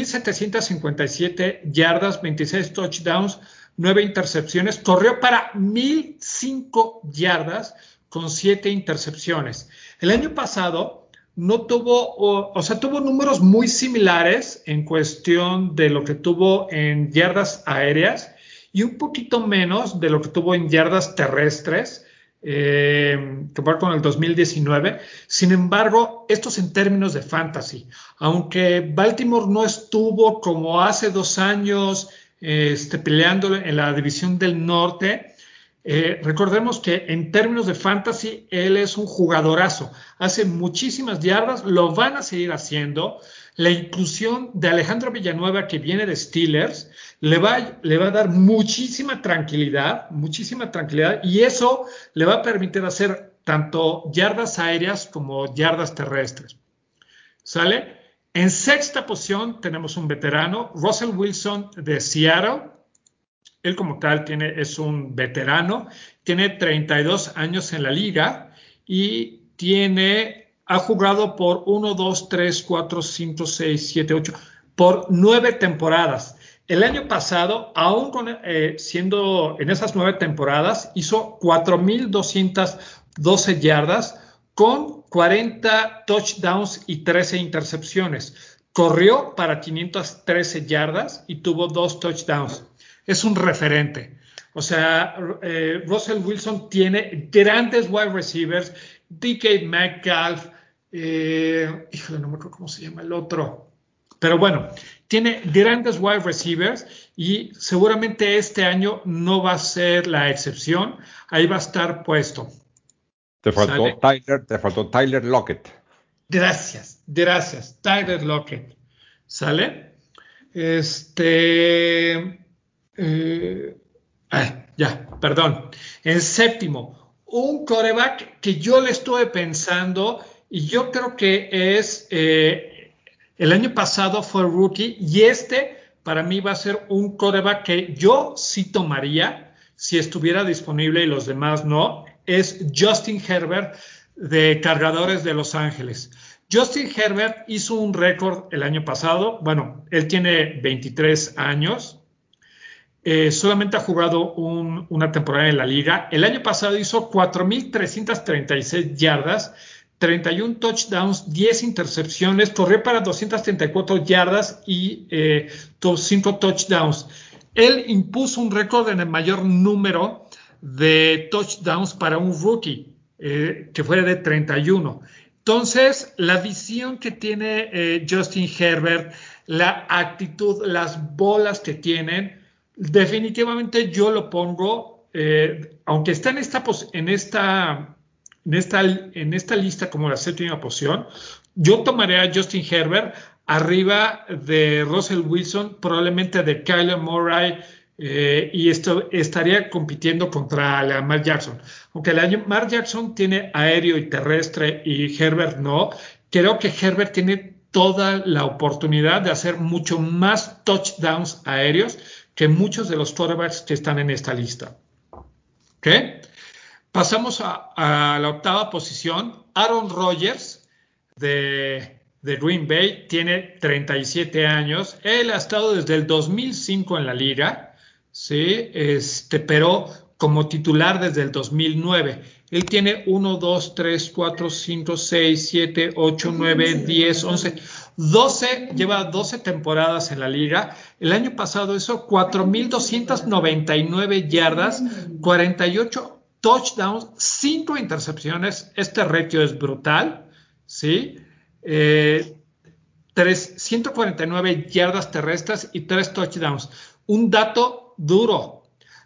2,757 yardas, 26 touchdowns, 9 intercepciones, corrió para 1,005 yardas con 7 intercepciones. El año pasado no tuvo, tuvo números muy similares en cuestión de lo que tuvo en yardas aéreas y un poquito menos de lo que tuvo en yardas terrestres, comparado con el 2019. Sin embargo, estos en términos de fantasy, aunque Baltimore no estuvo como hace 2 años peleando en la división del norte, recordemos que en términos de fantasy él es un jugadorazo, hace muchísimas yardas, lo van a seguir haciendo. La inclusión de Alejandro Villanueva, que viene de Steelers, le va a dar muchísima tranquilidad, y eso le va a permitir hacer tanto yardas aéreas como yardas terrestres. ¿Sale? En sexta posición tenemos un veterano, Russell Wilson de Seattle. Él como tal es un veterano, tiene 32 años en la liga y ha jugado por 1, 2, 3, 4, 5, 6, 7, 8, por 9 temporadas. El año pasado, aún siendo en esas 9 temporadas, hizo 4,212 yardas con 40 touchdowns y 13 intercepciones. Corrió para 513 yardas y tuvo 2 touchdowns. Es un referente. O sea, Russell Wilson tiene grandes wide receivers, DK Metcalf, Híjole, no me acuerdo cómo se llama el otro. Pero bueno, tiene grandes wide receivers y seguramente este año no va a ser la excepción. Ahí va a estar puesto. ¿Sale? Te faltó Tyler Lockett. Gracias. Tyler Lockett. ¿Sale? Ya, perdón. En séptimo, un quarterback que yo le estuve pensando y yo creo que es, el año pasado fue rookie y para mí va a ser un quarterback que yo sí tomaría si estuviera disponible y los demás no, es Justin Herbert de Cargadores de Los Ángeles. Justin Herbert hizo un récord el año pasado, bueno, él tiene 23 años, solamente ha jugado una temporada en la liga. El año pasado hizo 4,336 yardas, 31 touchdowns, 10 intercepciones, corrió para 234 yardas y 5 touchdowns. Él impuso un récord en el mayor número de touchdowns para un rookie, que fue de 31. Entonces, la visión que tiene Justin Herbert, la actitud, las bolas que tienen, definitivamente yo lo pongo, aunque está en esta lista como la séptima posición, yo tomaré a Justin Herbert arriba de Russell Wilson, probablemente de Kyler Murray, y estaría compitiendo contra Lamar Jackson. Aunque Lamar Jackson tiene aéreo y terrestre y Herbert no, creo que Herbert tiene toda la oportunidad de hacer mucho más touchdowns aéreos que muchos de los quarterbacks que están en esta lista. ¿Ok? Pasamos a la octava posición. Aaron Rodgers de Green Bay tiene 37 años. Él ha estado desde el 2005 en la liga, ¿sí? Pero como titular desde el 2009. Él tiene 1, 2, 3, 4, 5, 6, 7, 8, 9, 10, 11, 12, lleva 12 temporadas en la liga. El año pasado hizo 4,299 yardas, 48 touchdowns, 5 intercepciones. Este ratio es brutal, ¿sí? 149 yardas terrestres y 3 touchdowns. Un dato duro.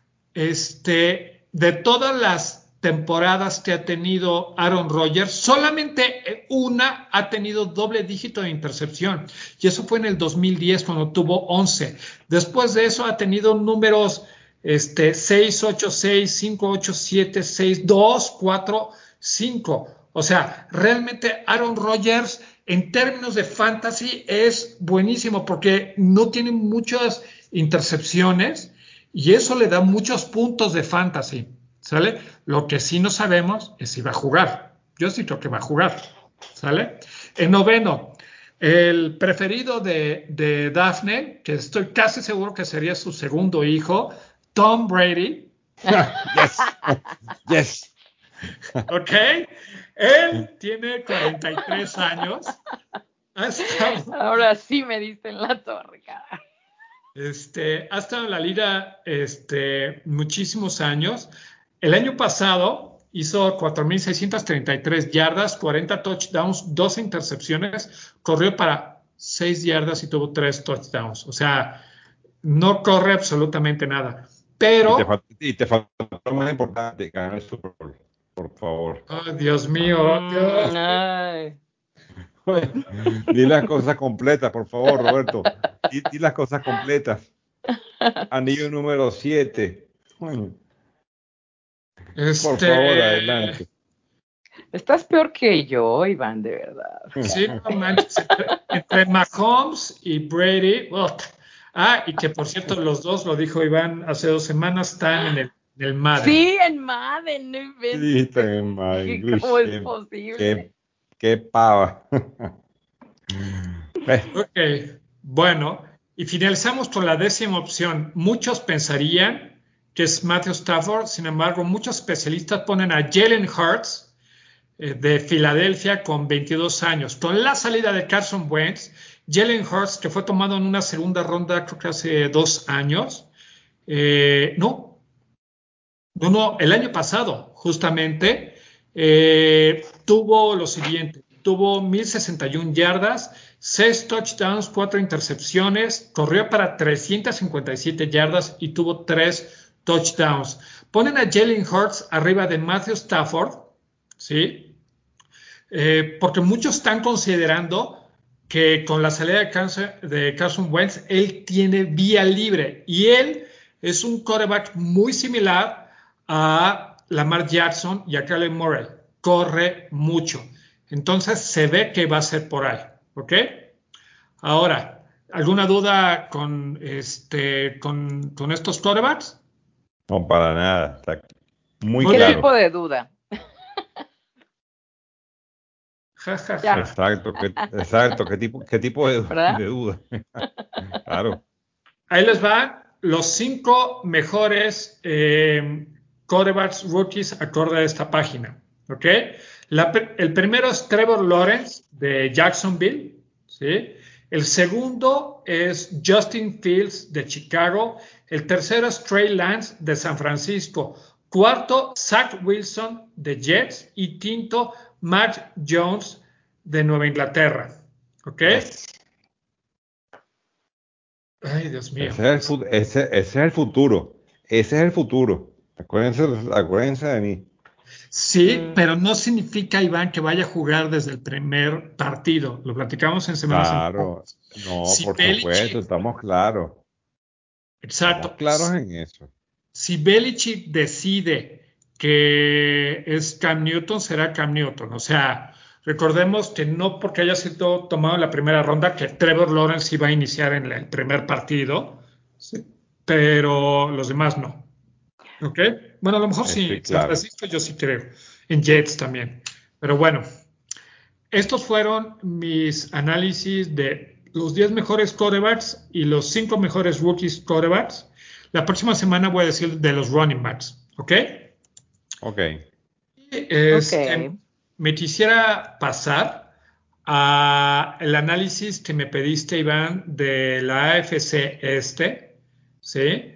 De todas las temporadas que ha tenido Aaron Rodgers, solamente una ha tenido doble dígito de intercepción. Y eso fue en el 2010 cuando tuvo 11. Después de eso ha tenido números 6, 8, 6, 5, 8, 7, 6, 2, 4, 5. O sea, realmente Aaron Rodgers en términos de fantasy es buenísimo porque no tiene muchas intercepciones y eso le da muchos puntos de fantasy, ¿sale? Lo que sí no sabemos es si va a jugar. Yo sí creo que va a jugar, ¿sale? En noveno, el preferido de Daphne, que estoy casi seguro que sería su segundo hijo, Tom Brady. Yes. Yes. ¿Ok? Él tiene 43 años. Ahora sí me diste en la torre, cara. Ha estado en la liga muchísimos años. El año pasado hizo 4,633 yardas, 40 touchdowns, 12 intercepciones, corrió para 6 yardas y tuvo 3 touchdowns. O sea, no corre absolutamente nada. Pero... Y te faltó lo más importante, ganar el Super Bowl, por favor. Oh, Dios mío, Dios. Ay. Di las cosas completas, por favor, Roberto. Di las cosas completas. Anillo número 7. Por favor, adelante. Estás peor que yo, Iván, de verdad. Sí, no manches. Entre Mahomes y Brady. Y que por cierto, los dos, lo dijo Iván hace 2 semanas, están en el Madden. Sí, en Madden, no inventes. Sí, están en Madden. ¿Cómo es posible? Qué pava. Ok, bueno, y finalizamos con la 10ª opción. Muchos pensarían que es Matthew Stafford, sin embargo, muchos especialistas ponen a Jalen Hurts de Filadelfia con 22 años. Con la salida de Carson Wentz, Jalen Hurts, que fue tomado en una segunda ronda, creo que hace 2 años, no, el año pasado, justamente, tuvo lo siguiente. tuvo 1,061 yardas, 6 touchdowns, 4 intercepciones, corrió para 357 yardas y tuvo 3 touchdowns. Ponen a Jalen Hurts arriba de Matthew Stafford, ¿sí? Porque muchos están considerando que con la salida de Carson Wentz, él tiene vía libre y él es un quarterback muy similar a Lamar Jackson y a Kyler Murray. Corre mucho. Entonces se ve que va a ser por ahí. ¿Ok? Ahora, ¿alguna duda con estos quarterbacks? No, para nada. Está muy ¿Qué claro. tipo de duda? Ja, ja, Ya. ja. Exacto. ¿Qué tipo ¿Verdad? de duda? Claro. Ahí les van los 5 mejores quarterbacks rookies acorde a esta página. ¿Ok? El primero es Trevor Lawrence de Jacksonville. ¿Sí? El segundo es Justin Fields de Chicago. El tercero es Trey Lance de San Francisco. Cuarto, Zach Wilson de Jets. Y quinto, Mac Jones de Nueva Inglaterra. ¿Ok? Yes. Ay, Dios mío. Ese es el futuro. Ese es el futuro. Acuérdense de mí. Sí, pero no significa, Iván, que vaya a jugar desde el primer partido. Lo platicamos en semanas Claro. anteriores. No, Si por supuesto, Belichick, estamos claros. Estamos exacto, claros en eso. si Belichick decide que es Cam Newton, será Cam Newton. O sea, recordemos que no porque haya sido tomado en la primera ronda, que Trevor Lawrence iba a iniciar en el primer partido, sí, pero los demás no. ¿Ok? Bueno, a lo mejor sí, Estoy San claro. Francisco yo sí creo, en Jets también. Pero bueno, estos fueron mis análisis de los 10 mejores quarterbacks y los 5 mejores rookies quarterbacks. La próxima semana voy a decir de los running backs, ¿ok? Ok. Ok. Me quisiera pasar a el análisis que me pediste, Iván, de la AFC ¿sí?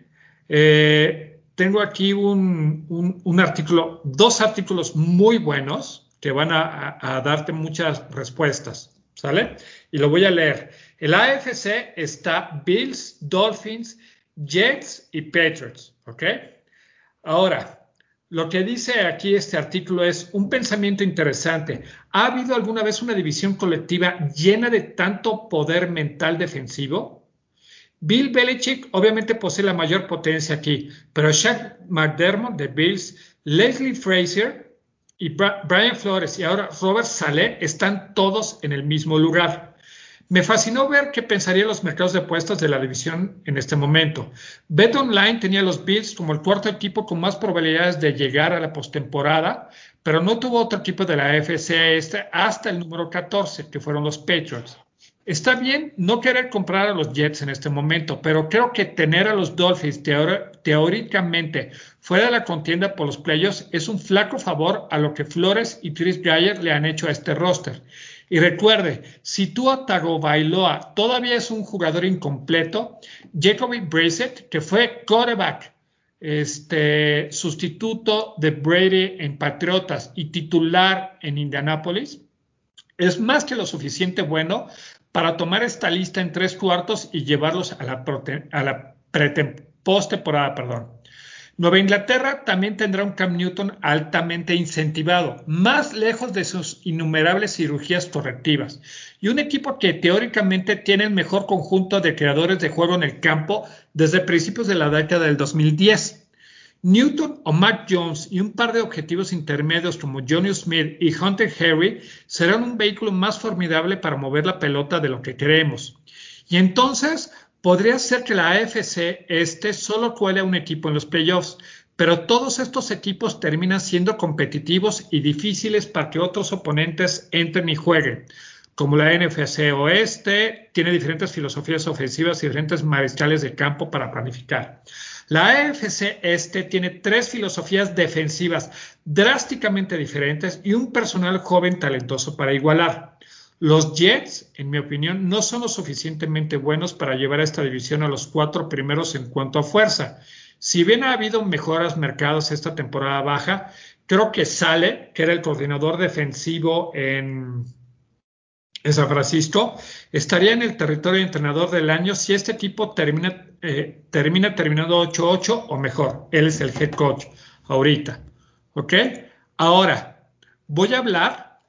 Tengo aquí un artículo, 2 artículos muy buenos que van a darte muchas respuestas, ¿sale? Y lo voy a leer. El AFC está Bills, Dolphins, Jets y Patriots, ¿ok? Ahora, lo que dice aquí este artículo es un pensamiento interesante. ¿Ha habido alguna vez una división colectiva llena de tanto poder mental defensivo? Bill Belichick obviamente posee la mayor potencia aquí, pero Shaq McDermott de Bills, Leslie Frazier y Brian Flores y ahora Robert Saleh están todos en el mismo lugar. Me fascinó ver qué pensarían los mercados de apuestas de la división en este momento. BetOnline tenía a los Bills como el cuarto equipo con más probabilidades de llegar a la postemporada, pero no tuvo otro equipo de la AFC hasta el número 14, que fueron los Patriots. Está bien no querer comprar a los Jets en este momento, pero creo que tener a los Dolphins teóricamente fuera de la contienda por los playoffs es un flaco favor a lo que Flores y Chris Greyer le han hecho a este roster. Y recuerde, si Tua Tagovailoa todavía es un jugador incompleto, Jacoby Brissett, que fue quarterback, sustituto de Brady en Patriotas y titular en Indianápolis, es más que lo suficiente bueno para tomar esta lista en 3 cuartos y llevarlos a la postemporada, perdón. Nueva Inglaterra también tendrá un Cam Newton altamente incentivado, más lejos de sus innumerables cirugías correctivas, y un equipo que teóricamente tiene el mejor conjunto de creadores de juego en el campo desde principios de la década del 2010. Newton o Mac Jones y un par de objetivos intermedios como Jonnu Smith y Hunter Henry serán un vehículo más formidable para mover la pelota de lo que queremos. Y entonces podría ser que la AFC solo cuele a un equipo en los playoffs, pero todos estos equipos terminan siendo competitivos y difíciles para que otros oponentes entren y jueguen. Como la NFC Oeste, tiene diferentes filosofías ofensivas y diferentes mariscales de campo para planificar. La AFC tiene 3 filosofías defensivas drásticamente diferentes y un personal joven talentoso para igualar. Los Jets, en mi opinión, no son lo suficientemente buenos para llevar a esta división a los 4 primeros en cuanto a fuerza. Si bien ha habido mejoras marcadas esta temporada baja, creo que Saleh, que era el coordinador defensivo en en San Francisco, estaría en el territorio de entrenador del año si este tipo terminando 8-8 o mejor. Él es el head coach ahorita. ¿Ok? Ahora, voy a hablar,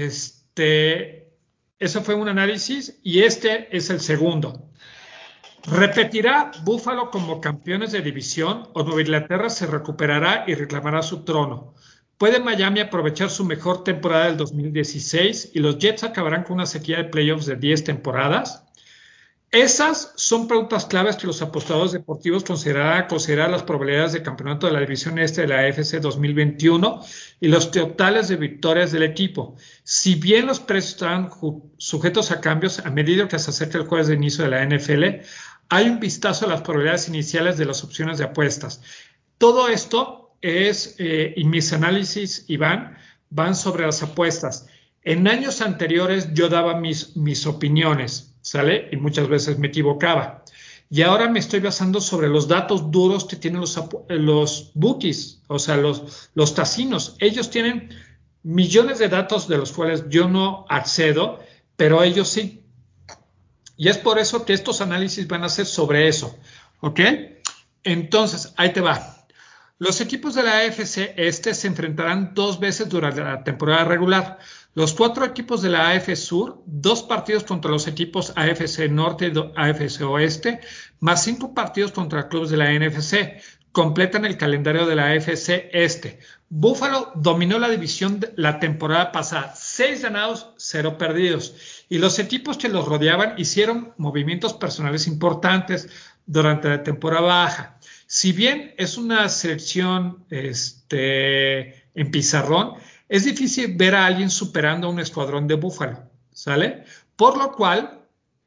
eso fue un análisis y este es el segundo. ¿Repetirá Buffalo como campeones de división o Nueva Inglaterra se recuperará y reclamará su trono? ¿Puede Miami aprovechar su mejor temporada del 2016 y los Jets acabarán con una sequía de playoffs de 10 temporadas? Esas son preguntas claves que los apostadores deportivos consideran las probabilidades de campeonato de la división este de la AFC 2021 y los totales de victorias del equipo. Si bien los precios están sujetos a cambios a medida que se acerca el jueves de inicio de la NFL, hay un vistazo a las probabilidades iniciales de las opciones de apuestas. Todo esto y mis análisis, Iván, van sobre las apuestas. En años anteriores yo daba mis opiniones, ¿sale? Y muchas veces me equivocaba. Y ahora me estoy basando sobre los datos duros que tienen los bookies, o sea, los casinos. Ellos tienen millones de datos de los cuales yo no accedo, pero ellos sí. Y es por eso que estos análisis van a ser sobre eso, ¿ok? Entonces, ahí te va. Los equipos de la AFC se enfrentarán 2 veces durante la temporada regular. Los 4 equipos de la AFC Sur, 2 partidos contra los equipos AFC Norte y AFC Oeste, más 5 partidos contra clubes de la NFC. Completan el calendario de la AFC Este. Buffalo dominó la división la temporada pasada, 6 ganados, 0 perdidos. Y los equipos que los rodeaban hicieron movimientos personales importantes durante la temporada baja. Si bien es una selección en pizarrón, es difícil ver a alguien superando a un escuadrón de Búfalo, ¿sale? Por lo cual,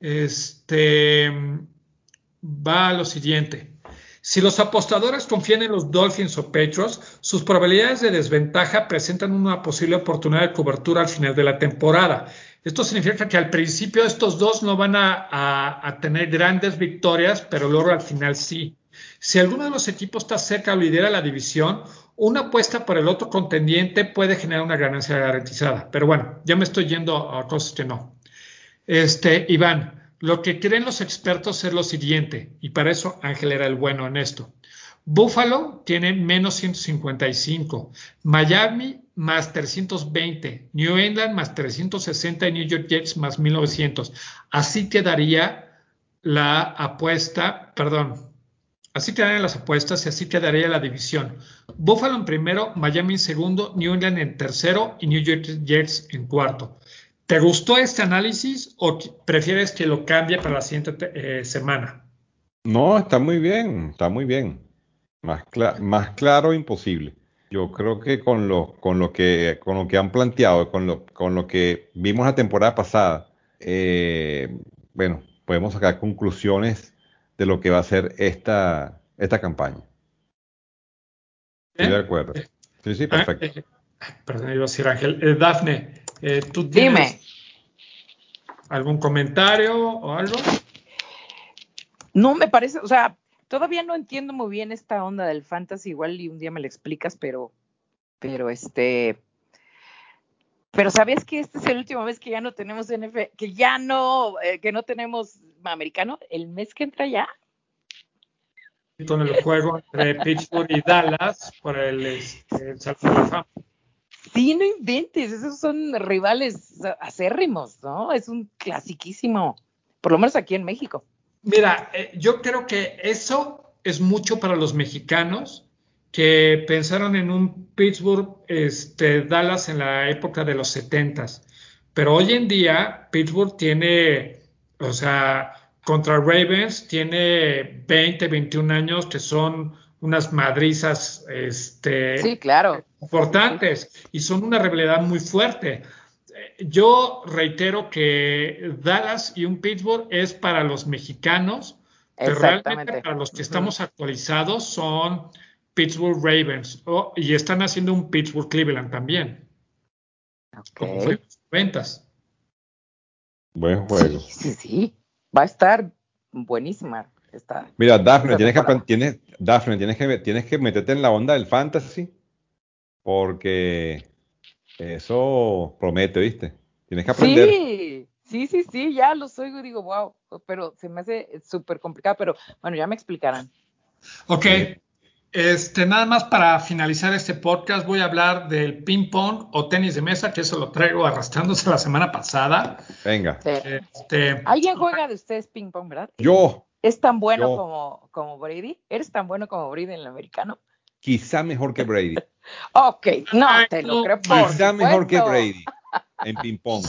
va a lo siguiente. Si los apostadores confían en los Dolphins o Patriots, sus probabilidades de desventaja presentan una posible oportunidad de cobertura al final de la temporada. Esto significa que al principio estos dos no van a tener grandes victorias, pero luego al final sí. Si alguno de los equipos está cerca o lidera la división, una apuesta por el otro contendiente puede generar una ganancia garantizada. Pero bueno, ya me estoy yendo a cosas que no. Iván, lo que creen los expertos es lo siguiente, y para eso Ángel era el bueno en esto. Buffalo tiene menos 155, Miami más 320, New England más 360 y New York Jets más 1900. Así quedaría la apuesta, perdón, así quedarían las apuestas y así quedaría la división. Buffalo en primero, Miami en segundo, New England en tercero y New York Jets en cuarto. ¿Te gustó este análisis o prefieres que lo cambie para la siguiente semana? No, está muy bien, está muy bien. Más claro imposible. Yo creo que con lo que han planteado, con lo que vimos la temporada pasada, bueno, podemos sacar conclusiones de lo que va a ser esta campaña. Estoy de ¿Eh? acuerdo. Sí, sí, Ah, perfecto. perdón, iba a decir Ángel. Dafne, ¿tú Dime. tienes algún comentario o algo? No me parece, o sea, todavía no entiendo muy bien esta onda del fantasy, igual y un día me lo explicas, pero pero ¿sabías que este es el último mes que ya no tenemos NFL, que no tenemos americano? El mes que entra ya. Con el juego entre Pittsburgh y Dallas por el Salón de la Fama. Sí, no inventes, esos son rivales acérrimos, ¿no? Es un clasiquísimo, por lo menos aquí en México. Mira, yo creo que eso es mucho para los mexicanos que pensaron en un Pittsburgh, Dallas en la época de los 70s. Pero hoy en día Pittsburgh tiene, o sea, contra Ravens tiene 20, 21 años que son unas madrizas, Sí, claro. importantes y son una rivalidad muy fuerte. Yo reitero que Dallas y un Pittsburgh es para los mexicanos, pero realmente Exactamente. para los que estamos actualizados son Pittsburgh Ravens y están haciendo un Pittsburgh Cleveland también, como fue Ok. en los 90s. Buen Sí, juego. sí, sí. Va a estar buenísima Mira, Dafne, esta temporada. tienes que meterte en la onda del fantasy porque eso promete, ¿viste? Tienes que aprender. Sí, Sí, ya los oigo y digo, wow, pero se me hace súper complicado, pero bueno, ya me explicarán. Ok, nada más para finalizar este podcast voy a hablar del ping pong o tenis de mesa, que eso lo traigo arrastrándose la semana pasada. Venga. ¿Alguien juega de ustedes ping pong, verdad? Yo. ¿Es tan bueno como Brady? ¿Eres tan bueno como Brady en el americano? Quizá mejor que Brady. Ok, no, te lo creo por Quizá mejor que supuesto. Brady en ping-pong.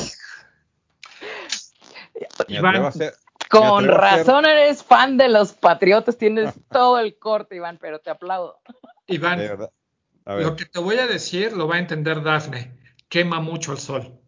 Iván, Con razón eres fan de los Patriotas, tienes todo el corte, Iván, pero te aplaudo. Iván, de verdad. lo que te voy a decir lo va a entender Dafne. Quema mucho el sol.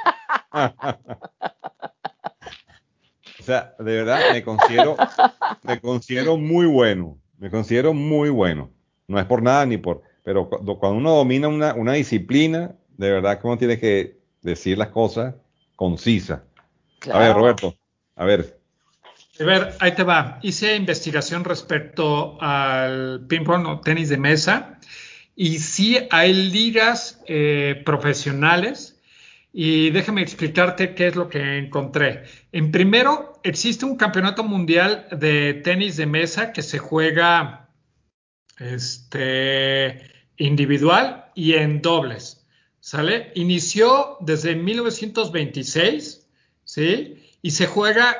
O sea, de verdad me considero muy bueno. Me considero muy bueno. No es por nada ni por. Pero cuando uno domina una disciplina, de verdad que uno tiene que decir las cosas concisas. Claro. A ver, Roberto, a ver. A ver, ahí te va. Hice investigación respecto al ping-pong o tenis de mesa y sí hay ligas profesionales y déjame explicarte qué es lo que encontré. En primero, existe un campeonato mundial de tenis de mesa que se juega individual y en dobles, ¿sale? Inició desde 1926, ¿sí? Y se juega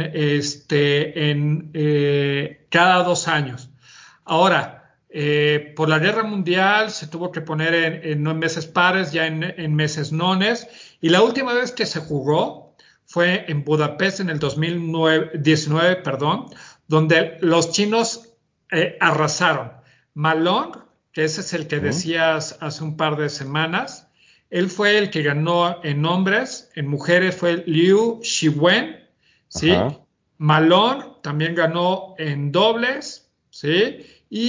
cada 2 años. Ahora, por la guerra mundial se tuvo que poner no en meses pares, ya en meses nones, y la última vez que se jugó fue en Budapest en el 2019, perdón, donde los chinos arrasaron. Malong, que ese es el que decías hace un par de semanas, él fue el que ganó en hombres, en mujeres fue Liu Shiwen, ¿sí? Ajá. Malone también ganó en dobles, ¿sí?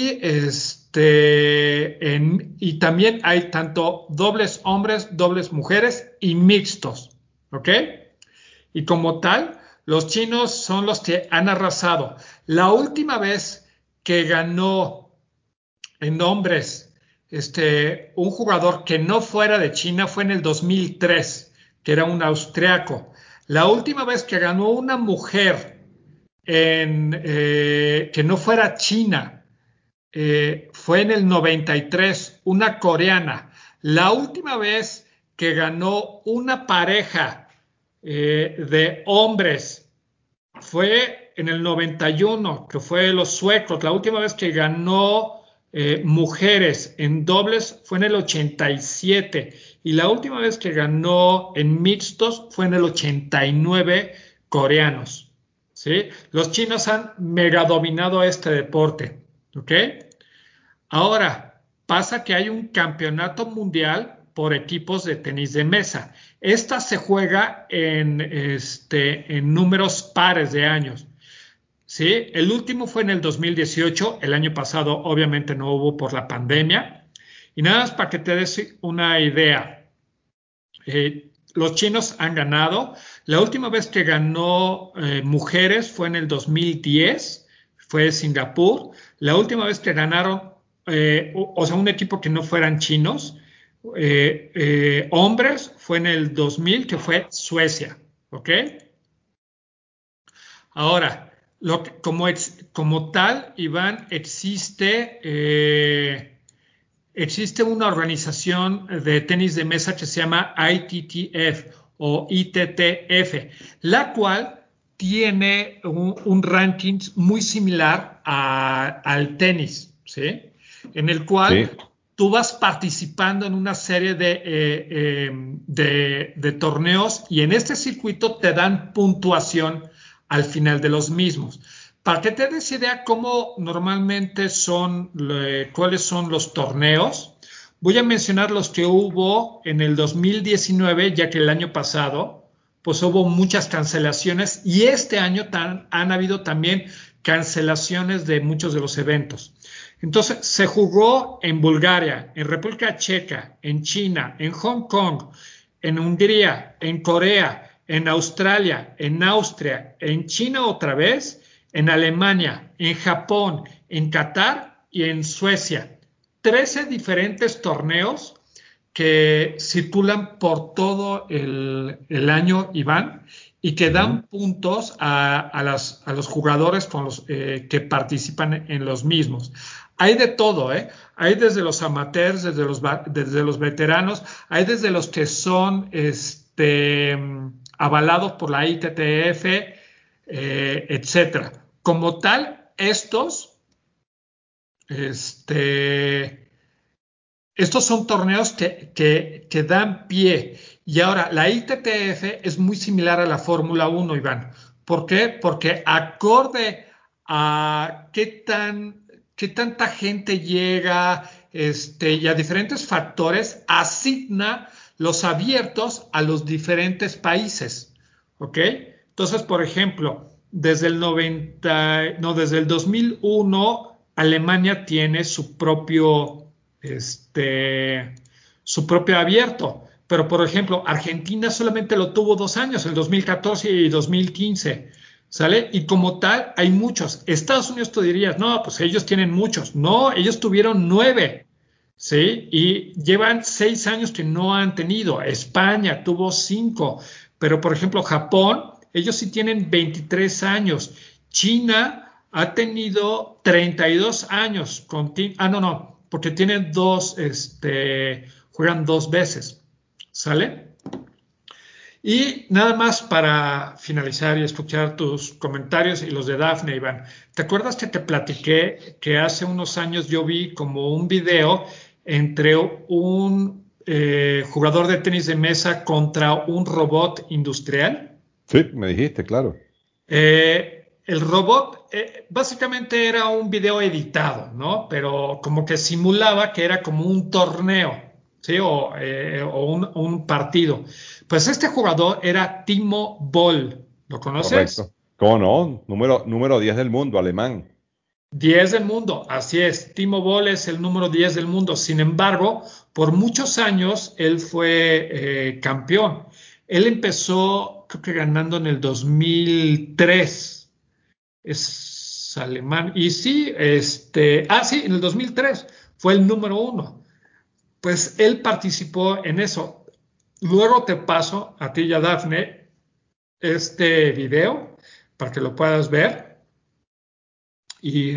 Y también hay tanto dobles hombres, dobles mujeres y mixtos, ¿ok? Y como tal, los chinos son los que han arrasado. La última vez que ganó en hombres un jugador que no fuera de China fue en el 2003, que era un austriaco. La última vez que ganó una mujer que no fuera China fue en el 93, una coreana. La última vez que ganó una pareja de hombres fue en el 91, que fue los suecos. La última vez que ganó mujeres en dobles fue en el 87 y la última vez que ganó en mixtos fue en el 89 coreanos. ¿Sí? Los chinos han mega dominado este deporte. ¿Ok? Ahora, pasa que hay un campeonato mundial por equipos de tenis de mesa. Esta se juega en números pares de años. ¿Sí? El último fue en el 2018, el año pasado obviamente no hubo por la pandemia. Y nada más para que te des una idea, los chinos han ganado. La última vez que ganó mujeres fue en el 2010, fue Singapur. La última vez que ganaron, o sea, un equipo que no fueran chinos, hombres, fue en el 2000, que fue Suecia. ¿Ok? Ahora, como tal, Iván, existe una organización de tenis de mesa que se llama ITTF o ITTF, la cual tiene un ranking muy similar al tenis, ¿sí? En el cual tú vas participando en una serie de torneos y en este circuito te dan puntuación al final de los mismos. Para que te des idea cómo normalmente cuáles son los torneos, voy a mencionar los que hubo en el 2019, ya que el año pasado, pues hubo muchas cancelaciones y este año han habido también cancelaciones de muchos de los eventos. Entonces, se jugó en Bulgaria, en República Checa, en China, en Hong Kong, en Hungría, en Corea, en Australia, en Austria, en China otra vez, en Alemania, en Japón, en Qatar y en Suecia. 13 diferentes torneos que circulan por todo el año, Iván, y que dan puntos a los jugadores que participan en los mismos. Hay de todo, ¿eh? Hay desde los amateurs, desde los veteranos, hay desde los que son avalados por la ITTF, etcétera. Como tal, estos son torneos que dan pie. Y ahora, la ITTF es muy similar a la Fórmula 1, Iván. ¿Por qué? Porque acorde a qué tanta gente llega, y a diferentes factores, asigna los abiertos a los diferentes países. ¿Ok? Entonces, por ejemplo, desde el 2001, Alemania tiene su propio abierto. Pero, por ejemplo, Argentina solamente lo tuvo 2 años, el 2014 y 2015, ¿sale? Y como tal, hay muchos. Estados Unidos tú dirías, no, pues ellos tienen muchos. No, ellos tuvieron 9, ¿sí? Y llevan 6 años que no han tenido. España tuvo 5. Pero, por ejemplo, Japón, ellos sí tienen 23 años. China ha tenido 32 años. No, porque tienen juegan 2 veces, ¿sale? Y nada más para finalizar y escuchar tus comentarios y los de Dafne, Iván. ¿Te acuerdas que te platiqué que hace unos años yo vi como un video entre un jugador de tenis de mesa contra un robot industrial? Sí, me dijiste, claro. El robot básicamente era un video editado, ¿no? Pero como que simulaba que era como un torneo, ¿sí? O un partido. Pues este jugador era Timo Boll. ¿Lo conoces? Correcto. ¿Cómo no? Número 10 del mundo, alemán. 10 del mundo, así es. Timo Boll es el número 10 del mundo. Sin embargo, por muchos años él fue campeón. Él empezó, creo que ganando en el 2003. Es alemán. Y sí, sí, en el 2003 fue el número 1. Pues él participó en eso. Luego te paso a ti y a Dafne este video para que lo puedas ver. Y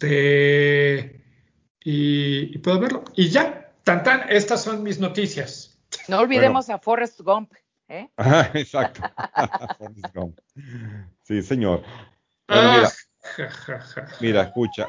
y puedo verlo. Y ya, tan tan, estas son mis noticias. No Bueno, olvidemos a Forrest Gump, ¿eh? exacto. Forrest Gump. Sí, señor. Bueno, Ah, mira, ja, ja, ja, mira, ja. escucha,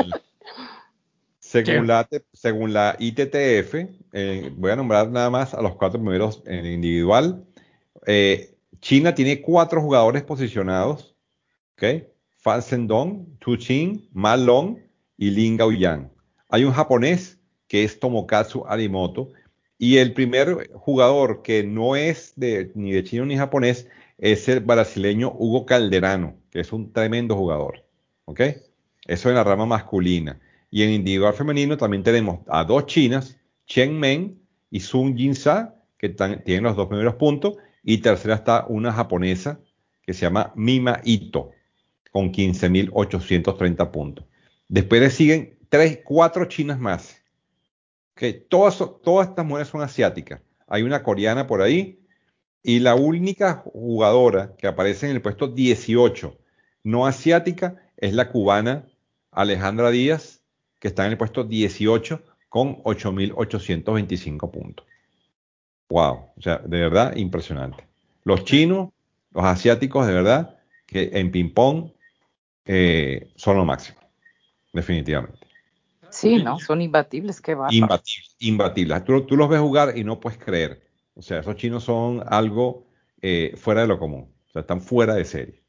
¿Qué? según la ITTF, voy a nombrar nada más a los 4 primeros en individual. China tiene 4 jugadores posicionados, ¿ok? Fan Zhendong, Tu Qing, Ma Long y Lin Gaoyang. Hay un japonés que es Tomokazu Arimoto y el primer jugador que no es ni de chino ni japonés es el brasileño Hugo Calderano, que es un tremendo jugador, ¿ok? Eso en la rama masculina. Y en individual femenino también tenemos a 2 chinas, Chen Meng y Sun Jinsa, que tienen los 2 primeros puntos, y tercera está una japonesa que se llama Mima Ito con 15.830 puntos. Después le siguen 4 chinas más. Que todas estas mujeres son asiáticas. Hay una coreana por ahí y la única jugadora que aparece en el puesto 18 no asiática es la cubana Alejandra Díaz, que está en el puesto 18 con 8.825 puntos. Wow, o sea, de verdad impresionante. Los chinos, los asiáticos, de verdad, que en ping-pong son lo máximo, definitivamente. Sí, ¿no? Son imbatibles, qué bárbaro. Imbatibles, imbatibles. Tú los ves jugar y no puedes creer. O sea, esos chinos son algo fuera de lo común. O sea, están fuera de serie.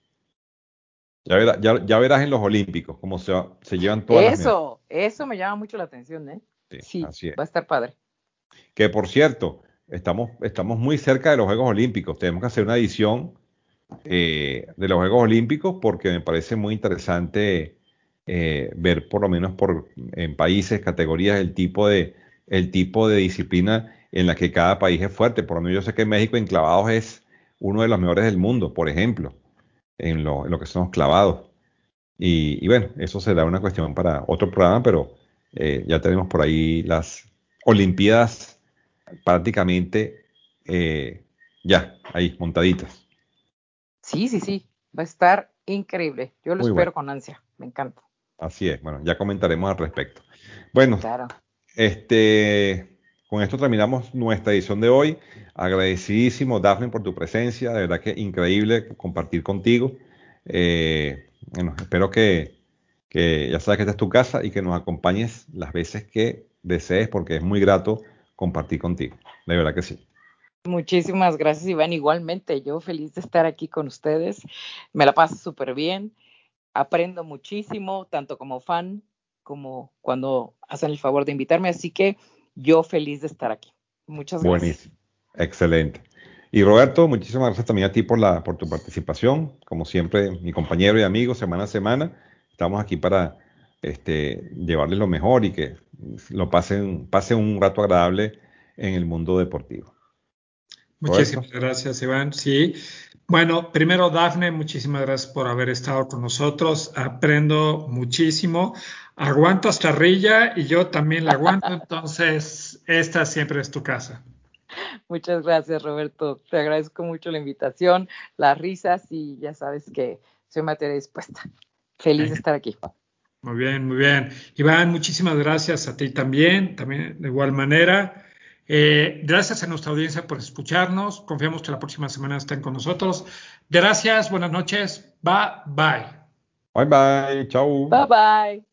Ya verás en los Olímpicos cómo se llevan todas las medallas. Eso me llama mucho la atención, ¿eh? Sí, Sí, así es. va a estar padre. Que por cierto, estamos muy cerca de los Juegos Olímpicos. Tenemos que hacer una edición de los Juegos Olímpicos porque me parece muy interesante ver por lo menos en países, categorías, el tipo de disciplina en la que cada país es fuerte. Por lo menos yo sé que México en clavados es uno de los mejores del mundo, por ejemplo, en lo que son los clavados. Y bueno, eso será una cuestión para otro programa, pero ya tenemos por ahí las Olimpiadas prácticamente ya, ahí, montaditas. Sí, sí, sí, va a estar increíble. Yo lo Muy bueno, espero con ansia, me encanta. así es. Bueno, ya comentaremos al respecto. Bueno, Claro. con esto terminamos nuestra edición de hoy. Agradecidísimo, Daphne, por tu presencia. De verdad que increíble compartir contigo. Bueno, espero que ya sabes que esta es tu casa y que nos acompañes las veces que desees, porque es muy grato compartir contigo. De verdad que sí. Muchísimas gracias, Iván. Igualmente, yo feliz de estar aquí con ustedes. Me la paso súper bien. Aprendo muchísimo, tanto como fan como cuando hacen el favor de invitarme. Así que yo feliz de estar aquí. Muchas gracias. Buenísimo. Excelente. Y Roberto, muchísimas gracias también a ti por tu participación. Como siempre, mi compañero y amigo, semana a semana, estamos aquí para llevarles lo mejor y que pasen un rato agradable en el mundo deportivo. Roberto, Muchísimas gracias, Iván. Sí. Bueno, primero, Dafne, muchísimas gracias por haber estado con nosotros. Aprendo muchísimo. Aguantas carrilla y yo también la aguanto, entonces esta siempre es tu casa. Muchas gracias, Roberto. Te agradezco mucho la invitación, las risas y ya sabes que soy materia dispuesta. Feliz de Venga. estar aquí. Muy bien, muy bien. Iván, muchísimas gracias a ti también de igual manera. Gracias a nuestra audiencia por escucharnos. Confiamos que la próxima semana estén con nosotros. Gracias, buenas noches. Bye, bye. bye bye, chao. Bye bye.